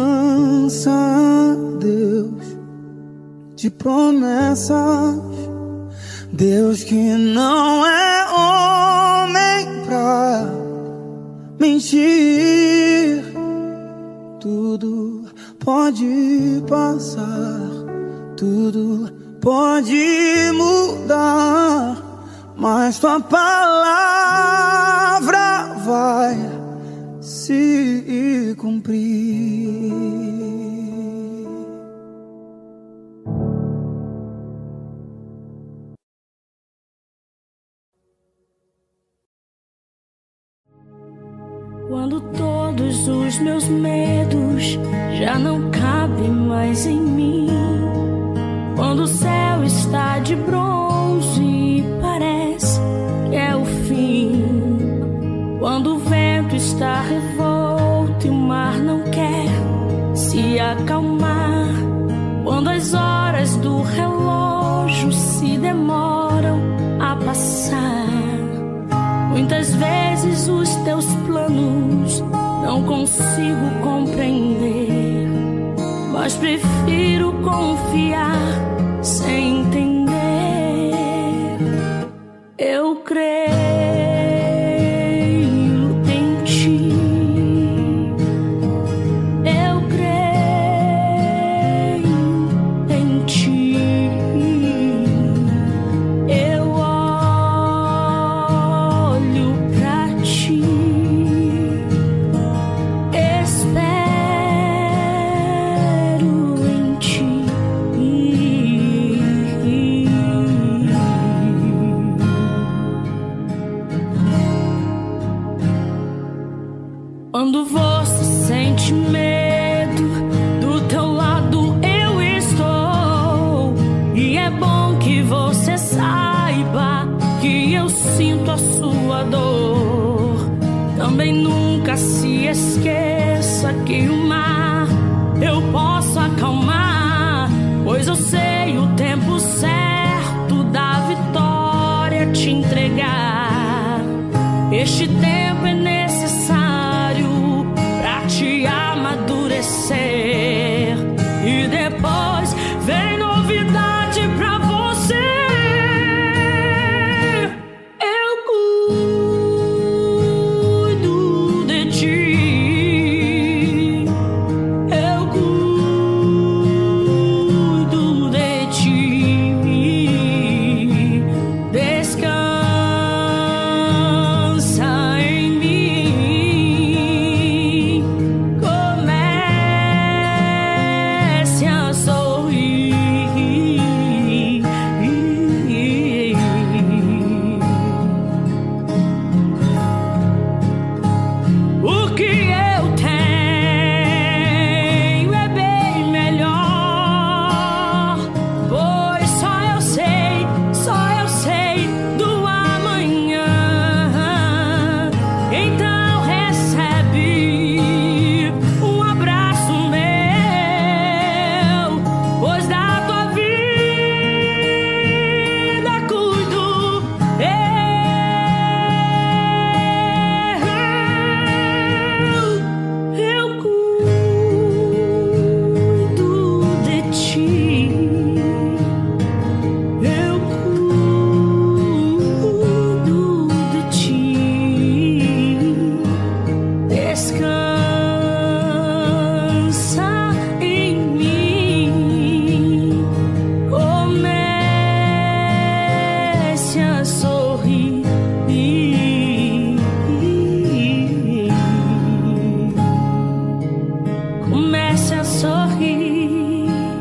Deus de promessas, Deus que não é homem pra mentir. Tudo pode passar, tudo pode mudar, mas tua palavra vai se cumprir. Quando todos os meus medos já não cabem mais em mim, quando o céu está de bronze e parece que é o fim, quando o vento está revolto e o mar não quer se acalmar, quando as horas do relógio se demoram a passar, muitas vezes os teus planos não consigo compreender, mas prefiro confiar sem entender. Eu creio em ti, eu creio em ti, eu olho pra ti, espero em ti. Quando você sente medo, do teu lado eu estou, e é bom que você saiba que eu sinto a sua dor. Também nunca se esqueça que o mar eu posso acalmar, pois eu sei o tempo certo da vitória te entregar. Este tempo é necessário pra te amadurecer, e depois vem novidade pra você. Eu cuido de ti, eu cuido de ti. Descansa em mim, começa a sorrir.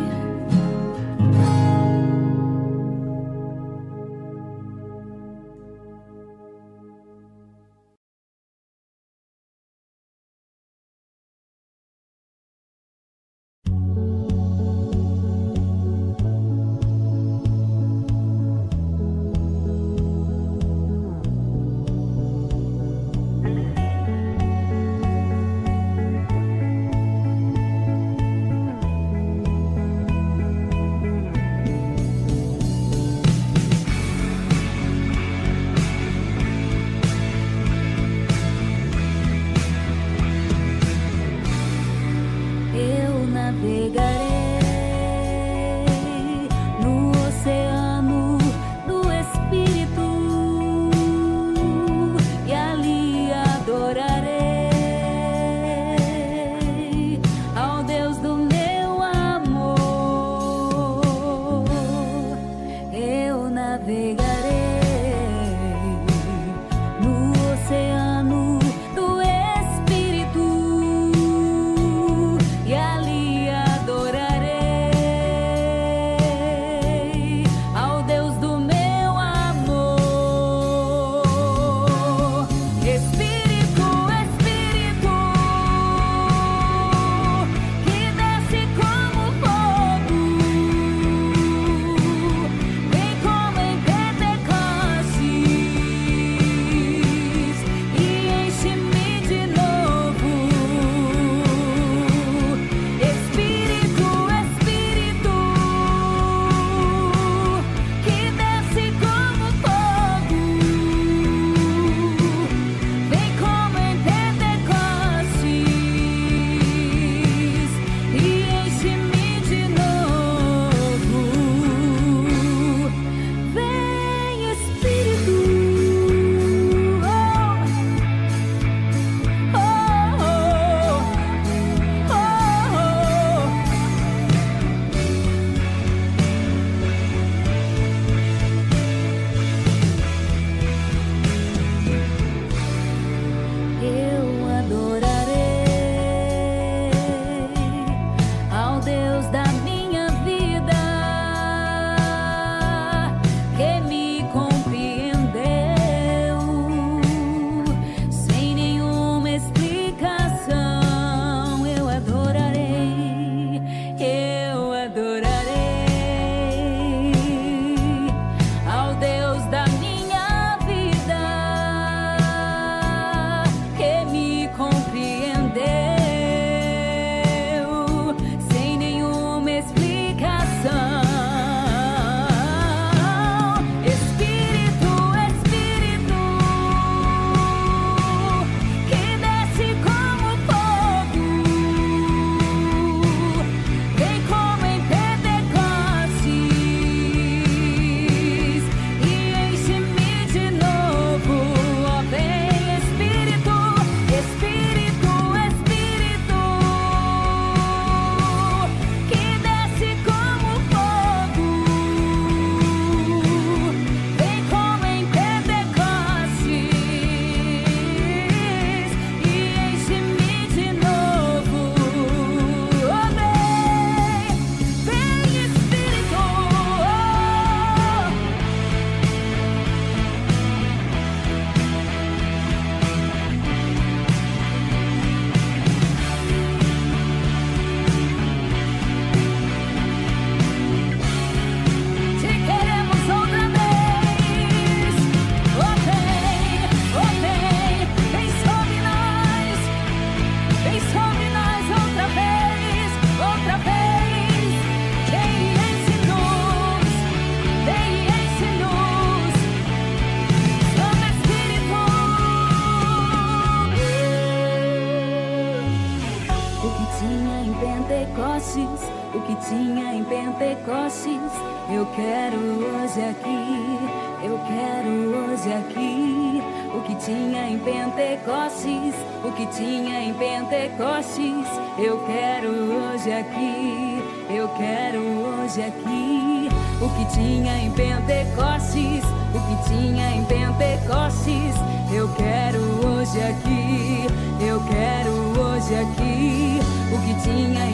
Pentecostes, o que tinha em Pentecostes, eu quero hoje aqui, eu quero hoje aqui. O que tinha em Pentecostes, o que tinha em Pentecostes, eu quero hoje aqui, eu quero hoje aqui. O que tinha em Pentecostes, o que tinha em Pentecostes, eu quero hoje aqui, eu quero hoje aqui. O que tinha em Pentecostes,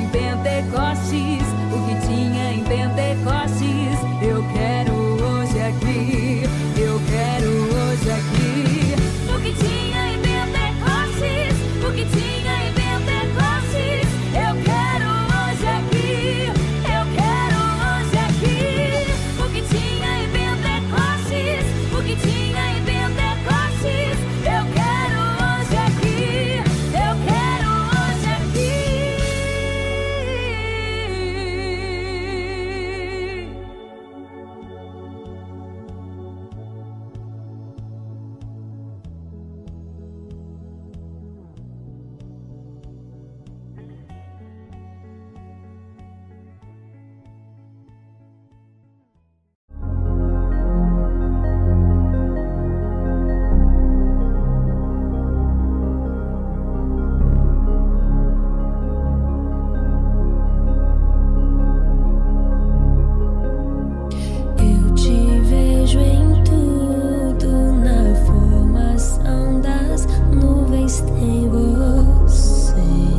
Pentecostes, o que tinha em Pentecostes, eu quero hoje aqui, eu quero hoje aqui. O que tinha em Pentecostes, o que tinha em Pentecostes, eu quero hoje aqui, eu quero hoje aqui. O que tinha em Pentecostes, o que tinha em Pentecostes, eu quero hoje aqui, eu quero hoje aqui. Eu te vejo em tudo, na formação das nuvens tem você.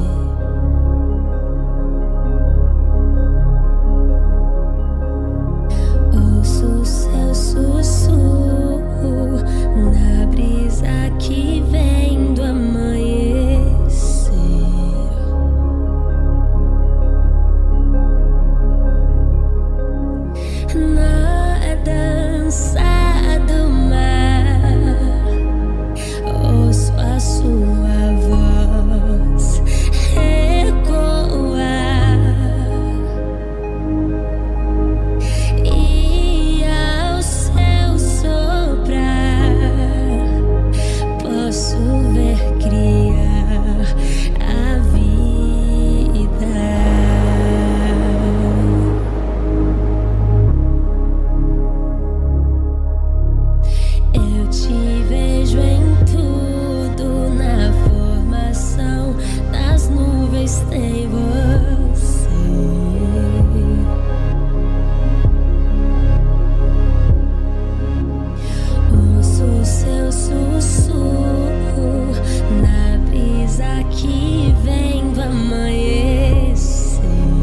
Ouço seu sussurro na brisa que vem do amanhecer. Na dança do mar, ouço a sua voz ecoar, e ao seu soprar posso ver criar a vida. Eu te vejo em tudo, na formação das nuvens tem você. Ouço seu sussurro na brisa que vem do amanhecer.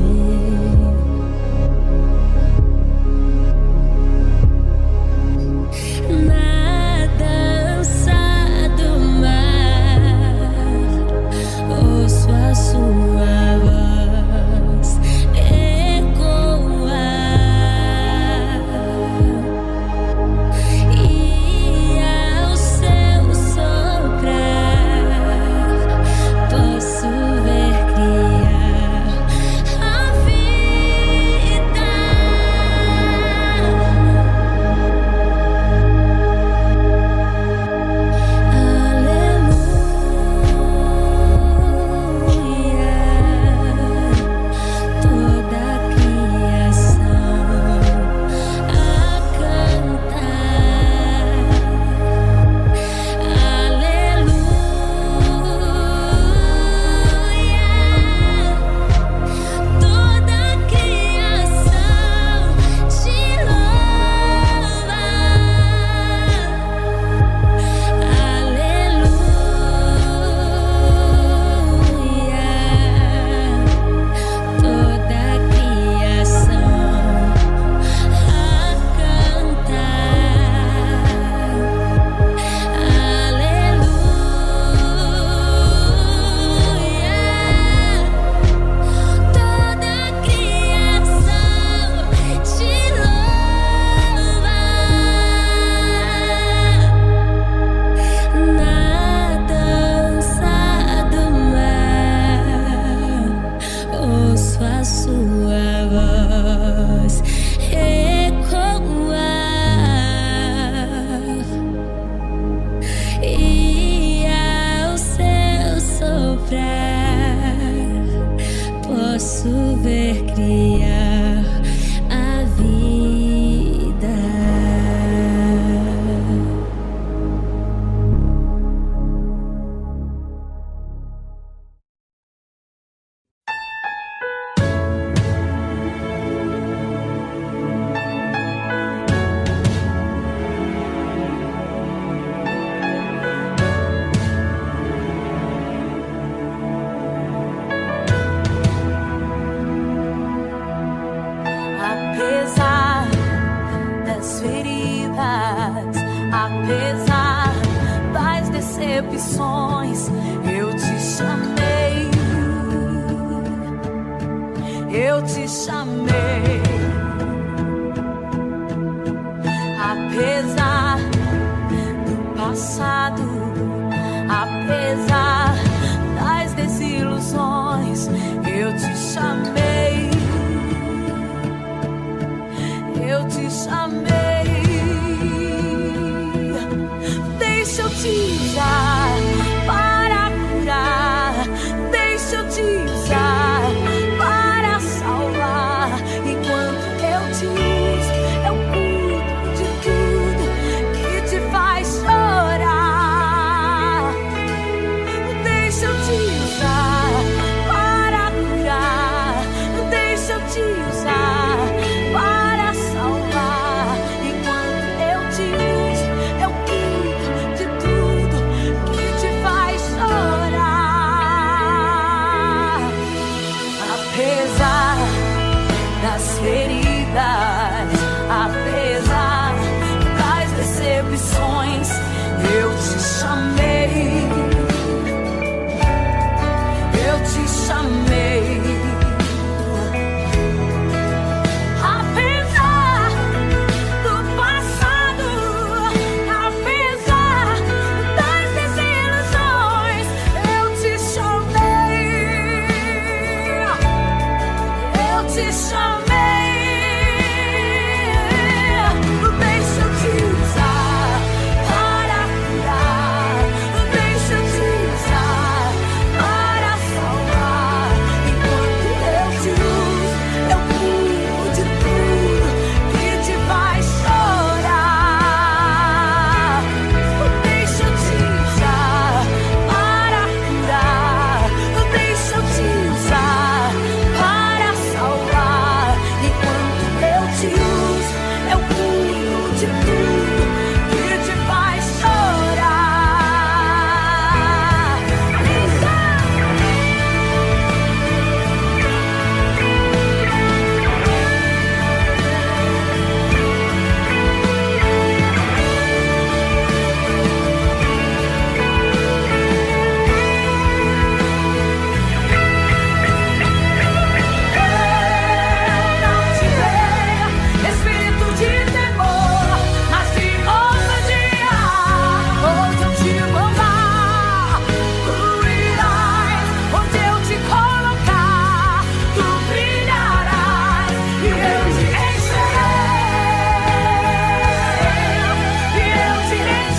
Na dança do mar, ouço a sua voz ecoar, e ao seu soprar posso ver criar a vida. Aleluia, toda a criação a cantar. Aleluia, toda a criação te louva. Aleluia, toda a criação a cantar. Aleluia, toda a criação te louva. Na dança do mar, ouço a sua voz ecoar, e ao seu soprar posso ver criar a vida. decepções, eu te chamei, eu te chamei. Apesar do passado, apesar das desilusões, eu te chamei, eu te chamei. Deixa eu te usar para curar, deixa eu te usar para salvar. Enquanto eu te uso, eu cuido de tudo que te faz chorar. Deixa eu te usar para curar, deixa eu te usar para salvar. Enquanto eu te uso, eu cuido de tudo que te faz chorar. Apesar das feridas, apesar das decepções, eu te chamei, eu te chamei. Apesar do passado, apesar das desilusões, eu te chamei, eu te chamei. Deixa eu te usar para curar, deixa eu te usar para salvar. Enquanto eu te uso, eu cuido de tudo que te faz chorar. Deixa eu te usar para curar, deixa eu te usar para salvar. Enquanto eu te uso, eu cuido de tudo que te faz chorar. Não te dei espírito de temor, mas de ousadia. Hoje eu te vou dar, tu irás onde eu te colocar, tu brilharás e eu te encherei, e eu te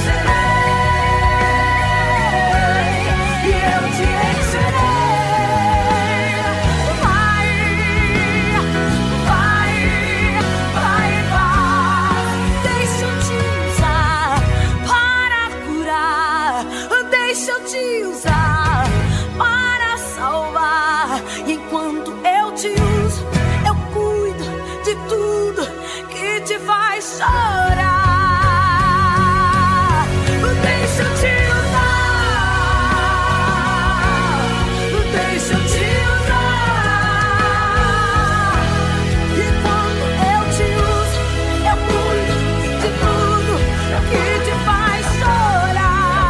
encherei, e eu te encherei. Vai, vai, vai, vai. Deixa eu te usar para curar, deixa eu te usar para salvar. Enquanto eu te uso, eu cuido de tudo que te faz chorar. Deixa eu te usar, deixa eu te usar. Enquanto eu te uso, eu cuido de tudo que te faz chorar.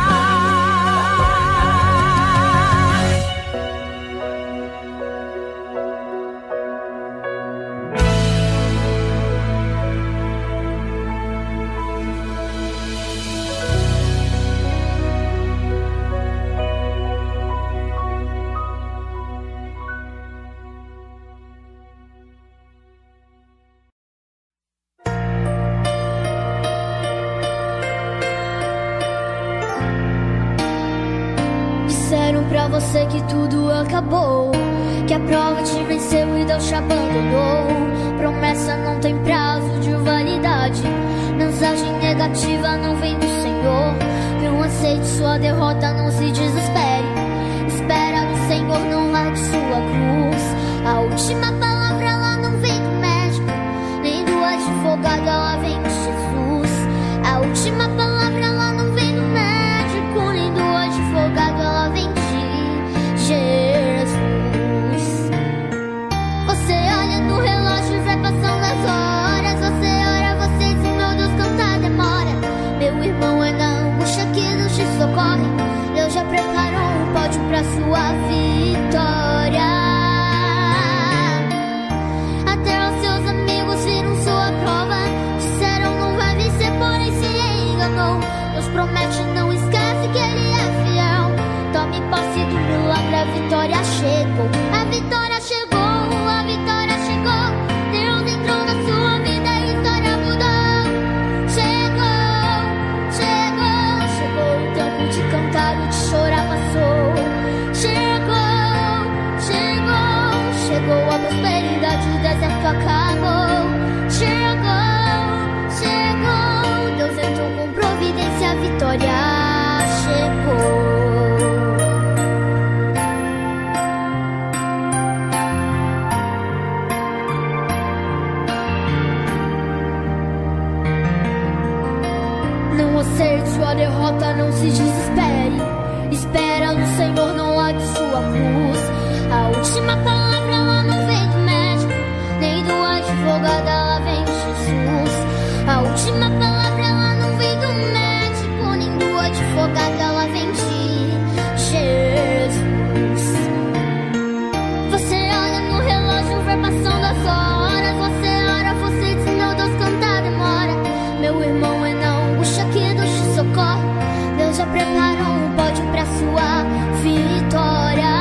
Disseram pra você que tudo acabou, que a prova te venceu e Deus te abandonou. Promessa não tem prazo de validade, mensagem negativa não vem do Senhor. Não aceite sua derrota, não se desespere. Espera no Senhor, não largue sua cruz. A última palavra ela não vem do médico, nem do advogado, ela vem de Jesus. A última palavra ela não vem do médico, nem do advogado, ela vem de Jesus. Você olha no relógio, vai passando as horas. Você ora, você diz, meu Deus, quanta demora. Meu irmão, é na angústia que Deus te socorre. chegou a prosperidade, o deserto acabou. Chegou, chegou, Deus entrou com providência, a vitória chegou. Não aceite sua derrota, não se desespere. Espera no Senhor, não largue sua cruz. A última palavra ela não vem do médico, nem do advogado, ela vem de Jesus. A última palavra ela não vem do médico, nem do advogado, ela vem de Jesus. Você olha no relógio, vai passando as horas. Você ora, você diz, meu Deus, quanta demora. Meu irmão, é na angústia que Deus te socorre. Deus já preparou um pódio pra sua vitória.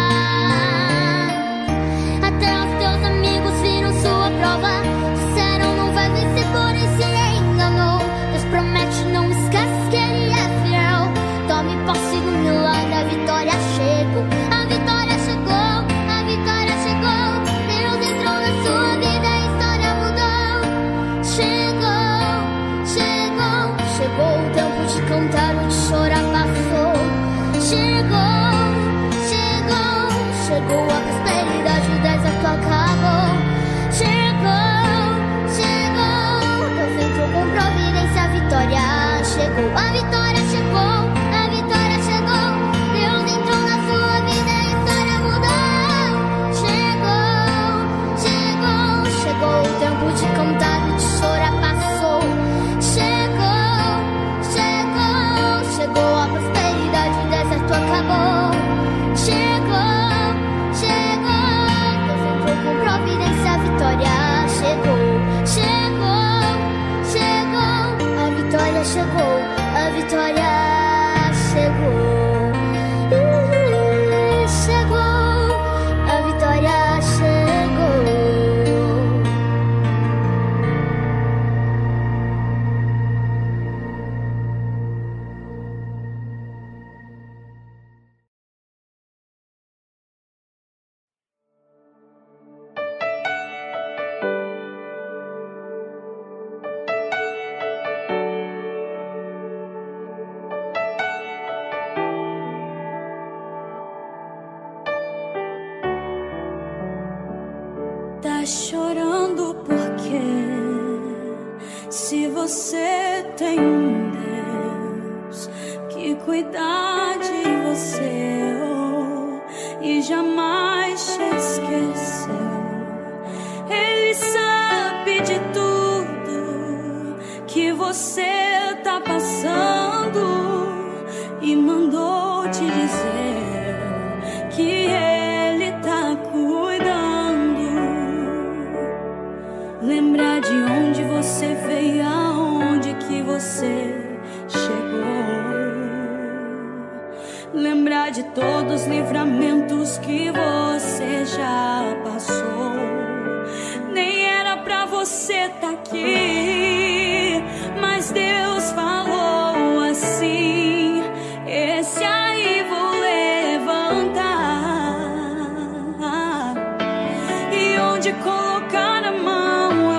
Até os teus amigos viram sua prova, disseram não vai vencer, porém se enganou. Deus promete, não esquece que Ele é fiel. Tome posse do milagre, a vitória chegou. A vitória chegou, a vitória chegou. Deus entrou na sua vida, a história mudou. Chegou, chegou, chegou o tempo de cantar, o de chorar passou. Chegou, chegou, chegou a prosperidade, o deserto acabou. Chegou, chegou, Deus entrou com providência, a vitória chegou. A vitória chegou, a vitória chegou. Deus entrou na sua vida, a história mudou. Chegou, chegou, chegou o tempo de cantar, o de chorar passou. Chegou, chegou, chegou a prosperidade, o deserto acabou. Chegou, chegou, Deus entrou com providência, a vitória chegou. Chegou, chegou, a vitória chegou, a vitória chegou. Uh, chegou, a vitória chegou. Tá chorando porque se você tem um Deus que cuida de você oh, e jamais te esqueceu, Ele sabe de tudo que você tá passando e mandou te dizer que Ele tá cuidando. Lembrar de onde você veio, aonde que você chegou. Lembrar de todos os livramentos que você já passou. Nem era pra você tá aqui, mas Deus falou assim: esse aí vou levantar. E onde colocar a mão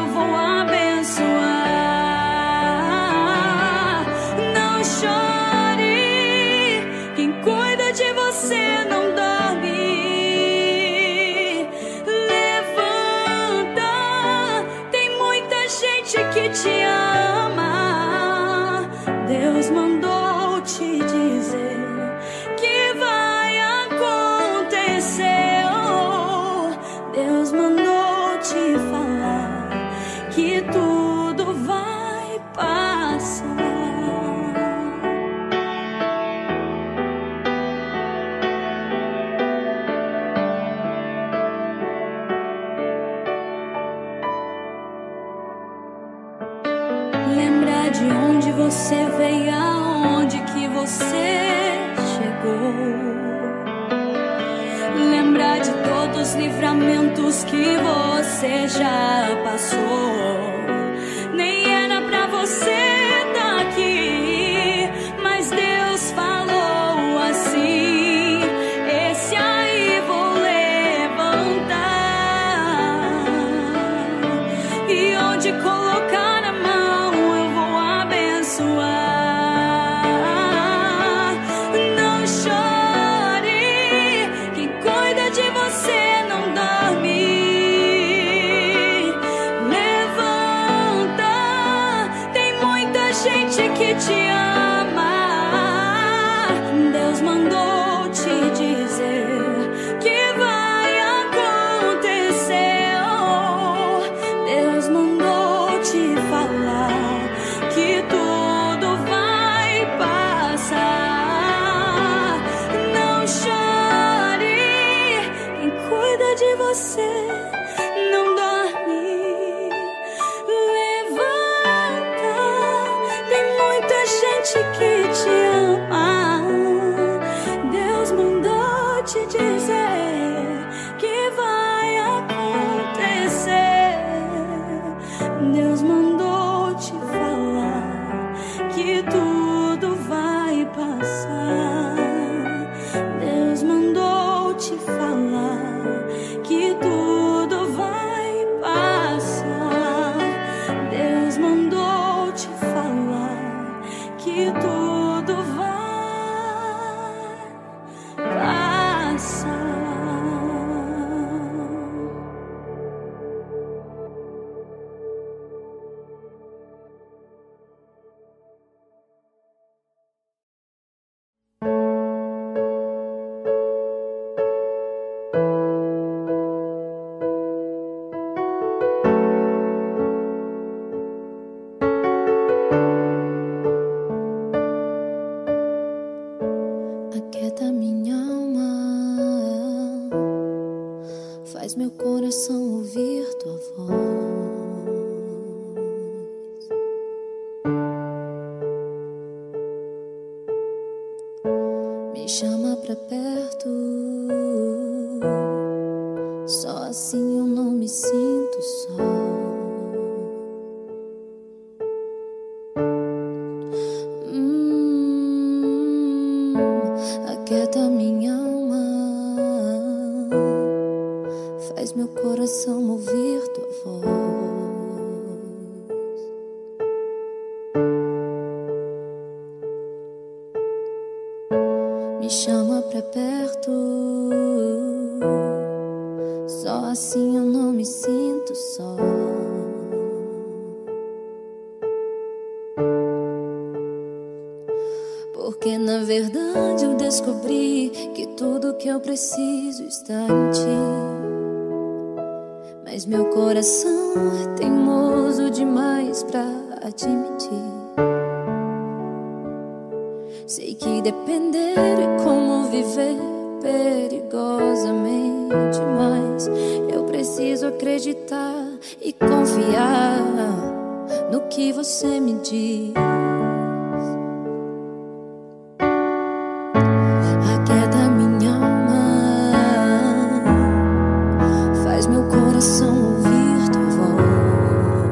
te ama. Deus mandou te dizer que vai acontecer. Oh, Deus mandou te falar que tudo vai passar. Lembrar de onde você veio, aonde que você chegou. Lembrar de todos os livramentos que você já passou. Nem era pra você tá aqui, mas Deus falou assim: esse aí vou levantar. gente que te ama. Deus mandou te dizer que vai acontecer. Oh, Deus mandou te falar que tudo vai passar. Não chore, quem cuida de você não dorme. Levanta, tem muita gente que te ama. Deus mandou te dizer que vai acontecer. Deus mandou te falar que tudo vai passar. Deus mandou te falar que tudo vai passar. Deus mandou te falar que tudo vai passar. Aquieta minha alma, faz meu coração ouvir tua voz. Me chama pra perto, só assim eu não me sinto só. Aquieta minha alma, faz meu coração ouvir tua voz. Me chama pra perto, só assim eu não me sinto só. Porque na verdade eu descobri que tudo que eu preciso está em ti. Mas meu coração é teimoso demais pra admitir. Sei que depender é como viver perigosamente, mas eu preciso acreditar e confiar no que você me diz. Aquieta minha alma, faz meu coração ouvir tua voz.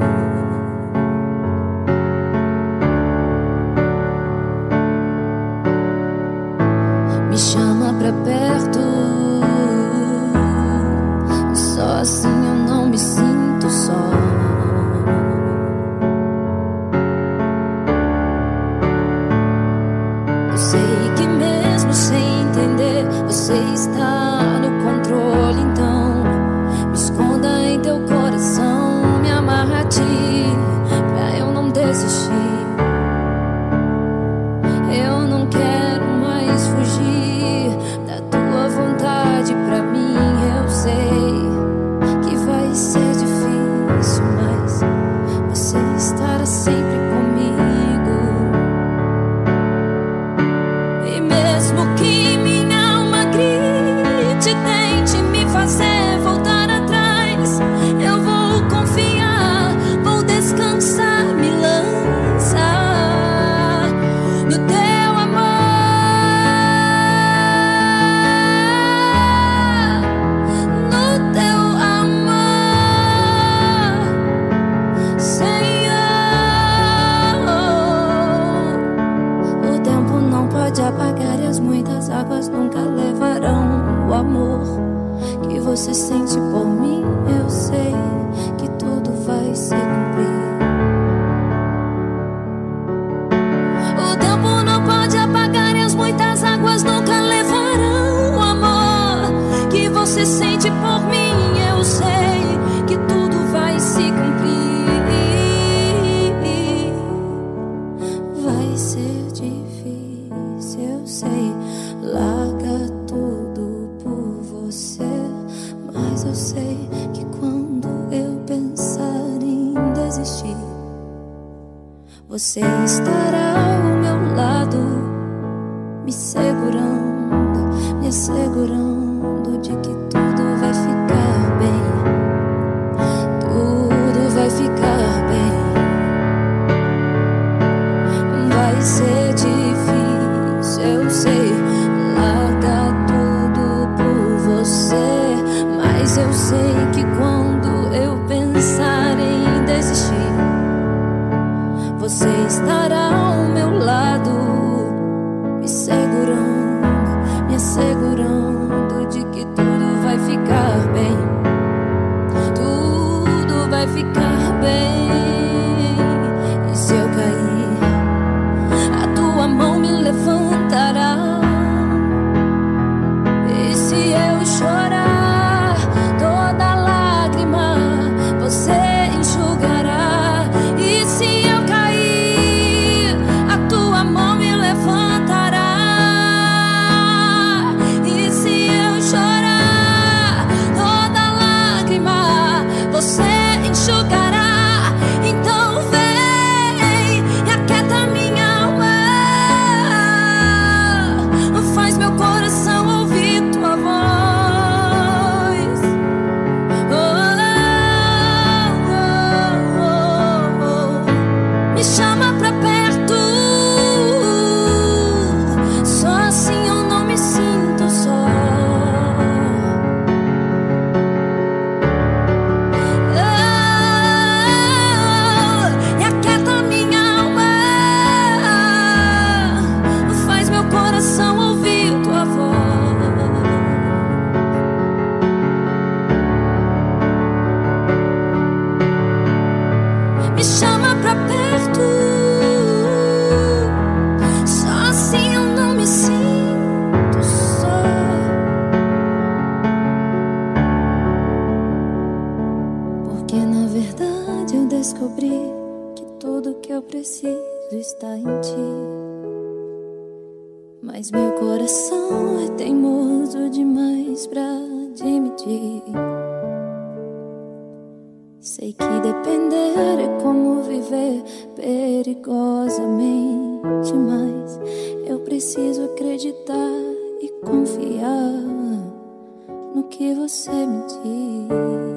Me chama pra perto, só assim eu não me sinto só. Eu sei que mesmo sem entender, você está no controle. Então me esconda em teu coração, me amarra a ti, pra eu não desistir. Eu não quero mais fugir da tua vontade pra mim. Eu sei que vai ser difícil, mas você estará sempre comigo. E mesmo que minha alma grite, tente me fazer voltar atrás, eu vou confiar, vou descansar, me lançar no teu amor, no teu amor, Senhor. O tempo não pode apagar e as muitas águas nunca levarão o amor que você sente por mim. Eu sei que tudo vai se cumprir. O tempo não pode apagar e as muitas águas nunca levarão o amor que você sente por mim. Eu sei que tudo vai se cumprir. sei que quando eu pensar em desistir, você estará ao meu lado, me segurando, me assegurando de que tudo vai ficar bem. Tudo vai ficar bem. Vai ser difícil, eu sei, largar tudo por você, mas eu sei que quando eu pensar em desistir, você estará ao meu lado, me segurando, me assegurando de que tudo vai ficar bem. Tudo vai ficar bem. E se eu cair, a tua mão me levantará. E se eu chorar, toda lágrima você enxugará. E se eu cair, a tua mão me levantará. E se eu chorar, toda lágrima você enxugará. Então vem e aquieta minha alma, faz meu coração ouvir tua voz. Oh, oh, oh, oh. Me chama pra perto, só assim eu não me sinto só. E aquieta minha alma, faz meu coração ouvir tua voz. Me chama pra perto, só assim eu não me sinto só. Porque na verdade eu descobri que tudo que eu preciso está em ti. Mas meu coração é teimoso demais pra admitir. Sei que depender é como viver perigosamente, mas eu preciso acreditar e confiar no que você me diz.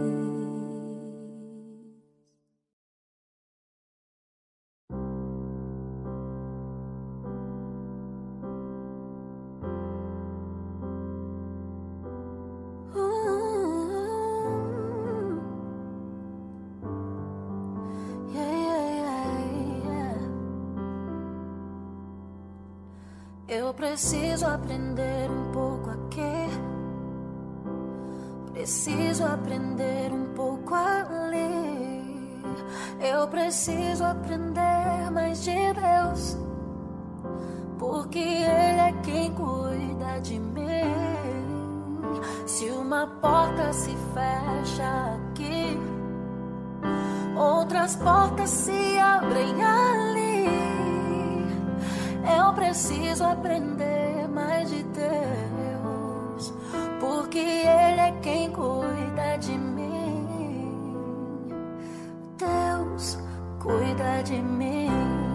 Eu preciso aprender um pouco a quê? Preciso aprender um pouco a ler. Eu preciso aprender mais de Deus, porque Ele é quem cuida de mim. Se uma porta se fecha aqui, outras portas se abrem ali. Eu preciso aprender mais de Deus, porque Ele é quem cuida de mim. Deus cuida de mim.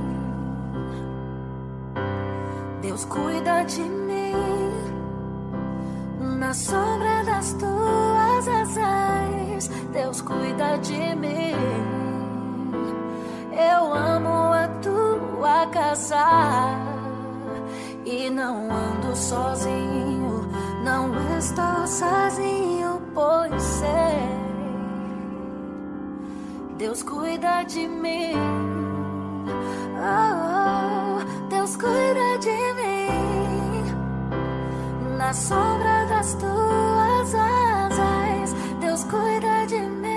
Deus cuida de mim. Na sombra das tuas asas, Deus cuida de mim. Eu amo a tua casa e não ando sozinho, não estou sozinho, pois sei, Deus cuida de mim. Oh, oh, Deus cuida de mim. Na sombra das tuas asas, Deus cuida de mim.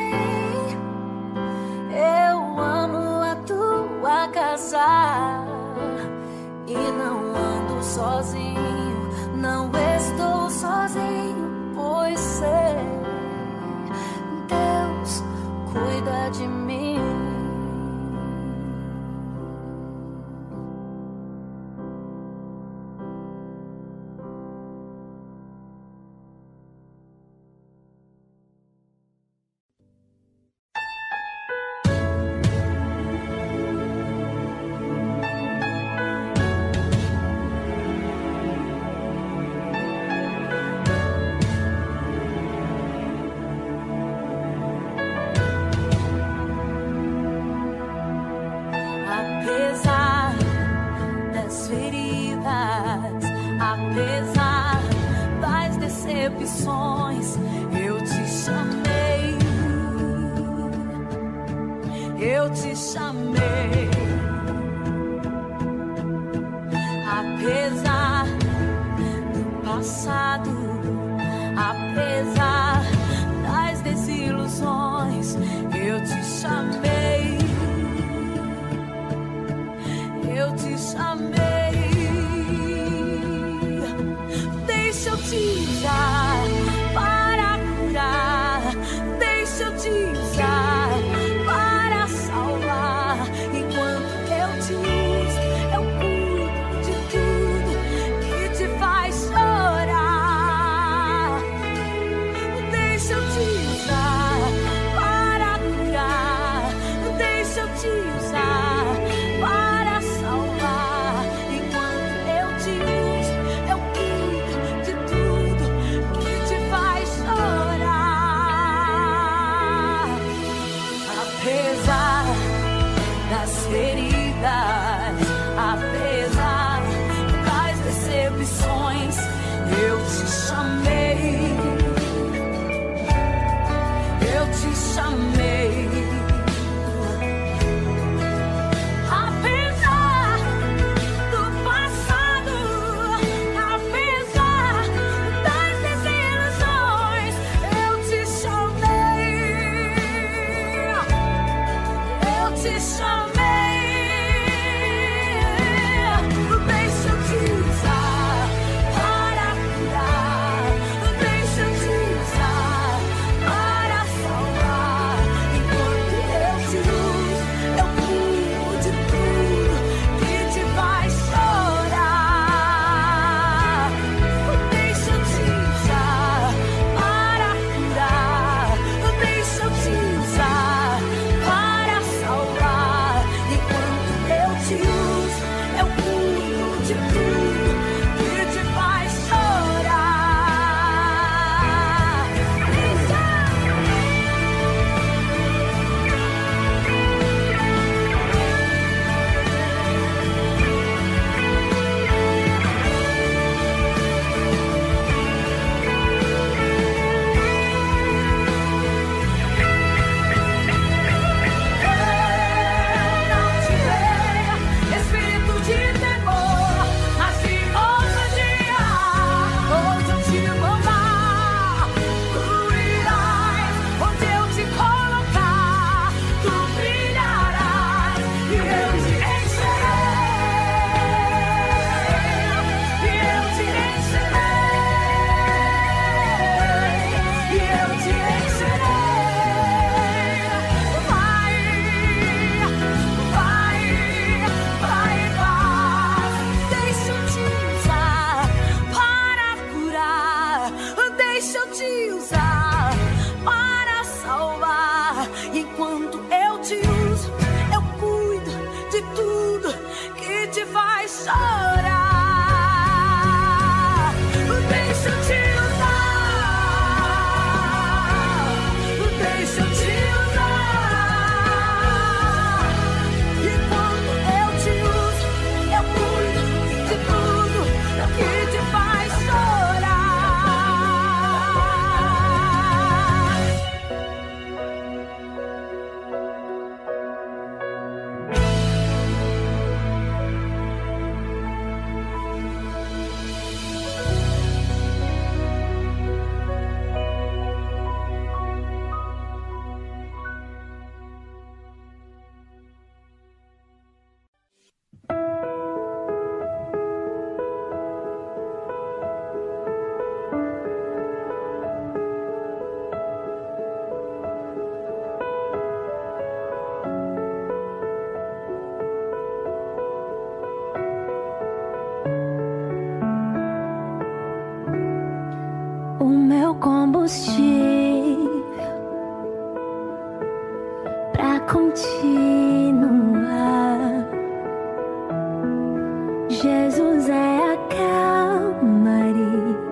Eu amo a tua casa e não ando sozinho, não estou sozinho, pois sei, Deus cuida de mim. chamei. Apesar do passado, apesar das desilusões, eu te chamei. Eu te chamei. Deixa eu te usar para curar. Deixa eu te usar para salvar. Enquanto eu te uso, eu cuido de tudo que te faz chorar. Deixa eu te usar para curar. Deixa eu te usar para salvar. Enquanto eu te uso, eu cuido de tudo que te faz chorar. Apesar das feridas, apesar das decepções, eu te chamei. Eu te chamei. Apesar do passado, apesar das desilusões, eu te chamei. Eu te chamei. Deixa eu te usar para curar. Deixa eu te usar para salvar. Enquanto eu te uso, eu cuido de tudo que te faz chorar. Deixa eu te usar para curar. Deixa eu te usar para salvar. Enquanto eu te uso, eu cuido de tudo que te faz chorar. Não te dei espírito de temor, mas de ousadia. Hoje eu te vou amar. Tu irás onde eu te colocar. Tu brilharás e eu te encherei. E eu te encherei. E eu te encherei. Vai, vai, vai, vai. Deixa eu te usar para curar. Deixa eu te usar para salvar. Enquanto eu te uso, eu cuido de tudo que te faz chorar. Deixa eu te usar. Deixa eu te usar. Enquanto eu te uso, eu cuido de tudo que te faz chorar. O meu combustível pra continuar. Jesus é a calmaria,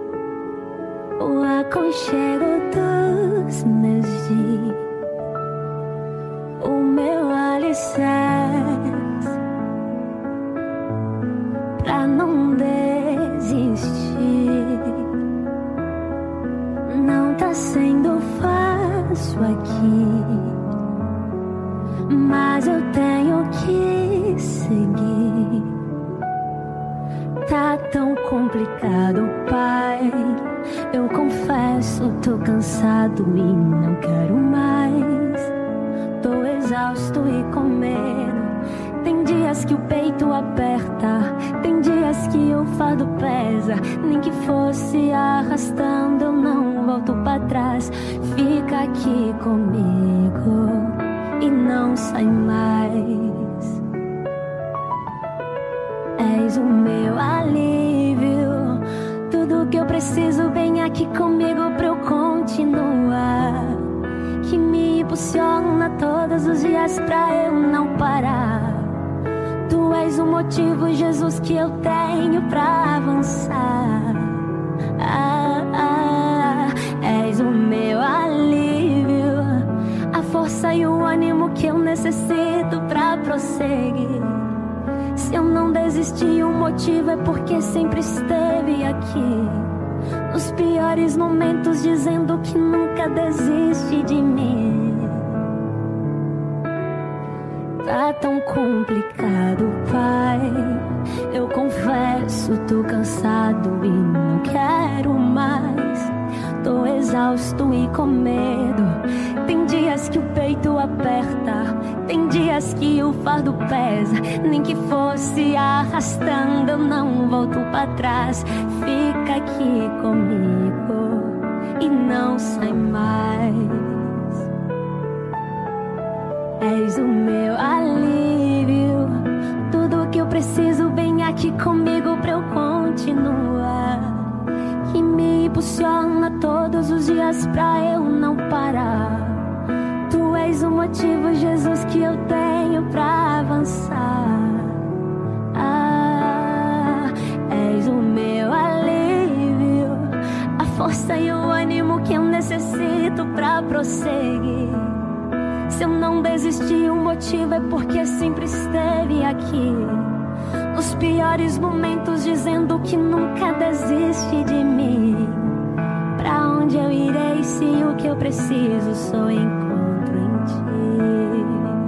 o aconchego dos meus dias, o meu alicerce pra não desistir. Não tá sendo fácil aqui, mas mas eu tenho que seguir. Tá tão complicado, pai. Eu confesso, tô cansado e não quero mais. Tô exausto e com medo. Tem dias que o peito aperta, tem dias que o fardo pesa. Nem que fosse arrastando, eu não volto pra trás. Fica aqui comigo e não sai mais. És o meu alívio, tudo que eu preciso vem aqui comigo pra eu continuar. Que me impulsiona todos os dias pra eu não parar. Tu és o motivo, Jesus, que eu tenho pra avançar. Ah, ah, és o meu alívio, a força e o ânimo que eu necessito pra prosseguir. Se eu não desisti, o motivo é porque sempre esteve aqui. Nos piores momentos, dizendo que nunca desiste de mim. Tá tão complicado, pai. Eu confesso, tô cansado e não quero mais. Tô exausto e com medo. Tem dias que o peito aperta, tem dias que o fardo pesa. Nem que fosse arrastando, eu não volto pra trás. Fica aqui comigo e não sai mais. És o meu alívio, tudo que eu preciso vem aqui comigo pra eu continuar. Que me impulsiona todos os dias pra eu não parar. Tu és o motivo, Jesus, que eu tenho pra avançar. Ah, és o meu alívio, a força e o ânimo que eu necessito pra prosseguir. Se eu não desisti, o motivo é porque sempre esteve aqui. Nos piores momentos, dizendo que nunca desiste de mim. Pra onde eu irei se o que eu preciso só encontro em ti?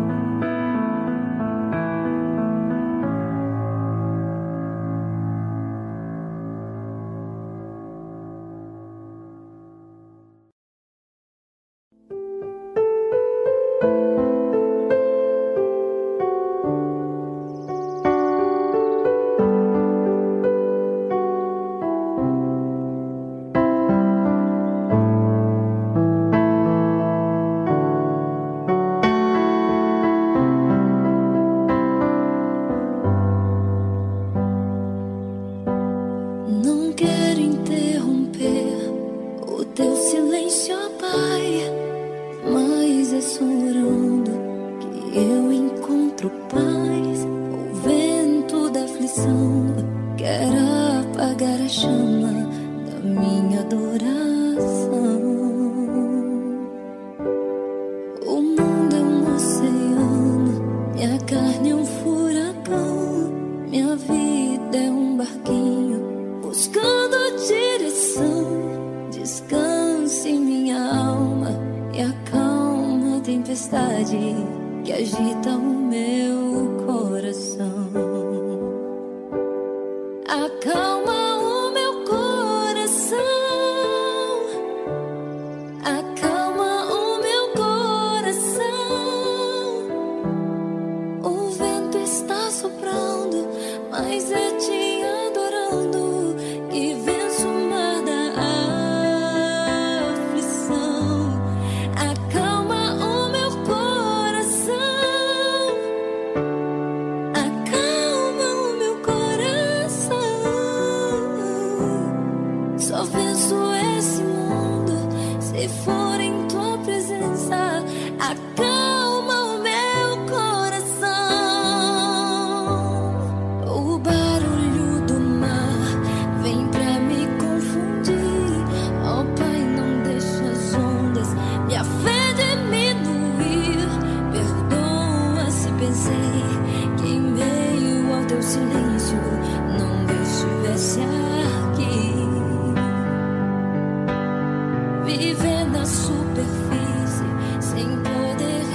Que agita o meu coração. Acalma o meu coração. Acalma o meu coração. O vento está soprando, mas é te adorando que venço o mar da aflição. Acalma o meu coração. Acalma o meu coração. Só venço esse mundo se for em tua presença. Acalma o meu coração. O barulho do mar vem pra me confundir. Oh Pai, não deixa as ondas minha fé diminuir. Perdoa se pensei que em meio ao teu silêncio não estivesse aqui. Viver na superfície sem poder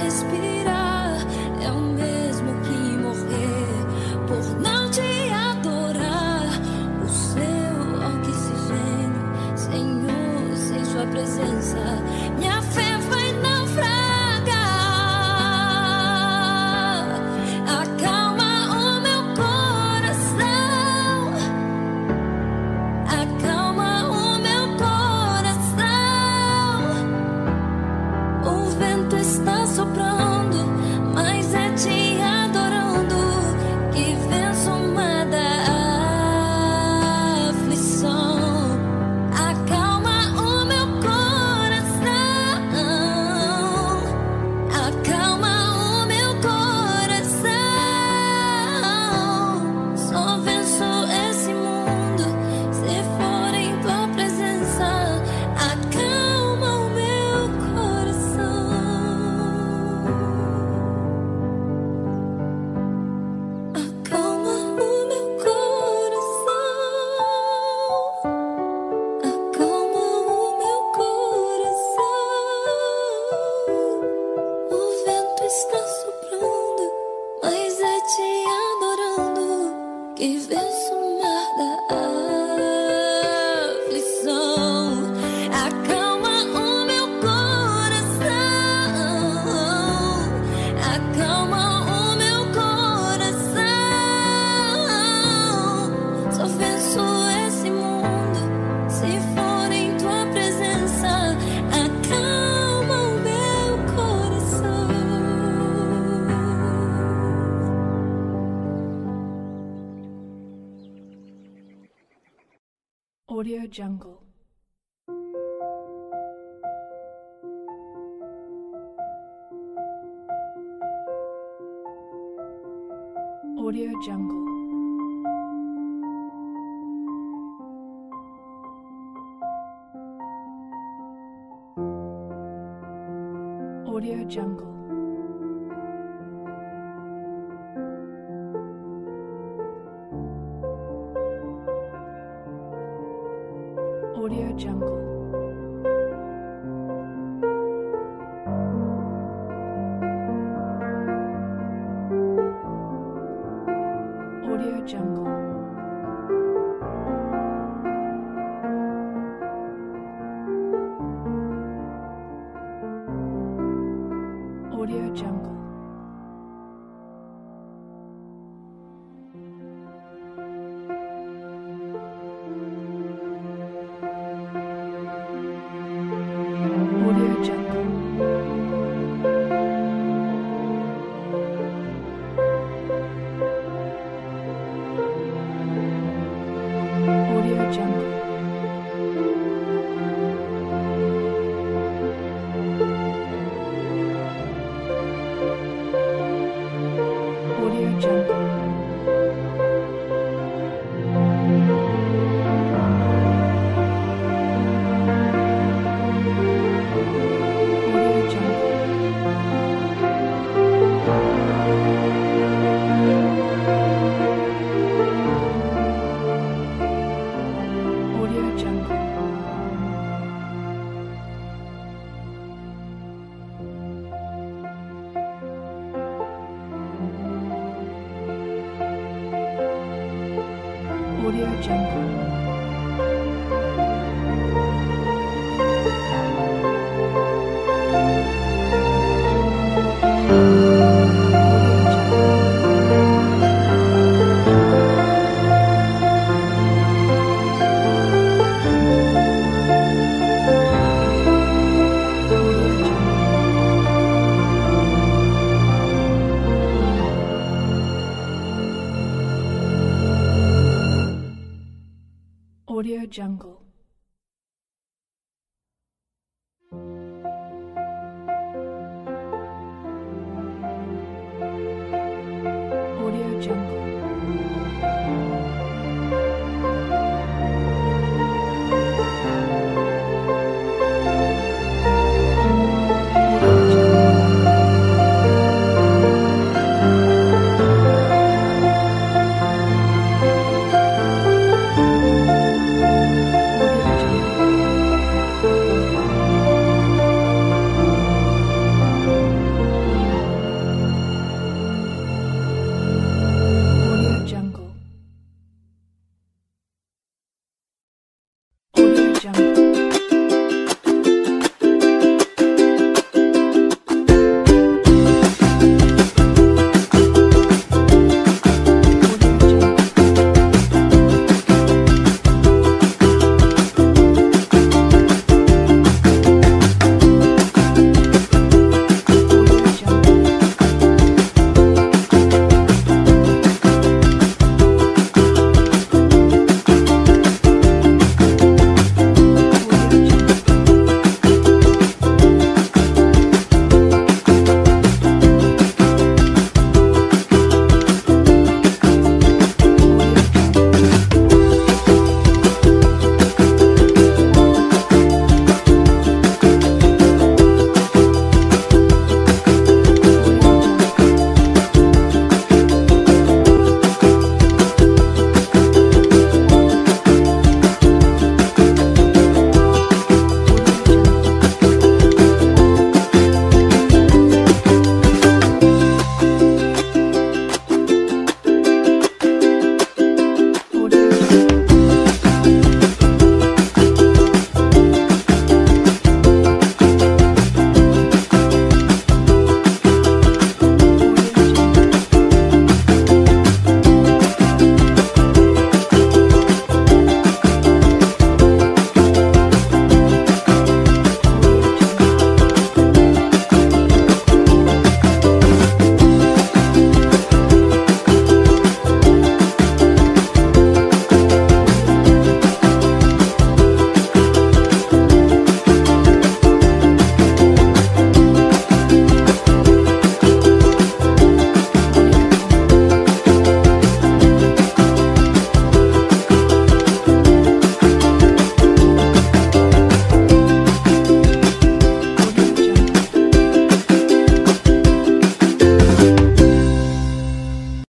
Audio Jungle. Audio Jungle. Audio Jungle. Audio Jungle. Audio Jungle. Audio Jungle. Audio Jungle. Audio Jungle. Audio Jungle. Audio Jungle. Audio Jungle.